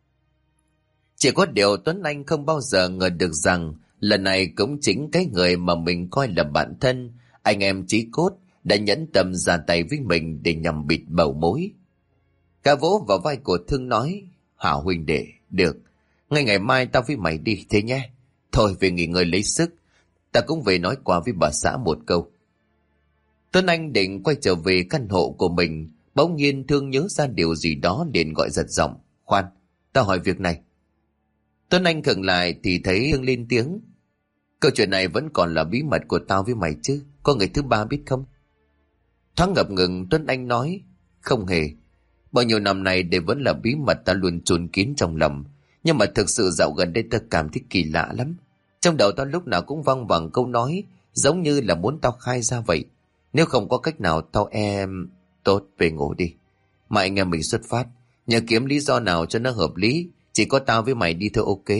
S1: Chỉ có điều Tuấn Anh không bao giờ ngờ được rằng lần này cũng chính cái người mà mình coi là bạn thân, anh em chí cốt đã nhẫn tâm ra tay với mình để nhằm bịt bầu mối. Cả vỗ vào vai của Thương nói: Hảo huynh đệ, được, ngay ngày mai tao với mày đi thế nhé. Thôi về nghỉ ngơi lấy sức, ta cũng về nói qua với bà xã một câu. Tuấn Anh định quay trở về căn hộ của mình, bỗng nhiên Thương nhớ ra điều gì đó liền gọi giật giọng: Khoan, tao hỏi việc này. Tuấn Anh khựng lại thì thấy Thương lên tiếng: Câu chuyện này vẫn còn là bí mật của tao với mày chứ, có người thứ ba biết không? Thoáng ngập ngừng, Tuấn Anh nói: Không hề. Bao nhiêu năm nay đây vẫn là bí mật ta luôn chôn kín trong lòng. Nhưng mà thực sự dạo gần đây ta cảm thấy kỳ lạ lắm. Trong đầu tao lúc nào cũng văng vẳng câu nói giống như là muốn tao khai ra vậy. Nếu không có cách nào tao Tốt, về ngủ đi. Mà anh em mình xuất phát, nhờ kiếm lý do nào cho nó hợp lý. Chỉ có tao với mày đi thôi, ok?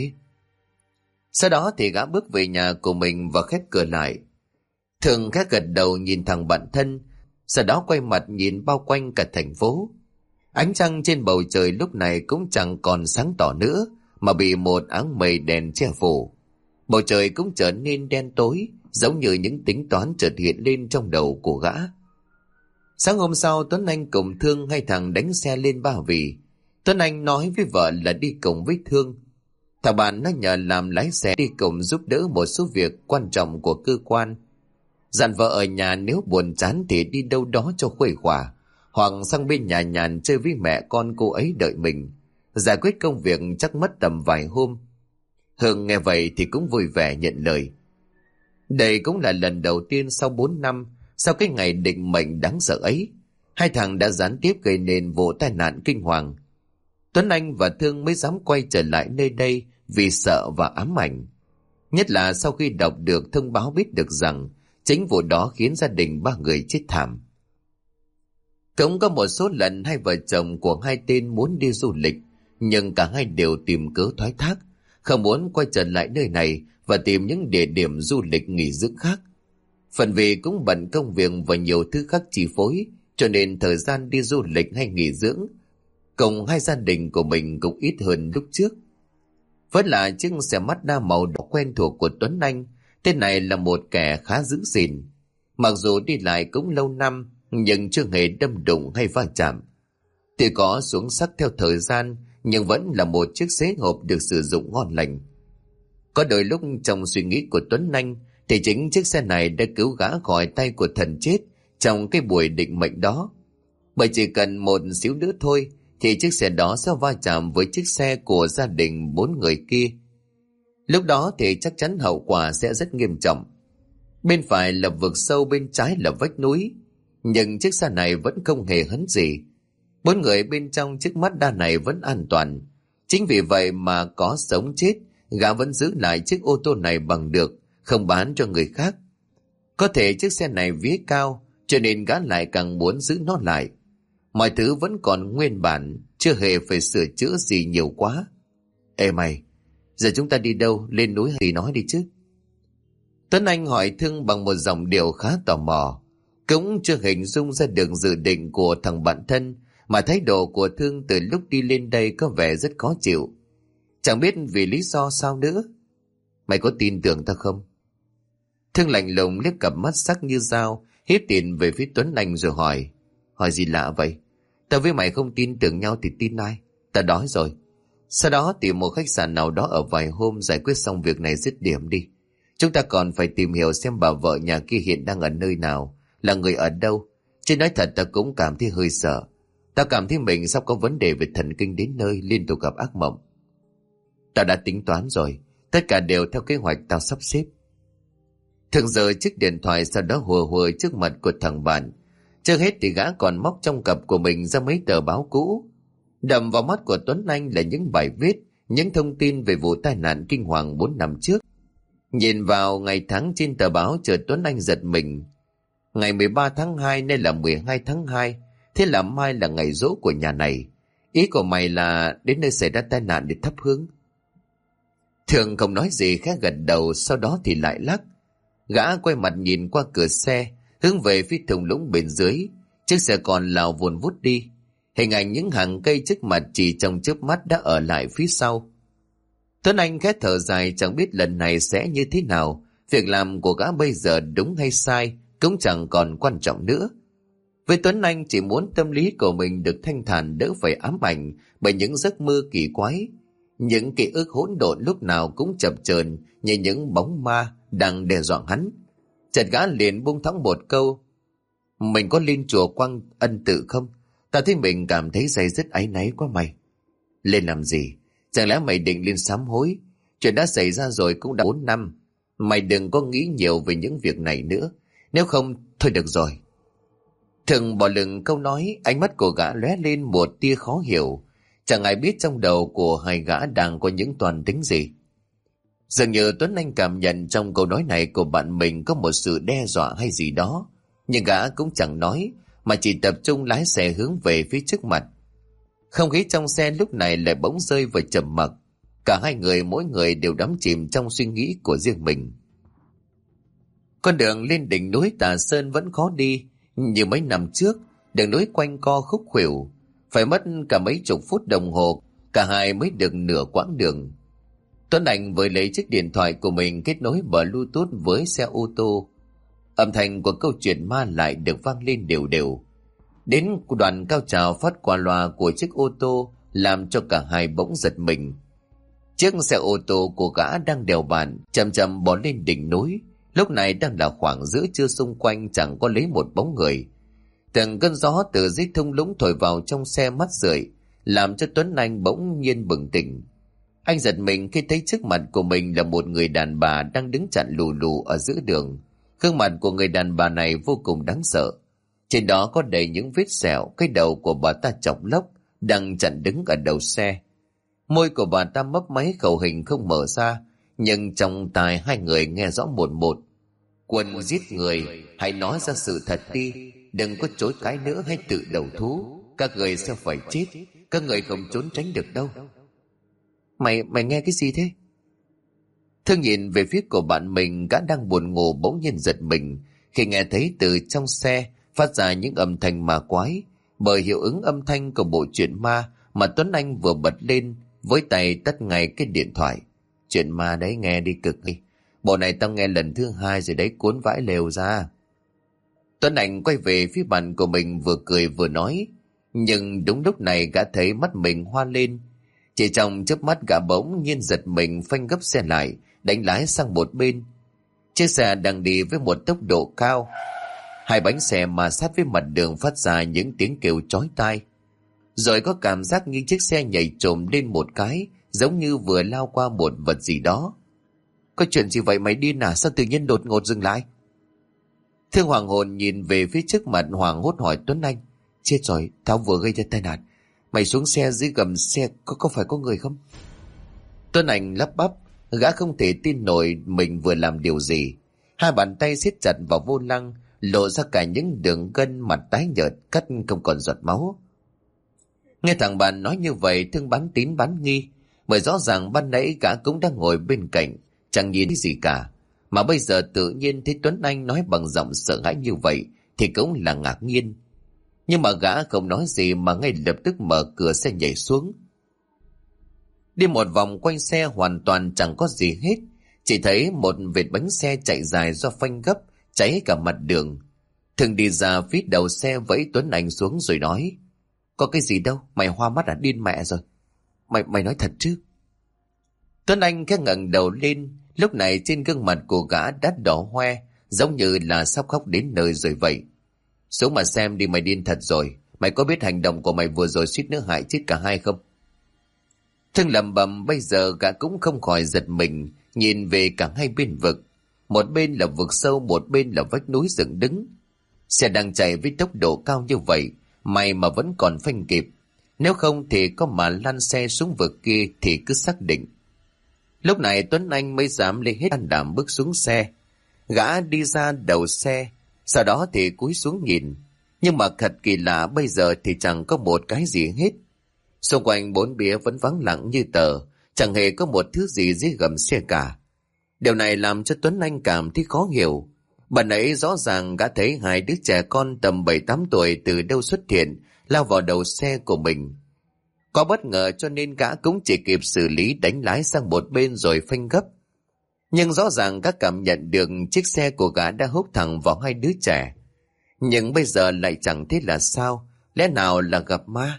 S1: Sau đó thì gã bước về nhà của mình và khép cửa lại. Thường khẽ gật đầu nhìn thằng bạn thân, sau đó quay mặt nhìn bao quanh cả thành phố. Ánh trăng trên bầu trời lúc này cũng chẳng còn sáng tỏ nữa, mà bị một áng mây đen che phủ. Bầu trời cũng trở nên đen tối, giống như những tính toán chợt hiện lên trong đầu của gã. Sáng hôm sau, Tuấn Anh cùng Thương hai thằng đánh xe lên Ba Vì. Tuấn Anh nói với vợ là đi cùng với Thương. Thằng bạn nó nhờ làm lái xe đi cùng giúp đỡ một số việc quan trọng của cơ quan. Dặn vợ ở nhà nếu buồn chán thì đi đâu đó cho khuây khỏa, hoặc sang bên nhà nhàn chơi với mẹ con cô ấy đợi mình. Giải quyết công việc chắc mất tầm vài hôm. Hương nghe vậy thì cũng vui vẻ nhận lời. Đây cũng là lần đầu tiên sau 4 năm, sau cái ngày định mệnh đáng sợ ấy, hai thằng đã gián tiếp gây nên vụ tai nạn kinh hoàng. Tuấn Anh và Thương mới dám quay trở lại nơi đây vì sợ và ám ảnh. Nhất là sau khi đọc được thông báo biết được rằng chính vụ đó khiến gia đình 3 người chết thảm. Cũng có một số lần hai vợ chồng của hai tên muốn đi du lịch, nhưng cả hai đều tìm cớ thoái thác, không muốn quay trở lại nơi này và tìm những địa điểm du lịch nghỉ dưỡng khác. Phần vì cũng bận công việc và nhiều thứ khác chi phối, cho nên thời gian đi du lịch hay nghỉ dưỡng cùng hai gia đình của mình cũng ít hơn lúc trước. Vẫn là chiếc xe Mazda màu đỏ quen thuộc của Tuấn Anh. Tên này là một kẻ khá giữ gìn. Mặc dù đi lại cũng lâu năm, nhưng chưa hề đâm đụng hay va chạm. Tuy có xuống sắc theo thời gian, nhưng vẫn là một chiếc xế hộp được sử dụng ngon lành. Có đôi lúc trong suy nghĩ của Tuấn Anh, thì chính chiếc xe này đã cứu gã khỏi tay của thần chết trong cái buổi định mệnh đó. Bởi chỉ cần một xíu nữa thôi, thì chiếc xe đó sẽ va chạm với chiếc xe của gia đình 4 người kia. Lúc đó thì chắc chắn hậu quả sẽ rất nghiêm trọng. Bên phải là vực sâu, bên trái là vách núi. Nhưng chiếc xe này vẫn không hề hấn gì. 4 người bên trong chiếc Mazda này vẫn an toàn. Chính vì vậy mà có sống chết, gã vẫn giữ lại chiếc ô tô này bằng được, không bán cho người khác. Có thể chiếc xe này vía cao, cho nên gã lại càng muốn giữ nó lại. Mọi thứ vẫn còn nguyên bản, chưa hề phải sửa chữa gì nhiều quá. Ê mày, giờ chúng ta đi đâu, lên núi thì nói đi chứ. Tuấn Anh hỏi Thương bằng một giọng điệu khá tò mò. Cũng chưa hình dung ra được dự định của thằng bạn thân, mà thái độ của Thương từ lúc đi lên đây có vẻ rất khó chịu. Chẳng biết vì lý do sao nữa. Mày có tin tưởng tao không? Thương lạnh lùng liếc cặp mắt sắc như dao, hiếp tiền về phía Tuấn Anh rồi hỏi. Hỏi gì lạ vậy? Tao với mày không tin tưởng nhau thì tin ai? Tao đói rồi. Sau đó tìm một khách sạn nào đó ở vài hôm giải quyết xong việc này dứt điểm đi. Chúng ta còn phải tìm hiểu xem bà vợ nhà kia hiện đang ở nơi nào, là người ở đâu. Chứ nói thật tao cũng cảm thấy hơi sợ. Tao cảm thấy mình sắp có vấn đề về thần kinh đến nơi liên tục gặp ác mộng. Tao đã tính toán rồi, tất cả đều theo kế hoạch tao sắp xếp. Thường giờ chiếc điện thoại, sau đó hùa hùa trước mặt của thằng bạn. Trước hết thì gã còn móc trong cặp của mình ra mấy tờ báo cũ. Đầm vào mắt của Tuấn Anh là những bài viết, những thông tin về vụ tai nạn kinh hoàng 4 năm trước. Nhìn vào ngày tháng trên tờ báo, chợt Tuấn Anh giật mình. Ngày 13 tháng 2 nay là 12 tháng 2, thế là mai là ngày giỗ của nhà này. Ý của mày là đến nơi xảy ra tai nạn để thắp hương? Thường không nói gì, khẽ gật đầu, sau đó thì lại lắc. Gã quay mặt nhìn qua cửa xe, hướng về phía thung lũng bên dưới. Chiếc xe còn lao vùn vút đi. Hình ảnh những hàng cây trước mặt chỉ trong chớp mắt đã ở lại phía sau. Tuấn Anh khẽ thở dài, chẳng biết lần này sẽ như thế nào. Việc làm của gã bây giờ đúng hay sai cũng chẳng còn quan trọng nữa. Với Tuấn Anh chỉ muốn tâm lý của mình được thanh thản, đỡ phải ám ảnh bởi những giấc mơ kỳ quái. Những ký ức hỗn độn lúc nào cũng chập chờn như những bóng ma đang đe dọa hắn. Chợt gã liền buông thõng một câu. Mình có lên chùa Quang Ân Tự không? Ta thấy mình cảm thấy day dứt áy náy quá mày. Lên làm gì? Chẳng lẽ mày định lên sám hối? Chuyện đã xảy ra rồi cũng đã 4 năm. Mày đừng có nghĩ nhiều về những việc này nữa. Nếu không, thôi được rồi. Thường bỏ lửng câu nói, ánh mắt của gã lóe lên một tia khó hiểu. Chẳng ai biết trong đầu của hai gã đang có những toan tính gì. Dường như Tuấn Anh cảm nhận trong câu nói này của bạn mình có một sự đe dọa hay gì đó. Nhưng gã cũng chẳng nói, mà chỉ tập trung lái xe hướng về phía trước mặt. Không khí trong xe lúc này lại bỗng rơi vào trầm mặc. Cả hai người mỗi người đều đắm chìm trong suy nghĩ của riêng mình. Con đường lên đỉnh núi Tà Sơn vẫn khó đi. Như mấy năm trước, đường núi quanh co khúc khuỷu. Phải mất cả mấy chục phút đồng hồ, cả hai mới được nửa quãng đường. Tuấn Anh vừa lấy chiếc điện thoại của mình kết nối Bluetooth với xe ô tô. Âm thanh của câu chuyện ma lại được vang lên đều đều. Đến đoạn cao trào phát qua loa của chiếc ô tô làm cho cả hai bỗng giật mình. Chiếc xe ô tô của gã đang đèo bản chậm chậm bò lên đỉnh núi. Lúc này đang là khoảng giữa trưa, xung quanh chẳng có lấy một bóng người. Từng cơn gió từ dưới thung lũng thổi vào trong xe mắt rượi, làm cho Tuấn Anh bỗng nhiên bừng tỉnh. Anh giật mình khi thấy trước mặt của mình là một người đàn bà đang đứng chặn lù lù ở giữa đường. Gương mặt của người đàn bà này vô cùng đáng sợ. Trên đó có đầy những vết sẹo, cái đầu của bà ta chọc lóc, đang chặn đứng ở đầu xe. Môi của bà ta mấp máy, khẩu hình không mở ra, nhưng trong tai hai người nghe rõ một một. Quân giết người, hãy nói ra sự thật đi, đừng có chối cãi nữa, hay tự đầu thú. Các người sẽ phải chết, các người không trốn tránh được đâu. Mày nghe cái gì thế? Thương nhìn về phía của bạn mình, gã đang buồn ngủ bỗng nhiên giật mình khi nghe thấy từ trong xe phát ra những âm thanh ma quái, bởi hiệu ứng âm thanh của bộ truyện ma mà Tuấn Anh vừa bật lên, với tay tắt ngay cái điện thoại. Chuyện ma đấy nghe đi cực đi. Bộ này tao nghe lần thứ 2 rồi đấy, cuốn vãi lều ra. Tuấn Anh quay về phía bạn của mình vừa cười vừa nói. Nhưng đúng lúc này gã thấy mắt mình hoa lên. Chỉ trong chớp mắt gã bỗng nhiên giật mình phanh gấp xe lại, đánh lái sang một bên. Chiếc xe đang đi với một tốc độ cao. Hai bánh xe mà sát với mặt đường phát ra những tiếng kêu chói tai. Rồi có cảm giác như chiếc xe nhảy trồm lên một cái, giống như vừa lao qua một vật gì đó. Có chuyện gì vậy mày điên à? Sao tự nhiên đột ngột dừng lại? Thương hoàng hồn nhìn về phía trước mặt, hoảng hốt hỏi Tuấn Anh. Chết rồi, tao vừa gây ra tai nạn. Mày xuống xe, dưới gầm xe có phải có người không? Tuấn Anh lắp bắp, gã không thể tin nổi mình vừa làm điều gì. Hai bàn tay siết chặt vào vô lăng, lộ ra cả những đường gân, mặt tái nhợt, cắt không còn giọt máu. Nghe thằng bạn nói như vậy, Thương bán tín bán nghi, bởi rõ ràng ban nãy gã cũng đang ngồi bên cạnh, chẳng nhìn thấy gì cả. Mà bây giờ tự nhiên thấy Tuấn Anh nói bằng giọng sợ hãi như vậy thì cũng là ngạc nhiên. Nhưng mà gã không nói gì mà ngay lập tức mở cửa xe nhảy xuống. Đi một vòng quanh xe hoàn toàn chẳng có gì hết, chỉ thấy một vệt bánh xe chạy dài do phanh gấp, cháy cả mặt đường. Thương đi ra phía đầu xe vẫy Tuấn Anh xuống rồi nói. Có cái gì đâu, mày hoa mắt à, điên mẹ rồi. Mày nói thật chứ? Tuấn Anh khẽ ngẩng đầu lên, lúc này trên gương mặt của gã đã đỏ hoe, giống như là sắp khóc đến nơi rồi vậy. Xuống mà xem đi, mày điên thật rồi. Mày có biết hành động của mày vừa rồi suýt nữa hại chết cả hai không? Thương lẩm bẩm, bây giờ gã cũng không khỏi giật mình, nhìn về cả hai bên vực. Một bên là vực sâu, một bên là vách núi dựng đứng. Xe đang chạy với tốc độ cao như vậy, may mà vẫn còn phanh kịp. Nếu không thì có mà lăn xe xuống vực kia thì cứ xác định. Lúc này Tuấn Anh mới dám lấy hết can đảm bước xuống xe. Gã đi ra đầu xe, sau đó thì cúi xuống nhìn. Nhưng mà thật kỳ lạ, bây giờ thì chẳng có một cái gì hết. Xung quanh bốn bía vẫn vắng lặng như tờ, chẳng hề có một thứ gì dưới gầm xe cả. Điều này làm cho Tuấn Anh cảm thấy khó hiểu. Bạn ấy rõ ràng gã thấy hai đứa trẻ con tầm 7-8 tuổi từ đâu xuất hiện, lao vào đầu xe của mình. Có bất ngờ cho nên gã cũng chỉ kịp xử lý đánh lái sang một bên rồi phanh gấp. Nhưng rõ ràng gã cảm nhận được chiếc xe của gã đã húc thẳng vào hai đứa trẻ. Nhưng bây giờ lại chẳng thế là sao, lẽ nào là gặp ma?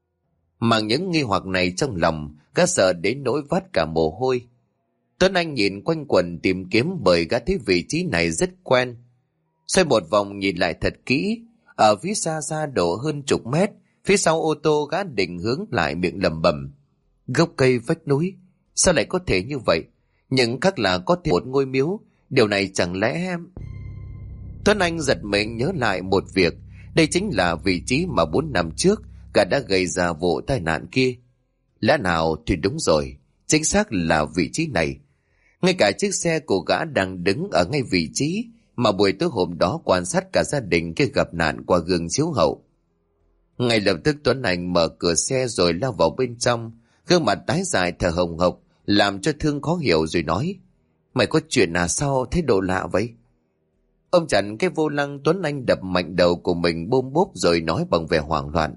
S1: Mà những nghi hoặc này trong lòng, gã sợ đến nỗi vắt cả mồ hôi. Tuấn Anh nhìn quanh quần tìm kiếm, bởi gã thấy vị trí này rất quen. Xoay một vòng nhìn lại thật kỹ, ở phía xa xa độ hơn chục mét, phía sau ô tô gã định hướng lại, miệng lẩm bẩm. Gốc cây vách núi, sao lại có thể như vậy? Nhưng khác là có thể một ngôi miếu, điều này chẳng lẽ... Tuấn Anh giật mình nhớ lại một việc, đây chính là vị trí mà 4 năm trước gã đã gây ra vụ tai nạn kia. Lẽ nào thì đúng rồi, chính xác là vị trí này. Ngay cả chiếc xe của gã đang đứng ở ngay vị trí mà buổi tối hôm đó quan sát cả gia đình kia gặp nạn qua gương chiếu hậu. Ngay lập tức Tuấn Anh mở cửa xe rồi lao vào bên trong, gương mặt tái dài thở hồng hộc, làm cho Thương khó hiểu rồi nói. Mày có chuyện à, sao thái độ lạ vậy? Ông chặn cái vô lăng, Tuấn Anh đập mạnh đầu của mình bôm bốp rồi nói bằng vẻ hoảng loạn.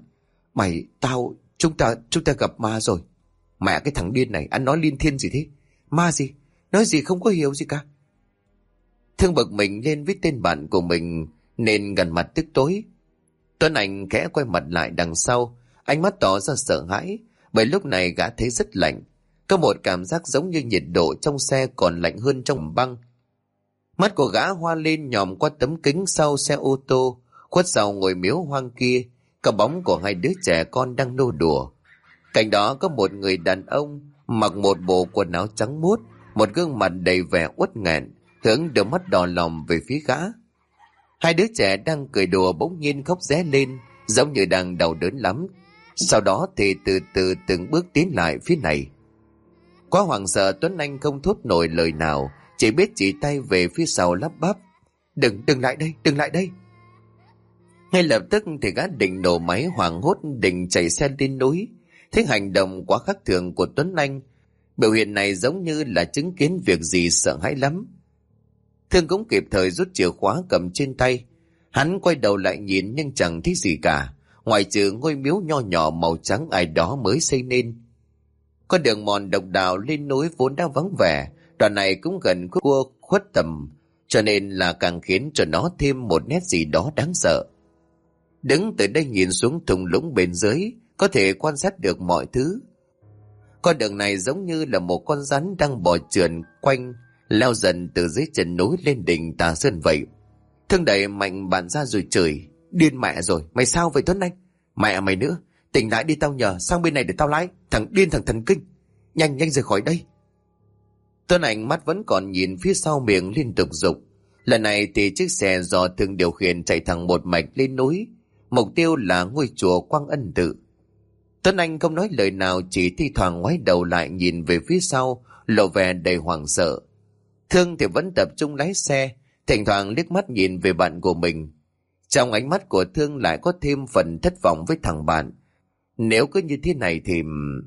S1: Chúng ta gặp ma rồi. Mẹ cái thằng điên này, anh nói liên thiên gì thế? Ma gì? Nói gì không có hiểu gì cả. Thương bực mình lên với tên bạn của mình nên gần mặt tức tối. Tuấn Anh khẽ quay mặt lại đằng sau, ánh mắt tỏ ra sợ hãi, bởi lúc này gã thấy rất lạnh. Có một cảm giác giống như nhiệt độ trong xe còn lạnh hơn trong băng. Mắt của gã hoa lên nhòm qua tấm kính sau xe ô tô, khuất sau ngôi miếu hoang kia, cả bóng của hai đứa trẻ con đang nô đùa. Cạnh đó có một người đàn ông mặc một bộ quần áo trắng muốt, một gương mặt đầy vẻ uất nghẹn, hướng đôi mắt đỏ lòm về phía gã. Hai đứa trẻ đang cười đùa bỗng nhiên khóc ré lên, giống như đang đau đớn lắm. Sau đó thì từ từ từng bước tiến lại phía này. Quá hoảng sợ, Tuấn Anh không thốt nổi lời nào, chỉ biết chỉ tay về phía sau lắp bắp. Đừng lại đây, đừng lại đây. Ngay lập tức thì gã định nổ máy hoảng hốt định chạy xe lên núi. Thấy hành động quá khác thường của Tuấn Anh, Biểu hiện này giống như là chứng kiến việc gì sợ hãi lắm. Thương cũng kịp thời rút chìa khóa cầm trên tay. Hắn quay đầu lại nhìn nhưng chẳng thấy gì cả, ngoại trừ ngôi miếu nho nhỏ màu trắng ai đó mới xây nên. Con đường mòn độc đạo lên núi vốn đã vắng vẻ, đoạn này cũng gần cua khuất tầm, cho nên là càng khiến cho nó thêm một nét gì đó đáng sợ. Đứng từ đây nhìn xuống thung lũng bên dưới, có thể quan sát được mọi thứ. Con đường này giống như là một con rắn đang bò trườn quanh, leo dần từ dưới chân núi lên đỉnh Tà Sơn vậy. Thương đẩy mạnh bạn ra rồi chửi: điên mẹ rồi, mày sao vậy Tuấn Anh? Mẹ mày nữa, tỉnh lại đi, tao nhờ, sang bên này để tao lái. Thằng điên, thằng thần kinh, nhanh nhanh rời khỏi đây. Tuấn Anh mắt vẫn còn nhìn phía sau, miệng liên tục giục. Lần này thì chiếc xe do Thương điều khiển chạy thẳng một mạch lên núi, mục tiêu là ngôi chùa Quang Ân Tự. Tuấn Anh không nói lời nào, chỉ thi thoảng ngoái đầu lại nhìn về phía sau, lộ vẻ đầy hoảng sợ. Thương thì vẫn tập trung lái xe, thỉnh thoảng liếc mắt nhìn về bạn của mình. Trong ánh mắt của Thương lại có thêm phần thất vọng với thằng bạn. Nếu cứ như thế này thì...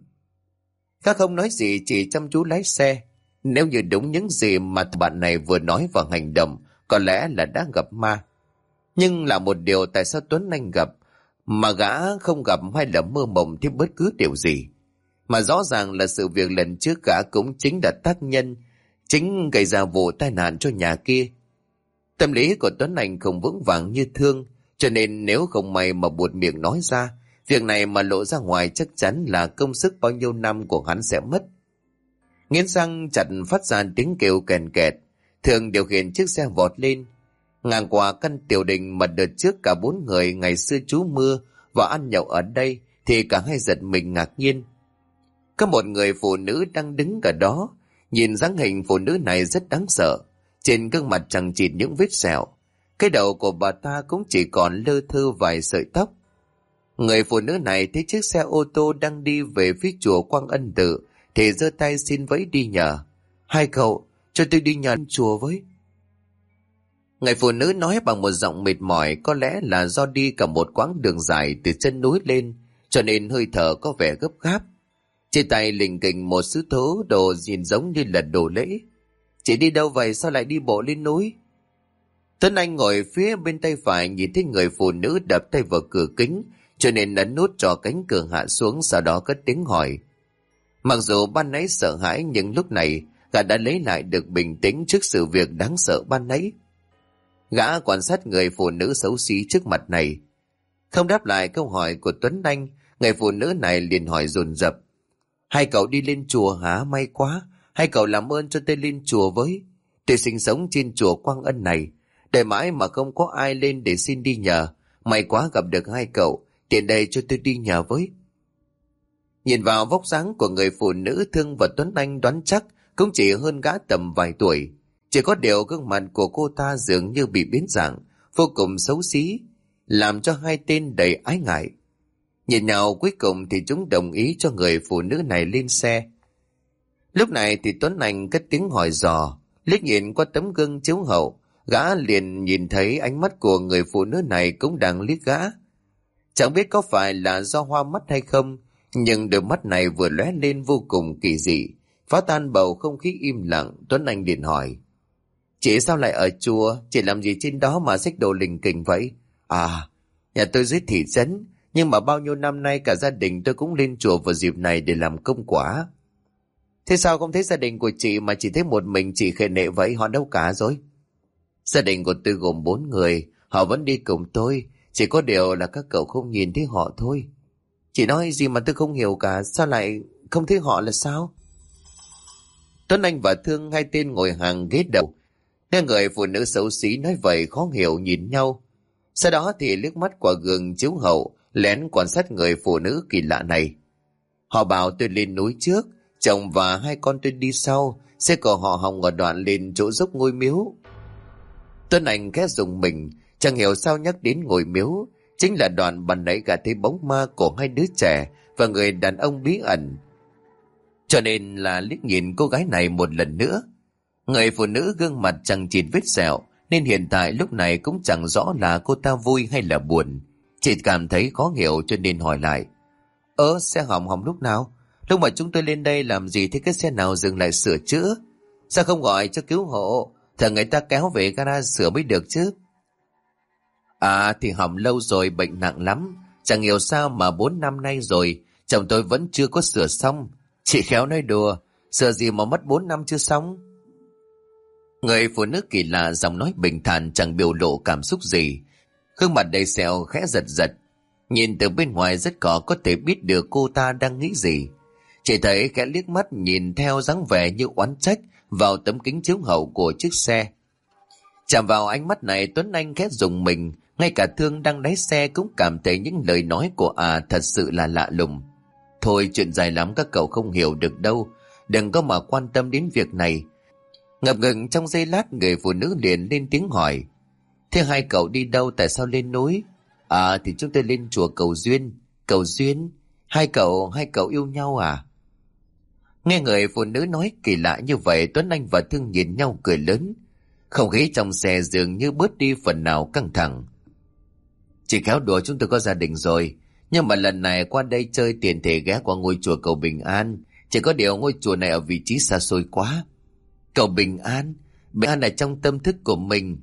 S1: Khác không nói gì, chỉ chăm chú lái xe. Nếu như đúng những gì mà bạn này vừa nói và hành động, có lẽ là đã gặp ma. Nhưng là một điều, tại sao Tuấn Anh gặp mà gã không gặp, hay là mơ mộng thêm bất cứ điều gì? Mà rõ ràng là sự việc lần trước gã cũng chính là tác nhân, chính gây ra vụ tai nạn cho nhà kia. Tâm lý của Tuấn Anh không vững vàng như Thương, cho nên nếu không may mà buột miệng nói ra, việc này mà lộ ra ngoài chắc chắn là công sức bao nhiêu năm của hắn sẽ mất. Nghiến răng chặt phát ra tiếng kêu kèn kẹt, Thương điều khiển chiếc xe vọt lên. Ngang qua căn tiểu đình mà đợt trước cả 4 người ngày xưa trú mưa và ăn nhậu ở đây, thì cả hai giật mình ngạc nhiên. Có một người phụ nữ đang đứng ở đó, nhìn dáng hình phụ nữ này rất đáng sợ. Trên gương mặt chằng chịt những vết sẹo, cái đầu của bà ta cũng chỉ còn lơ thơ vài sợi tóc. Người phụ nữ này thấy chiếc xe ô tô đang đi về phía chùa Quang Ân Tự thì giơ tay xin vẫy đi nhờ: hai cậu cho tôi đi nhờ chùa với. Người phụ nữ nói bằng một giọng mệt mỏi, có lẽ là do đi cả một quãng đường dài từ chân núi lên, cho nên hơi thở có vẻ gấp gáp. Trên tay lình kình một sứ thố đồ nhìn giống như là đồ lễ. Chị đi đâu vậy, sao lại đi bộ lên núi? Tuấn Anh ngồi phía bên tay phải, nhìn thấy người phụ nữ đập tay vào cửa kính, cho nên ấn nút cho cánh cửa hạ xuống, sau đó cất tiếng hỏi. Mặc dù ban nãy sợ hãi, nhưng lúc này gã đã lấy lại được bình tĩnh trước sự việc đáng sợ ban nãy. Gã quan sát người phụ nữ xấu xí trước mặt này. Không đáp lại câu hỏi của Tuấn Anh, người phụ nữ này liền hỏi dồn dập: hai cậu đi lên chùa hả? May quá, hai cậu làm ơn cho tôi lên chùa với. Tôi sinh sống trên chùa Quang Ân này, đợi mãi mà không có ai lên để xin đi nhờ. May quá gặp được hai cậu, tiện đây cho tôi đi nhờ với. Nhìn vào vóc dáng của người phụ nữ, Thương và Tuấn Anh đoán chắc cũng chỉ hơn gã tầm vài tuổi. Chỉ có điều gương mặt của cô ta dường như bị biến dạng, vô cùng xấu xí, làm cho hai tên đầy ái ngại. Nhìn nhau cuối cùng thì chúng đồng ý cho người phụ nữ này lên xe. Lúc này thì Tuấn Anh cất tiếng hỏi dò, liếc nhìn qua tấm gương chiếu hậu, gã liền nhìn thấy ánh mắt của người phụ nữ này cũng đang liếc gã. Chẳng biết có phải là do hoa mắt hay không, nhưng đôi mắt này vừa lóe lên vô cùng kỳ dị, phá tan bầu không khí im lặng. Tuấn Anh liền hỏi: chị sao lại ở chùa? Chị làm gì trên đó mà xách đồ lình kình vậy? À, nhà tôi dưới thị trấn, nhưng mà bao nhiêu năm nay cả gia đình tôi cũng lên chùa vào dịp này để làm công quả. Thế sao không thấy gia đình của chị mà chỉ thấy một mình chị khệ nệ vậy? Họ đâu cả rồi? Gia đình của tôi gồm 4 người, họ vẫn đi cùng tôi, chỉ có điều là các cậu không nhìn thấy họ thôi. Chị nói gì mà tôi không hiểu cả, sao lại không thấy họ là sao? Tuấn Anh và Thương, hai tên ngồi hàng ghế đầu, nghe người phụ nữ xấu xí nói vậy khó hiểu nhìn nhau. Sau đó thì liếc mắt qua gương chiếu hậu, lén quan sát người phụ nữ kỳ lạ này. Họ bảo tôi lên núi trước, chồng và hai con tôi đi sau, xe của họ hỏng ở đoạn lên chỗ dốc ngôi miếu. Tuấn Anh khẽ rùng mình, chẳng hiểu sao nhắc đến ngôi miếu, chính là đoạn ban nãy gã thấy bóng ma của hai đứa trẻ và người đàn ông bí ẩn. Cho nên là liếc nhìn cô gái này một lần nữa. Người phụ nữ gương mặt chẳng chịt vết sẹo, nên hiện tại lúc này cũng chẳng rõ là cô ta vui hay là buồn. Chị cảm thấy khó hiểu cho nên hỏi lại: xe hỏng lúc nào? Lúc mà chúng tôi lên đây làm gì thấy cái xe nào dừng lại sửa chữa? Sao không gọi cho cứu hộ? Thờ người ta kéo về gara sửa mới được chứ. À thì hỏng lâu rồi, bệnh nặng lắm. Chẳng hiểu sao mà 4 năm nay rồi chồng tôi vẫn chưa có sửa xong. Chị khéo nói đùa, sửa gì mà mất 4 năm chưa xong. Người phụ nữ kỳ lạ, giọng nói bình thản, chẳng biểu lộ cảm xúc gì. Gương mặt đầy sẹo khẽ giật giật. Nhìn từ bên ngoài rất có thể biết được cô ta đang nghĩ gì. Chỉ thấy khẽ liếc mắt nhìn theo dáng vẻ như oán trách vào tấm kính chiếu hậu của chiếc xe. Chạm vào ánh mắt này, Tuấn Anh khẽ rùng mình. Ngay cả Thương đang lái xe cũng cảm thấy những lời nói của thật sự là lạ lùng. Thôi chuyện dài lắm các cậu không hiểu được đâu. Đừng có mà quan tâm đến việc này. Ngập ngừng trong giây lát, người phụ nữ liền lên tiếng hỏi. Thế hai cậu đi đâu, tại sao lên núi? Thì chúng tôi lên chùa cầu duyên. Cầu duyên? Hai cậu yêu nhau à? Nghe người phụ nữ nói kỳ lạ như vậy, Tuấn Anh và Thương nhìn nhau cười lớn. Không khí trong xe dường như bớt đi phần nào căng thẳng. Chỉ khéo đùa, chúng tôi có gia đình rồi. Nhưng mà lần này qua đây chơi tiện thể ghé qua ngôi chùa cầu Bình An. Chỉ có điều ngôi chùa này ở vị trí xa xôi quá. Cầu Bình An? Bình An là trong tâm thức của mình.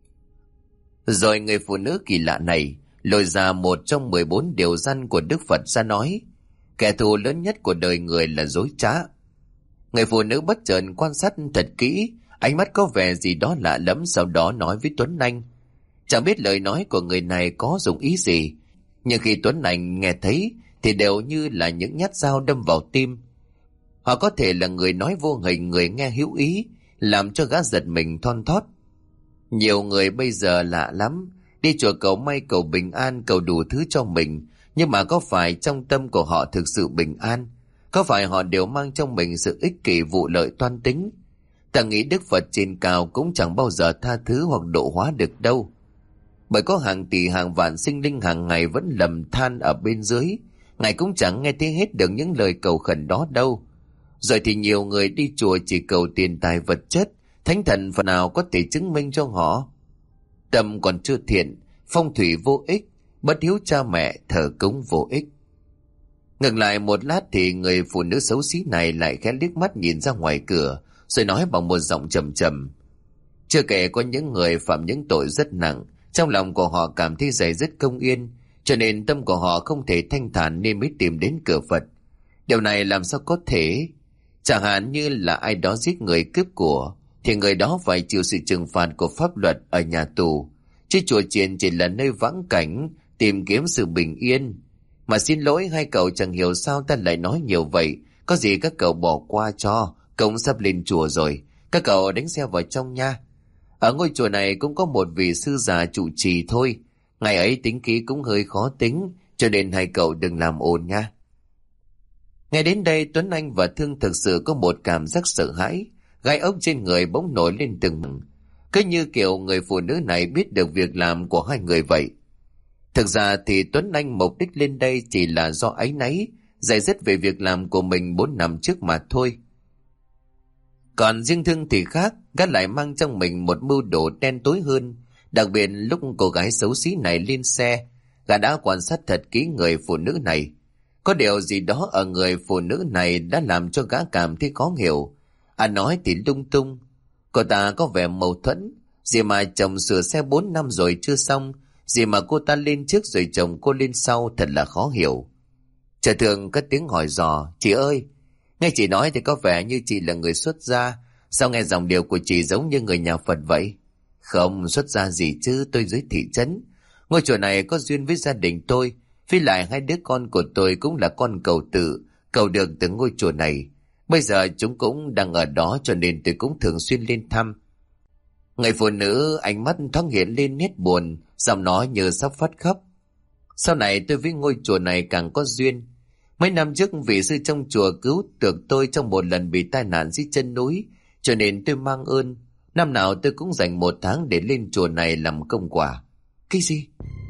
S1: Rồi người phụ nữ kỳ lạ này lôi ra một trong 14 điều răn của Đức Phật ra nói. Kẻ thù lớn nhất của đời người là dối trá. Người phụ nữ bất chợt quan sát thật kỹ, ánh mắt có vẻ gì đó lạ lẫm, sau đó nói với Tuấn Anh. Chẳng biết lời nói của người này có dụng ý gì, nhưng khi Tuấn Anh nghe thấy thì đều như là những nhát dao đâm vào tim. Họ có thể là người nói vô hình, người nghe hữu ý, làm cho gã giật mình thon thót. Nhiều người bây giờ lạ lắm, đi chùa cầu may, cầu bình an, cầu đủ thứ cho mình, nhưng mà có phải trong tâm của họ thực sự bình an? Có phải họ đều mang trong mình sự ích kỷ, vụ lợi, toan tính? Ta nghĩ Đức Phật trên cao cũng chẳng bao giờ tha thứ hoặc độ hóa được đâu. Bởi có hàng tỷ hàng vạn sinh linh hàng ngày vẫn lầm than ở bên dưới, Ngài cũng chẳng nghe thấy hết được những lời cầu khẩn đó đâu. Rồi thì nhiều người đi chùa chỉ cầu tiền tài vật chất, thánh thần phần nào có thể chứng minh cho họ. Tâm còn chưa thiện, phong thủy vô ích, bất hiếu cha mẹ, thờ cúng vô ích. Ngừng lại một lát thì người phụ nữ xấu xí này lại khẽ liếc mắt nhìn ra ngoài cửa, rồi nói bằng một giọng trầm trầm. Chưa kể có những người phạm những tội rất nặng, trong lòng của họ cảm thấy dày dứt không yên, cho nên tâm của họ không thể thanh thản nên mới tìm đến cửa Phật. Điều này làm sao có thể? Chẳng hạn như là ai đó giết người cướp của, thì người đó phải chịu sự trừng phạt của pháp luật ở nhà tù, chứ chùa chiền chỉ là nơi vãng cảnh tìm kiếm sự bình yên. Mà xin lỗi, hai cậu chẳng hiểu sao ta lại nói nhiều vậy. Có gì các cậu bỏ qua cho, cậu sắp lên chùa rồi, các cậu đánh xe vào trong nha. Ở ngôi chùa này cũng có một vị sư già trụ trì thôi, ngày ấy tính khí cũng hơi khó tính, cho nên hai cậu đừng làm ồn nha. Nghe đến đây, Tuấn Anh và Thương thực sự có một cảm giác sợ hãi, gai ốc trên người bỗng nổi lên từng. Cứ như kiểu người phụ nữ này biết được việc làm của hai người vậy. Thực ra thì Tuấn Anh mục đích lên đây chỉ là do áy náy, dày dứt về việc làm của mình 4 năm trước mà thôi. Còn riêng Thương thì khác, gã lại mang trong mình một mưu đồ đen tối hơn. Đặc biệt lúc cô gái xấu xí này lên xe, gã đã quan sát thật kỹ người phụ nữ này. Có điều gì đó ở người phụ nữ này đã làm cho gã cảm thấy khó hiểu. Nói thì lung tung. Cô ta có vẻ mâu thuẫn. Gì mà chồng sửa xe 4 năm rồi chưa xong, gì mà cô ta lên trước rồi chồng cô lên sau, thật là khó hiểu. Chờ Thường cất tiếng hỏi dò. Chị ơi, nghe chị nói thì có vẻ như chị là người xuất gia. Sao nghe dòng điệu của chị giống như người nhà Phật vậy? Không xuất gia gì chứ, tôi dưới thị trấn. Ngôi chùa này có duyên với gia đình tôi. Với lại hai đứa con của tôi cũng là con cầu tự, cầu được từ ngôi chùa này. Bây giờ chúng cũng đang ở đó, cho nên tôi cũng thường xuyên lên thăm. Người phụ nữ ánh mắt thoáng hiện lên nét buồn, giọng nói như sắp phát khóc. Sau này tôi với ngôi chùa này càng có duyên. Mấy năm trước vị sư trong chùa cứu được tôi trong một lần bị tai nạn dưới chân núi, cho nên tôi mang ơn. Năm nào tôi cũng dành 1 tháng để lên chùa này làm công quả. Cái gì?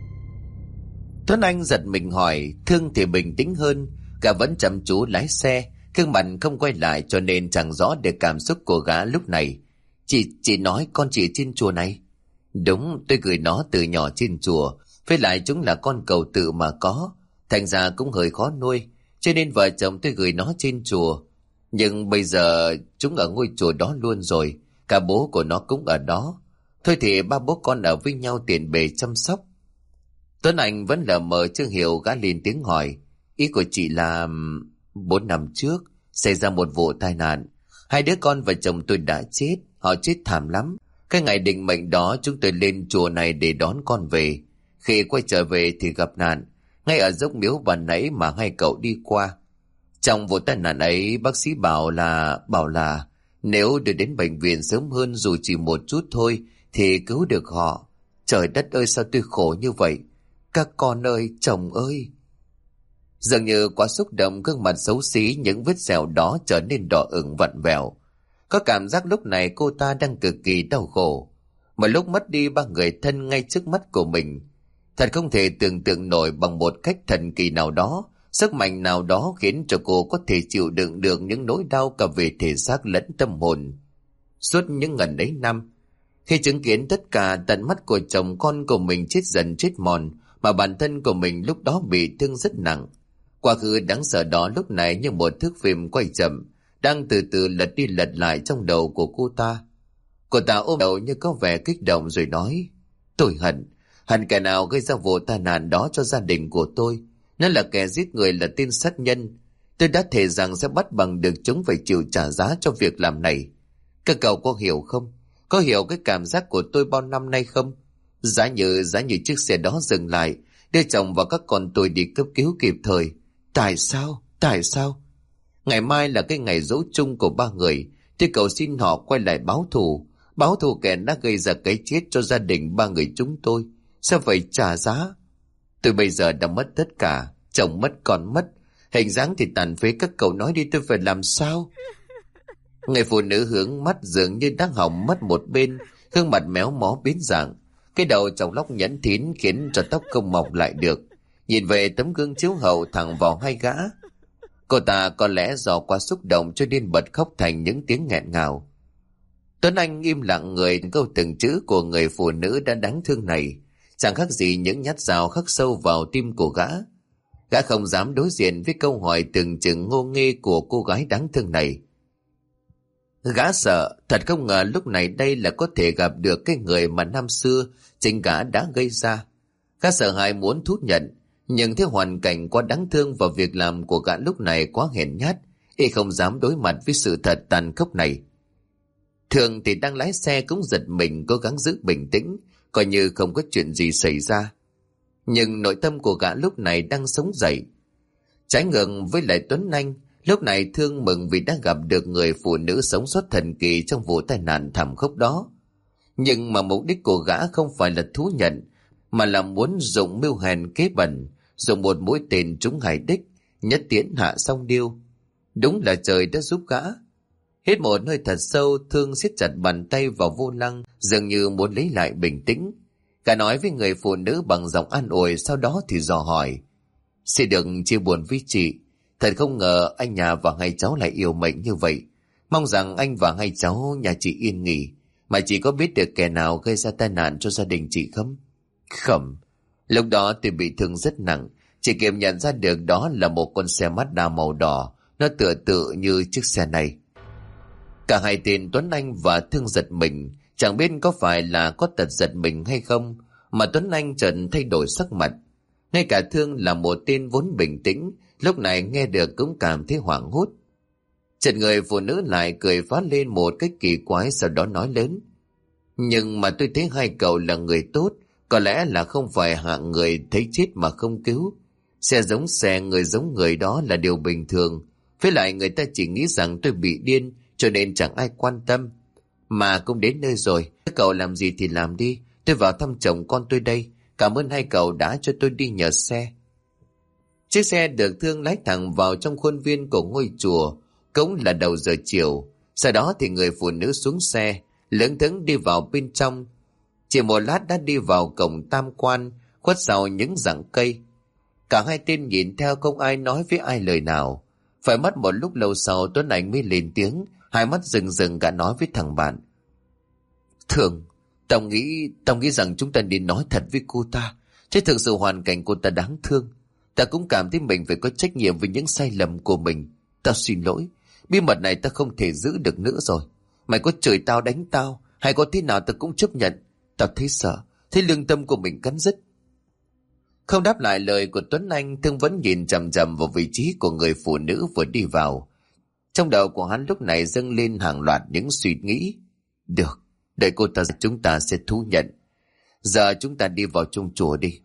S1: Tuấn Anh giật mình hỏi. Thương thì bình tĩnh hơn, gã vẫn chăm chú lái xe, gương mặt không quay lại, cho nên chẳng rõ được cảm xúc của gã lúc này. Chị nói con chị trên chùa này? Đúng, tôi gửi nó từ nhỏ trên chùa, với lại chúng là con cầu tự mà có, thành ra cũng hơi khó nuôi. cho nên vợ chồng tôi gửi nó trên chùa. Nhưng bây giờ chúng ở ngôi chùa đó luôn rồi, cả bố của nó cũng ở đó. Thôi thì ba bố con ở với nhau tiện bề chăm sóc. Tuấn Anh vẫn lờ mờ chưa hiểu, gã lên tiếng hỏi. Ý của chị là 4 năm trước xảy ra một vụ tai nạn. 2 đứa con và chồng tôi đã chết. Họ chết thảm lắm. Cái ngày định mệnh đó chúng tôi lên chùa này để đón con về. Khi quay trở về thì gặp nạn ngay ở dốc miếu ban nãy mà hai cậu đi qua. Trong vụ tai nạn ấy, bác sĩ bảo là nếu đưa đến bệnh viện sớm hơn dù chỉ một chút thôi thì cứu được họ. Trời đất ơi, sao tôi khổ như vậy. Các con ơi, chồng ơi. Dường như quá xúc động, gương mặt xấu xí những vết sẹo đó trở nên đỏ ửng vặn vẹo. Có cảm giác lúc này cô ta đang cực kỳ đau khổ. Mà lúc mất đi 3 người thân ngay trước mắt của mình. Thật không thể tưởng tượng nổi bằng một cách thần kỳ nào đó, sức mạnh nào đó khiến cho cô có thể chịu đựng được những nỗi đau cả về thể xác lẫn tâm hồn. Suốt những ngần ấy năm, khi chứng kiến tất cả tận mắt của chồng con của mình chết dần chết mòn, mà bản thân của mình lúc đó bị thương rất nặng. Quá khứ đáng sợ đó lúc này như một thước phim quay chậm, đang từ từ lật đi lật lại trong đầu của cô ta. Cô ta ôm đầu như có vẻ kích động rồi nói: Tôi hận kẻ nào gây ra vụ tai nạn đó cho gia đình của tôi. Nó là kẻ giết người, là tên sát nhân. Tôi đã thề rằng sẽ bắt bằng được chúng phải chịu trả giá cho việc làm này. Các cậu có hiểu không? Có hiểu cái cảm giác của tôi bao năm nay không? Giá như chiếc xe đó dừng lại, đưa chồng và các con tôi đi cấp cứu kịp thời. Tại sao? Ngày mai là cái ngày giỗ chung của 3 người. Tôi cầu xin họ quay lại báo thù kẻ đã gây ra cái chết cho gia đình 3 người chúng tôi. Sao phải trả giá? Tôi bây giờ đã mất tất cả, chồng mất, con mất, hình dáng thì tàn phế. Các cậu nói đi, tôi phải làm sao? Người phụ nữ hướng mắt dường như đang hỏng mất một bên, gương mặt méo mó biến dạng, cái đầu chồng lóc nhẵn thín khiến cho tóc không mọc lại được. Nhìn về tấm gương chiếu hậu thẳng vào hai gã. Cô ta có lẽ do quá xúc động cho nên bật khóc thành những tiếng nghẹn ngào. Tuấn Anh im lặng, người câu từng chữ của người phụ nữ đã đáng thương này chẳng khác gì những nhát dao khắc sâu vào tim của gã. Gã không dám đối diện với câu hỏi từng chừng ngô nghê của cô gái đáng thương này. Gã sợ, thật không ngờ lúc này đây là có thể gặp được cái người mà năm xưa chính gã đã gây ra. Gã sợ hãi muốn thú nhận, nhưng thấy hoàn cảnh quá đáng thương và việc làm của gã lúc này quá hèn nhát, y không dám đối mặt với sự thật tàn khốc này. Thường thì đang lái xe cũng giật mình, cố gắng giữ bình tĩnh, coi như không có chuyện gì xảy ra. Nhưng nội tâm của gã lúc này đang sống dậy. Trái ngược với lại Tuấn Anh, lúc này thương mừng vì đã gặp được người phụ nữ sống sót thần kỳ trong vụ tai nạn thảm khốc đó. Nhưng mà mục đích của gã không phải là thú nhận, mà là muốn dùng mưu hèn kế bẩn, dùng một mũi tên trúng hải đích, nhất tiễn hạ song điêu. Đúng là trời đã giúp gã. Hít một hơi thật sâu, Thương siết chặt bàn tay vào vô lăng, dường như muốn lấy lại bình tĩnh. Gã nói với người phụ nữ bằng giọng an ủi, sau đó thì dò hỏi: Xin đừng chia buồn với chị. Thật không ngờ anh nhà và hai cháu lại yêu mệnh như vậy. Mong rằng anh và hai cháu nhà chị yên nghỉ. Mà chị có biết được kẻ nào gây ra tai nạn cho gia đình chị không? Không. Lúc đó tôi bị thương rất nặng. Chị kiểm nhận ra được đó là một con xe Mazda màu đỏ. Nó tựa tựa như chiếc xe này. Cả hai tên Tuấn Anh và Thương giật mình. Chẳng biết có phải là có tật giật mình hay không, mà Tuấn Anh chợt thay đổi sắc mặt. Ngay cả Thương là một tên vốn bình tĩnh, lúc này nghe được cũng cảm thấy hoảng hốt. Chợt người phụ nữ lại cười phá lên một cách kỳ quái, sau đó nói lớn: Nhưng mà tôi thấy hai cậu là người tốt, có lẽ là không phải hạng người thấy chết mà không cứu. Xe giống xe, người giống người đó là điều bình thường. Với lại người ta chỉ nghĩ rằng tôi bị điên, cho nên chẳng ai quan tâm. Mà cũng đến nơi rồi, các cậu làm gì thì làm đi, tôi vào thăm chồng con tôi đây. Cảm ơn hai cậu đã cho tôi đi nhờ xe. Chiếc xe được Thương lái thẳng vào trong khuôn viên của ngôi chùa. Cũng là đầu giờ chiều. Sau đó thì người phụ nữ xuống xe, lững thững đi vào bên trong. Chỉ một lát đã đi vào cổng tam quan, khuất sau những rặng cây. Cả hai tên nhìn theo, không ai nói với ai lời nào. Phải mất một lúc lâu sau, Tuấn Anh mới lên tiếng, hai mắt rừng rừng cả nói với thằng bạn: Thường, tao nghĩ rằng chúng ta nên nói thật với cô ta. Chứ thực sự hoàn cảnh cô ta đáng thương. Ta cũng cảm thấy mình phải có trách nhiệm với những sai lầm của mình. Tao xin lỗi. Bí mật này ta không thể giữ được nữa rồi. Mày có chửi tao đánh tao hay có thế nào ta cũng chấp nhận. Tao thấy sợ, thấy lương tâm của mình cắn rứt. Không đáp lại lời của Tuấn Anh, Thương vẫn nhìn chằm chằm vào vị trí của người phụ nữ vừa đi vào. Trong đầu của hắn lúc này dâng lên hàng loạt những suy nghĩ. Được, để cô ta chúng ta sẽ thú nhận. Giờ chúng ta đi vào trong chùa đi.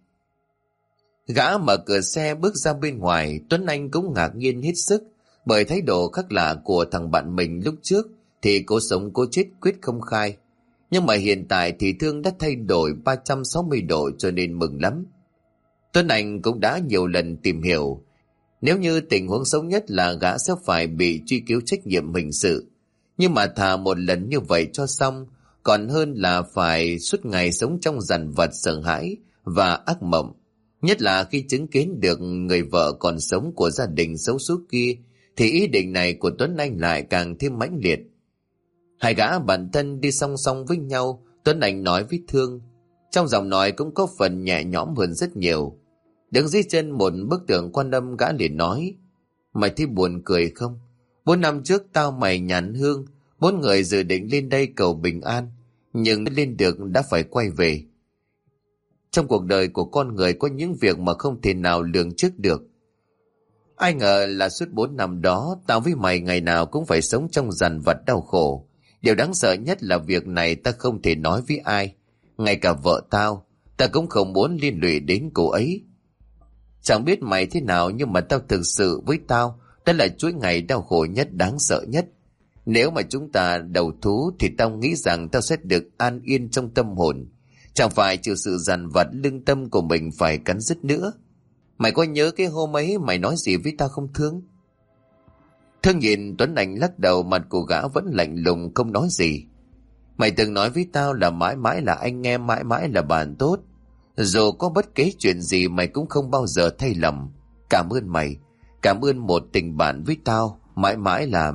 S1: Gã mở cửa xe bước ra bên ngoài. Tuấn Anh cũng ngạc nhiên hết sức bởi thái độ khác lạ của thằng bạn mình lúc trước thì cố sống cố chết quyết không khai. Nhưng mà hiện tại thì Thương đã thay đổi 360 độ cho nên mừng lắm. Tuấn Anh cũng đã nhiều lần tìm hiểu. Nếu như tình huống xấu nhất là gã sẽ phải bị truy cứu trách nhiệm hình sự. Nhưng mà thà một lần như vậy cho xong, còn hơn là phải suốt ngày sống trong dằn vặt sợ hãi và ác mộng. Nhất là khi chứng kiến được người vợ còn sống của gia đình xấu số kia, thì ý định này của Tuấn Anh lại càng thêm mãnh liệt. Hai gã bản thân đi song song với nhau, Tuấn Anh nói với Thương. Trong giọng nói cũng có phần nhẹ nhõm hơn rất nhiều. Đứng dưới chân một bức tượng Quan Âm, gã liền nói: Mày thấy buồn cười không? 4 năm trước tao mày nhàn hương, 4 người dự định lên đây cầu bình an, nhưng lên được đã phải quay về. Trong cuộc đời của con người có những việc mà không thể nào lường trước được. Ai ngờ là suốt 4 năm đó tao với mày ngày nào cũng phải sống trong dằn vặt đau khổ. Điều đáng sợ nhất là việc này ta không thể nói với ai. Ngay cả vợ tao, ta cũng không muốn liên lụy đến cô ấy. Chẳng biết mày thế nào nhưng mà tao thực sự với tao, đó là chuỗi ngày đau khổ nhất, đáng sợ nhất. Nếu mà chúng ta đầu thú thì tao nghĩ rằng tao sẽ được an yên trong tâm hồn. Chẳng phải chịu sự dằn vặt lương tâm của mình phải cắn rứt nữa. Mày có nhớ cái hôm ấy mày nói gì với tao không Thương? Thương nhìn Tuấn Anh lắc đầu, mặt của gã vẫn lạnh lùng không nói gì. Mày từng nói với tao là mãi mãi là anh em, mãi mãi là bạn tốt. Dù có bất kế chuyện gì mày cũng không bao giờ thay lòng. Cảm ơn mày. Cảm ơn một tình bạn với tao. Mãi mãi là...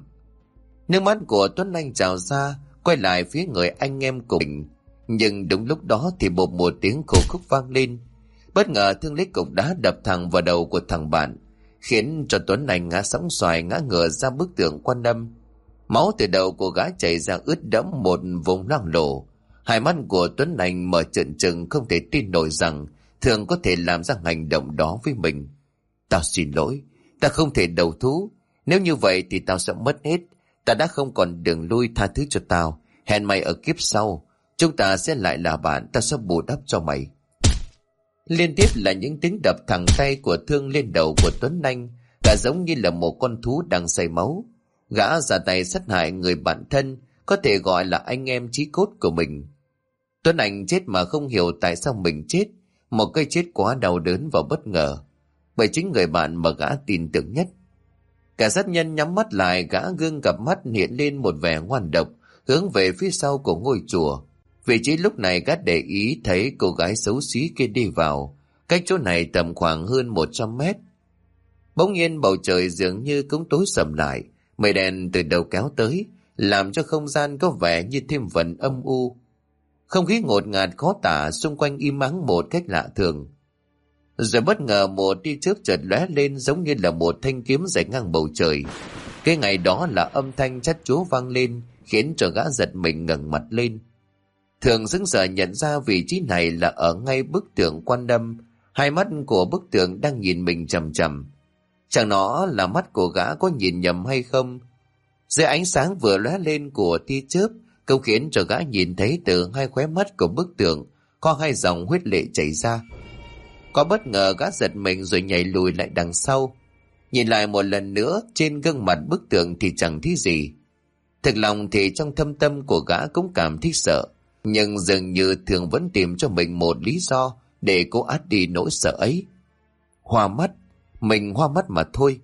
S1: Nước mắt của Tuấn Anh trào ra, quay lại phía người anh em của mình. Nhưng đúng lúc đó thì bột một tiếng khổ khúc vang lên. Bất ngờ Thương lấy cục đá đập thẳng vào đầu của thằng bạn, khiến cho Tuấn Anh ngã sóng xoài ngã ngửa ra bức tượng Quan Âm. Máu từ đầu của gã chảy ra ướt đẫm một vùng loang lổ. Hai mắt của Tuấn Anh mở trợn trừng, không thể tin nổi rằng Thương có thể làm ra hành động đó với mình. Tao xin lỗi, ta không thể đầu thú. Nếu như vậy thì tao sẽ mất hết. Ta đã không còn đường lui, tha thứ cho tao. Hẹn mày ở kiếp sau, chúng ta sẽ lại là bạn, ta sẽ bù đắp cho mày. Liên tiếp là những tiếng đập thẳng tay của Thương lên đầu của Tuấn Anh, cả giống như là một con thú đang say máu. Gã ra tay sát hại người bạn thân, có thể gọi là anh em chí cốt của mình. Tuấn Anh chết mà không hiểu tại sao mình chết, một cái chết quá đau đớn và bất ngờ, bởi chính người bạn mà gã tin tưởng nhất. Cả sát nhân nhắm mắt lại, gã gương cặp mắt hiện lên một vẻ ngoan độc, hướng về phía sau của ngôi chùa. Vị trí lúc này gã để ý thấy cô gái xấu xí kia đi vào, cách chỗ này tầm khoảng hơn 100 mét. Bỗng nhiên bầu trời dường như cũng tối sầm lại, mây đen từ đầu kéo tới, làm cho không gian có vẻ như thêm phần âm u. Không khí ngột ngạt khó tả, xung quanh im ắng một cách lạ thường. Rồi bất ngờ một tia chớp chợt lóe lên, giống như là một thanh kiếm dài ngang bầu trời. Cái ngày đó là âm thanh chát chúa vang lên, khiến cho gã giật mình ngẩng mặt lên. Thường sững sờ nhận ra vị trí này là ở ngay bức tượng Quan Âm. Hai mắt của bức tượng đang nhìn mình chằm chằm. Chẳng nó là mắt của gã có nhìn nhầm hay không? Dưới ánh sáng vừa lóe lên của tia chớp, cũng khiến cho gã nhìn thấy từ hai khóe mắt của bức tượng có hai dòng huyết lệ chảy ra. Có bất ngờ gã giật mình rồi nhảy lùi lại đằng sau. Nhìn lại một lần nữa, trên gương mặt bức tượng thì chẳng thấy gì. Thực lòng thì trong thâm tâm của gã cũng cảm thấy sợ, nhưng dường như Thường vẫn tìm cho mình một lý do để cố át đi nỗi sợ ấy. Hoa mắt, mình hoa mắt mà thôi.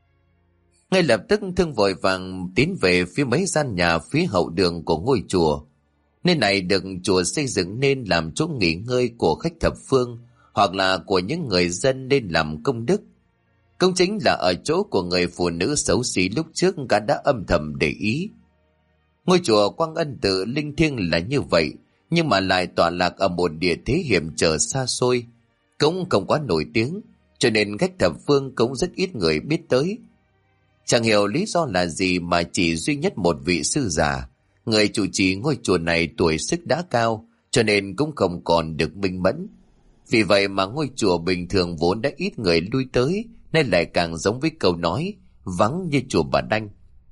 S1: Ngay lập tức Thương vội vàng tiến về phía mấy gian nhà phía hậu đường của ngôi chùa. Nơi này được chùa xây dựng nên làm chỗ nghỉ ngơi của khách thập phương, hoặc là của những người dân nên làm công đức. Cũng chính là ở chỗ của người phụ nữ xấu xí lúc trước gã đã âm thầm để ý. Ngôi chùa Quang Ân Tự linh thiêng là như vậy, nhưng mà lại tọa lạc ở một địa thế hiểm trở xa xôi, cũng không quá nổi tiếng. cho nên khách thập phương cũng rất ít người biết tới. Chẳng hiểu lý do là gì mà chỉ duy nhất một vị sư già, người chủ trì ngôi chùa này tuổi sức đã cao, cho nên cũng không còn được minh mẫn. Vì vậy mà ngôi chùa bình thường vốn đã ít người lui tới, nên lại càng giống với câu nói vắng như chùa Bà Đanh.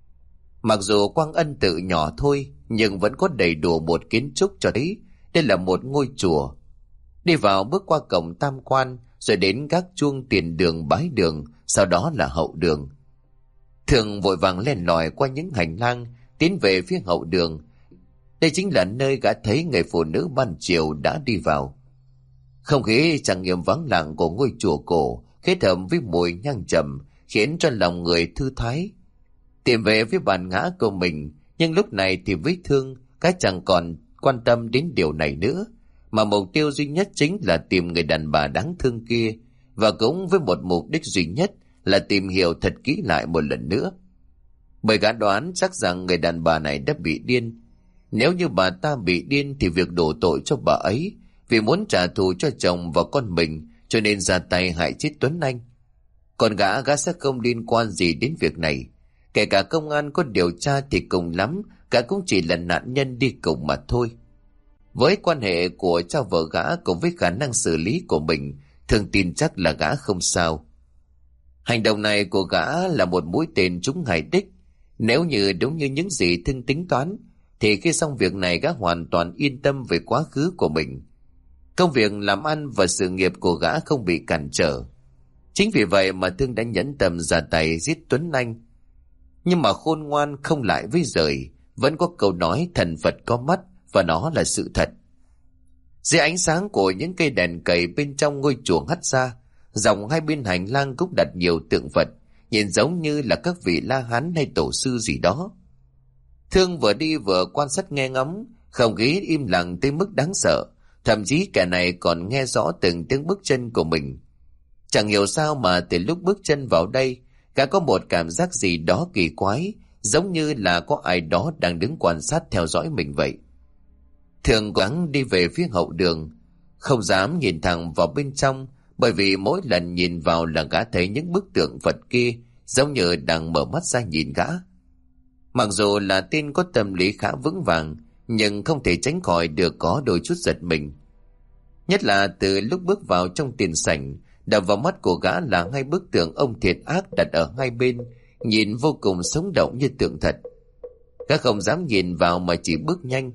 S1: Mặc dù Quang Ân tự nhỏ thôi, nhưng vẫn có đầy đủ một kiến trúc cho thấy đây là một ngôi chùa. Đi vào bước qua cổng tam quan, rồi đến các chuông tiền đường bái đường, sau đó là hậu đường. Thường vội vàng len lỏi qua những hành lang, tiến về phía hậu đường. Đây chính là nơi gã thấy người phụ nữ ban chiều đã đi vào. Không khí trang nghiêm vắng lặng của ngôi chùa cổ kết hợp với mùi nhang trầm khiến cho lòng người thư thái. Tìm về với bản ngã của mình, nhưng lúc này thì vết thương cái chẳng còn quan tâm đến điều này nữa, mà mục tiêu duy nhất chính là tìm người đàn bà đáng thương kia, và cũng với một mục đích duy nhất là tìm hiểu thật kỹ lại một lần nữa. Bởi gã đoán chắc rằng người đàn bà này đã bị điên. Nếu như bà ta bị điên thì việc đổ tội cho bà ấy, vì muốn trả thù cho chồng và con mình cho nên ra tay hại chết Tuấn Anh. Còn gã sẽ không liên quan gì đến việc này. Kể cả công an có điều tra thì cùng lắm gã cũng chỉ là nạn nhân đi cùng mà thôi. Với quan hệ của cha vợ gã cùng với khả năng xử lý của mình, Thường tin chắc là gã không sao. Hành động này của gã là một mũi tên trúng hài đích. Nếu như đúng như những gì Thương tính toán, thì khi xong việc này gã hoàn toàn yên tâm về quá khứ của mình. Công việc làm ăn và sự nghiệp của gã không bị cản trở. Chính vì vậy mà Thương đã nhẫn tâm ra tay giết Tuấn Anh. Nhưng mà khôn ngoan không lại với rời, vẫn có câu nói thần Phật có mắt, và nó là sự thật. Dưới ánh sáng của những cây đèn cầy bên trong ngôi chùa hắt ra, dòng hai bên hành lang cũng đặt nhiều tượng Phật, nhìn giống như là các vị La Hán hay tổ sư gì đó. Thương vừa đi vừa quan sát nghe ngóng, không khí im lặng tới mức đáng sợ, thậm chí kẻ này còn nghe rõ từng tiếng bước chân của mình. Chẳng hiểu sao mà từ lúc bước chân vào đây, gã có một cảm giác gì đó kỳ quái, giống như là có ai đó đang đứng quan sát theo dõi mình vậy. Thường gắng đi về phía hậu đường, không dám nhìn thẳng vào bên trong, bởi vì mỗi lần nhìn vào là gã thấy những bức tượng Phật kia giống như đang mở mắt ra nhìn gã. Mặc dù là tên có tâm lý khá vững vàng, nhưng không thể tránh khỏi được có đôi chút giật mình. Nhất là từ lúc bước vào trong tiền sảnh, đập vào mắt của gã là hai bức tượng ông thiệt ác đặt ở hai bên, nhìn vô cùng sống động như tượng thật. Gã không dám nhìn vào mà chỉ bước nhanh,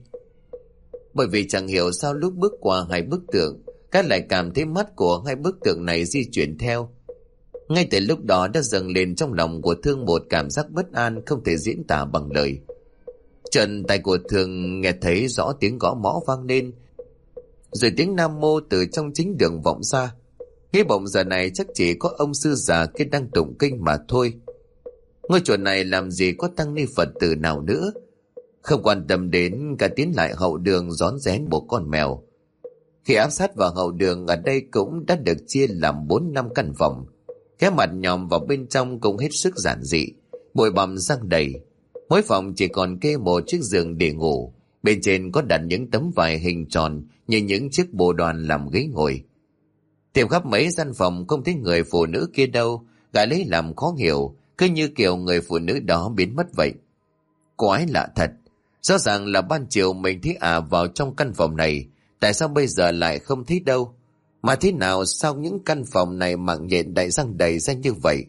S1: bởi vì chẳng hiểu sao lúc bước qua hai bức tượng, gã lại cảm thấy mắt của hai bức tượng này di chuyển theo. Ngay từ lúc đó đã dâng lên trong lòng của Thương một cảm giác bất an không thể diễn tả bằng lời. Chân tay của Thương nghe thấy rõ tiếng gõ mõ vang lên, rồi tiếng nam mô từ trong chính đường vọng ra. Nghĩ bỗng giờ này chắc chỉ có ông sư già kia đang tụng kinh mà thôi. Ngôi chùa này làm gì có tăng ni Phật tử nào nữa. Không quan tâm đến, cả tiến lại hậu đường rón rén một con mèo. Khi áp sát vào hậu đường, ở đây cũng đã được chia làm 4-5 căn phòng. Cái mặt nhòm vào bên trong cũng hết sức giản dị, bụi bặm răng đầy. Mỗi phòng chỉ còn kê một chiếc giường để ngủ, bên trên có đặt những tấm vải hình tròn như những chiếc bồ đoàn làm ghế ngồi. Tìm khắp mấy gian phòng không thấy người phụ nữ kia đâu, gã lấy làm khó hiểu, cứ như kiểu người phụ nữ đó biến mất vậy. Quái lạ thật, rõ ràng là ban chiều mình thấy vào trong căn phòng này, tại sao bây giờ lại không thấy đâu? Mà thế nào sao những căn phòng này mạng nhện đại răng đầy ra như vậy?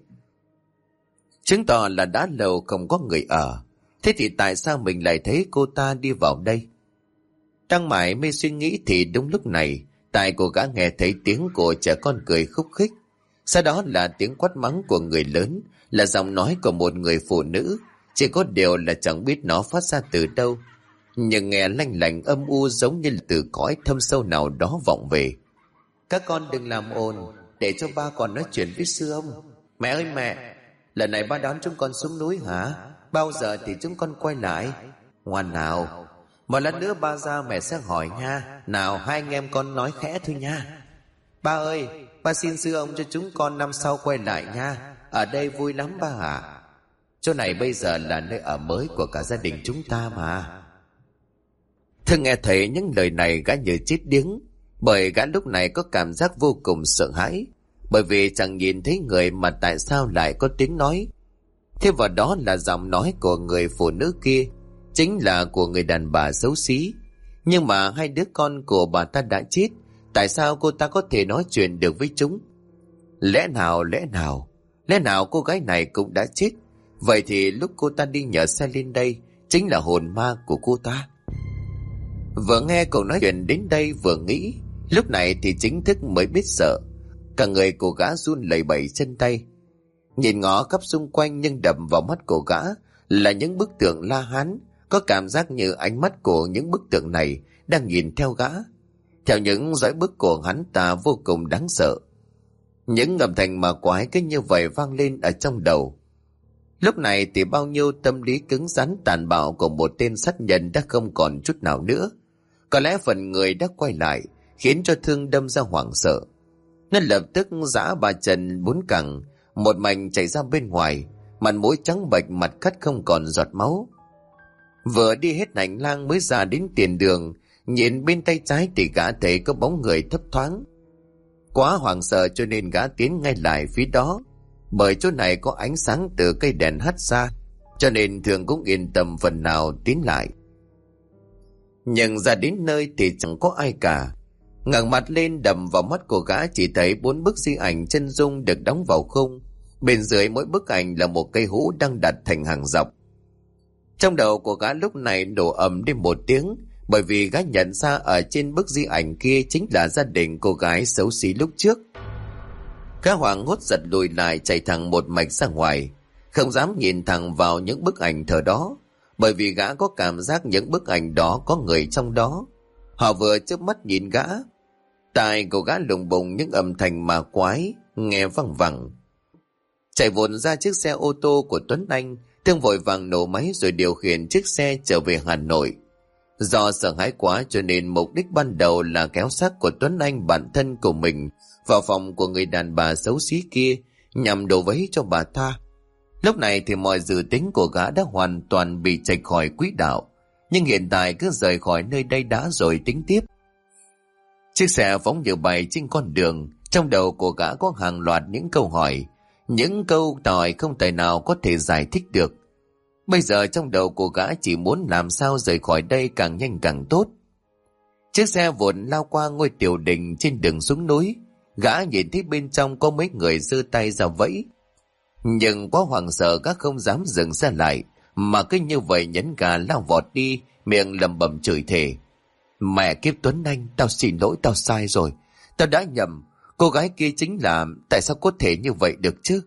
S1: Chứng tỏ là đã lâu không có người ở. Thế thì tại sao mình lại thấy cô ta đi vào đây? Đang mải mê suy nghĩ thì đúng lúc này, tai của gã nghe thấy tiếng của trẻ con cười khúc khích. Sau đó là tiếng quát mắng của người lớn, là giọng nói của một người phụ nữ. Chỉ có điều là chẳng biết nó phát ra từ đâu, nhưng nghe lanh lành âm u giống như là từ cõi thâm sâu nào đó vọng về. Các con đừng làm ồn, để cho ba còn nói chuyện với sư ông. Mẹ ơi mẹ, lần này ba đón chúng con xuống núi hả? Bao giờ thì chúng con quay lại? Ngoan nào, một lát nữa ba ra mẹ sẽ hỏi nha. Nào hai anh em con nói khẽ thôi nha. Ba ơi, ba xin sư ông cho chúng con năm sau quay lại nha. Ở đây vui lắm ba ạ. Chỗ này bây giờ là nơi ở mới của cả gia đình chúng ta mà. Thương nghe thấy những lời này gã như chết điếng, bởi gã lúc này có cảm giác vô cùng sợ hãi. bởi vì chẳng nhìn thấy người mà tại sao lại có tiếng nói. Thêm vào đó là giọng nói của người phụ nữ kia chính là của người đàn bà xấu xí. Nhưng mà hai đứa con của bà ta đã chết, tại sao cô ta có thể nói chuyện được với chúng? Lẽ nào cô gái này cũng đã chết? Vậy thì lúc cô ta đi nhờ xe lên đây chính là hồn ma của cô ta. Vừa nghe cậu nói chuyện đến đây vừa nghĩ, lúc này thì chính thức mới biết sợ. Cả người của gã run lẩy bẩy chân tay. Nhìn ngó khắp xung quanh nhưng đập vào mắt của gã là những bức tượng La Hán. Có cảm giác như ánh mắt của những bức tượng này đang nhìn theo gã. Theo những dõi bức của hắn ta vô cùng đáng sợ. Những âm thanh ma quái cứ như vậy vang lên ở trong đầu. Lúc này thì bao nhiêu tâm lý cứng rắn tàn bạo của một tên sát nhân đã không còn chút nào nữa. Có lẽ phần người đã quay lại, khiến cho Thương đâm ra hoảng sợ. Nên lập tức giã ba chân bốn cẳng, một mạch chạy ra bên ngoài, mặt mũi trắng bệch, mặt cắt không còn giọt máu. Vừa đi hết hành lang mới ra đến tiền đường, nhìn bên tay trái thì gã thấy có bóng người thấp thoáng. Quá hoảng sợ cho nên gã tiến ngay lại phía đó, bởi chỗ này có ánh sáng từ cây đèn hắt ra, cho nên Thương cũng yên tâm phần nào tiến lại. Nhưng ra đến nơi thì chẳng có ai cả. Ngẩng mặt lên đầm vào mắt của gã chỉ thấy 4 bức di ảnh chân dung được đóng vào khung. Bên dưới mỗi bức ảnh là một cây hũ đang đặt thành hàng dọc. Trong đầu của gã lúc này nổ ầm đi một tiếng, bởi vì gã nhận ra ở trên bức di ảnh kia chính là gia đình cô gái xấu xí lúc trước. Gã hoảng hốt giật lùi lại, chạy thẳng một mạch ra ngoài, không dám nhìn thẳng vào những bức ảnh thờ đó, bởi vì gã có cảm giác những bức ảnh đó có người trong đó. Họ vừa chớp mắt nhìn gã, tai của gã lùng bùng những âm thanh ma quái nghe văng vẳng. Chạy vội ra chiếc xe ô tô của Tuấn Anh, Thương vội vàng nổ máy rồi điều khiển chiếc xe trở về Hà Nội. Do sợ hãi quá cho nên mục đích ban đầu là kéo xác của Tuấn Anh, bạn thân của mình, vào phòng của người đàn bà xấu xí kia nhằm đổ vấy cho bà ta. Lúc này thì mọi dự tính của gã đã hoàn toàn bị chệch khỏi quỹ đạo, nhưng hiện tại cứ rời khỏi nơi đây đã rồi tính tiếp. Chiếc xe phóng như bay trên con đường, trong đầu của gã có hàng loạt những câu hỏi, những câu hỏi không thể nào có thể giải thích được. Bây giờ trong đầu của gã chỉ muốn làm sao rời khỏi đây càng nhanh càng tốt. Chiếc xe vụt lao qua ngôi tiểu đình trên đường xuống núi. Gã nhìn thấy bên trong có mấy người giơ tay ra vẫy, nhưng quá hoảng sợ gã không dám dừng xe lại, mà cứ như vậy nhấn ga lao vọt đi, miệng lẩm bẩm chửi thề: Mẹ kiếp Tuấn Anh, tao xin lỗi, tao sai rồi, tao đã nhầm, cô gái kia chính là, tại sao có thể như vậy được chứ?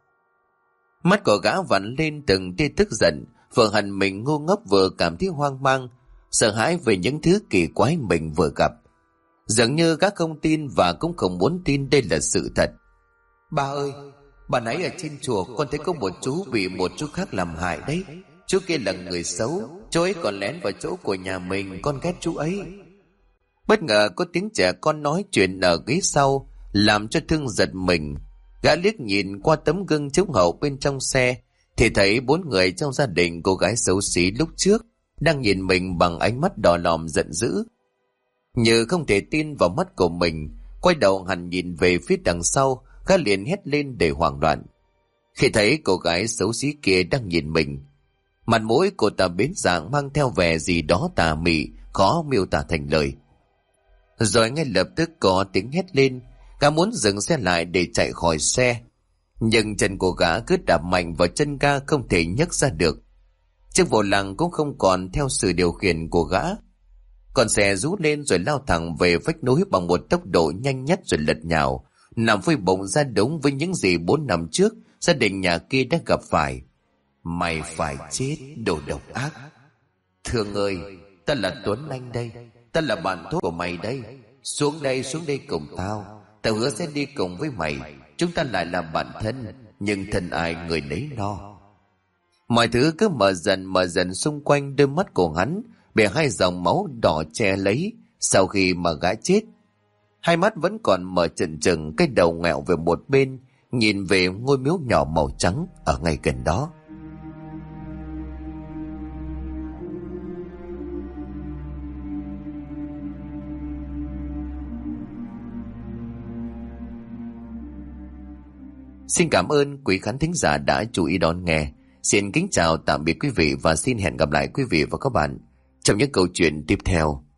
S1: Mắt của gã vặn lên từng tia tức giận, vừa hận mình ngu ngốc vừa cảm thấy hoang mang, sợ hãi về những thứ kỳ quái mình vừa gặp. Dường như gã không tin và cũng không muốn tin đây là sự thật. Ba ơi, bà nãy ở trên chùa con thấy có một chú bị một chú khác làm hại đấy. Chú kia là người xấu, chú ấy còn lén vào chỗ của nhà mình, con ghét chú ấy. Bất ngờ có tiếng trẻ con nói chuyện ở ghế sau, làm cho Thương giật mình. Gã liếc nhìn qua tấm gương chiếu hậu bên trong xe thì thấy 4 người trong gia đình cô gái xấu xí lúc trước đang nhìn mình bằng ánh mắt đỏ lòm giận dữ. Như không thể tin vào mắt của mình, quay đầu hẳn nhìn về phía đằng sau, gã liền hét lên để hoảng loạn. Khi thấy cô gái xấu xí kia đang nhìn mình, mặt mũi cô ta biến dạng, mang theo vẻ gì đó tà mị, khó miêu tả thành lời. Rồi ngay lập tức có tiếng hét lên, gã muốn dừng xe lại để chạy khỏi xe, nhưng chân của gã cứ đạp mạnh vào chân ga không thể nhấc ra được. Chiếc vô lăng cũng không còn theo sự điều khiển của gã. Con xe rú lên rồi lao thẳng về vách núi bằng một tốc độ nhanh nhất rồi lật nhào, nằm phơi bụng ra đúng với những gì 4 năm trước gia đình nhà kia đã gặp phải. Mày phải chết, đồ độc ác. Thương ơi, ta là Tuấn Anh đây, ta là bạn tốt của mày đây. Xuống đây cùng tao. Tao hứa sẽ đi cùng với mày. Chúng ta lại là bạn thân, nhưng thân ai người nấy lo. Mọi thứ cứ mở dần xung quanh đôi mắt của hắn, bị 2 dòng máu đỏ che lấy. Sau khi mà gã chết, 2 mắt vẫn còn mở trừng trừng, cái đầu ngẹo về một bên, nhìn về ngôi miếu nhỏ màu trắng ở ngay gần đó. Xin cảm ơn quý khán thính giả đã chú ý đón nghe. Xin kính chào tạm biệt quý vị và xin hẹn gặp lại quý vị và các bạn trong những câu chuyện tiếp theo.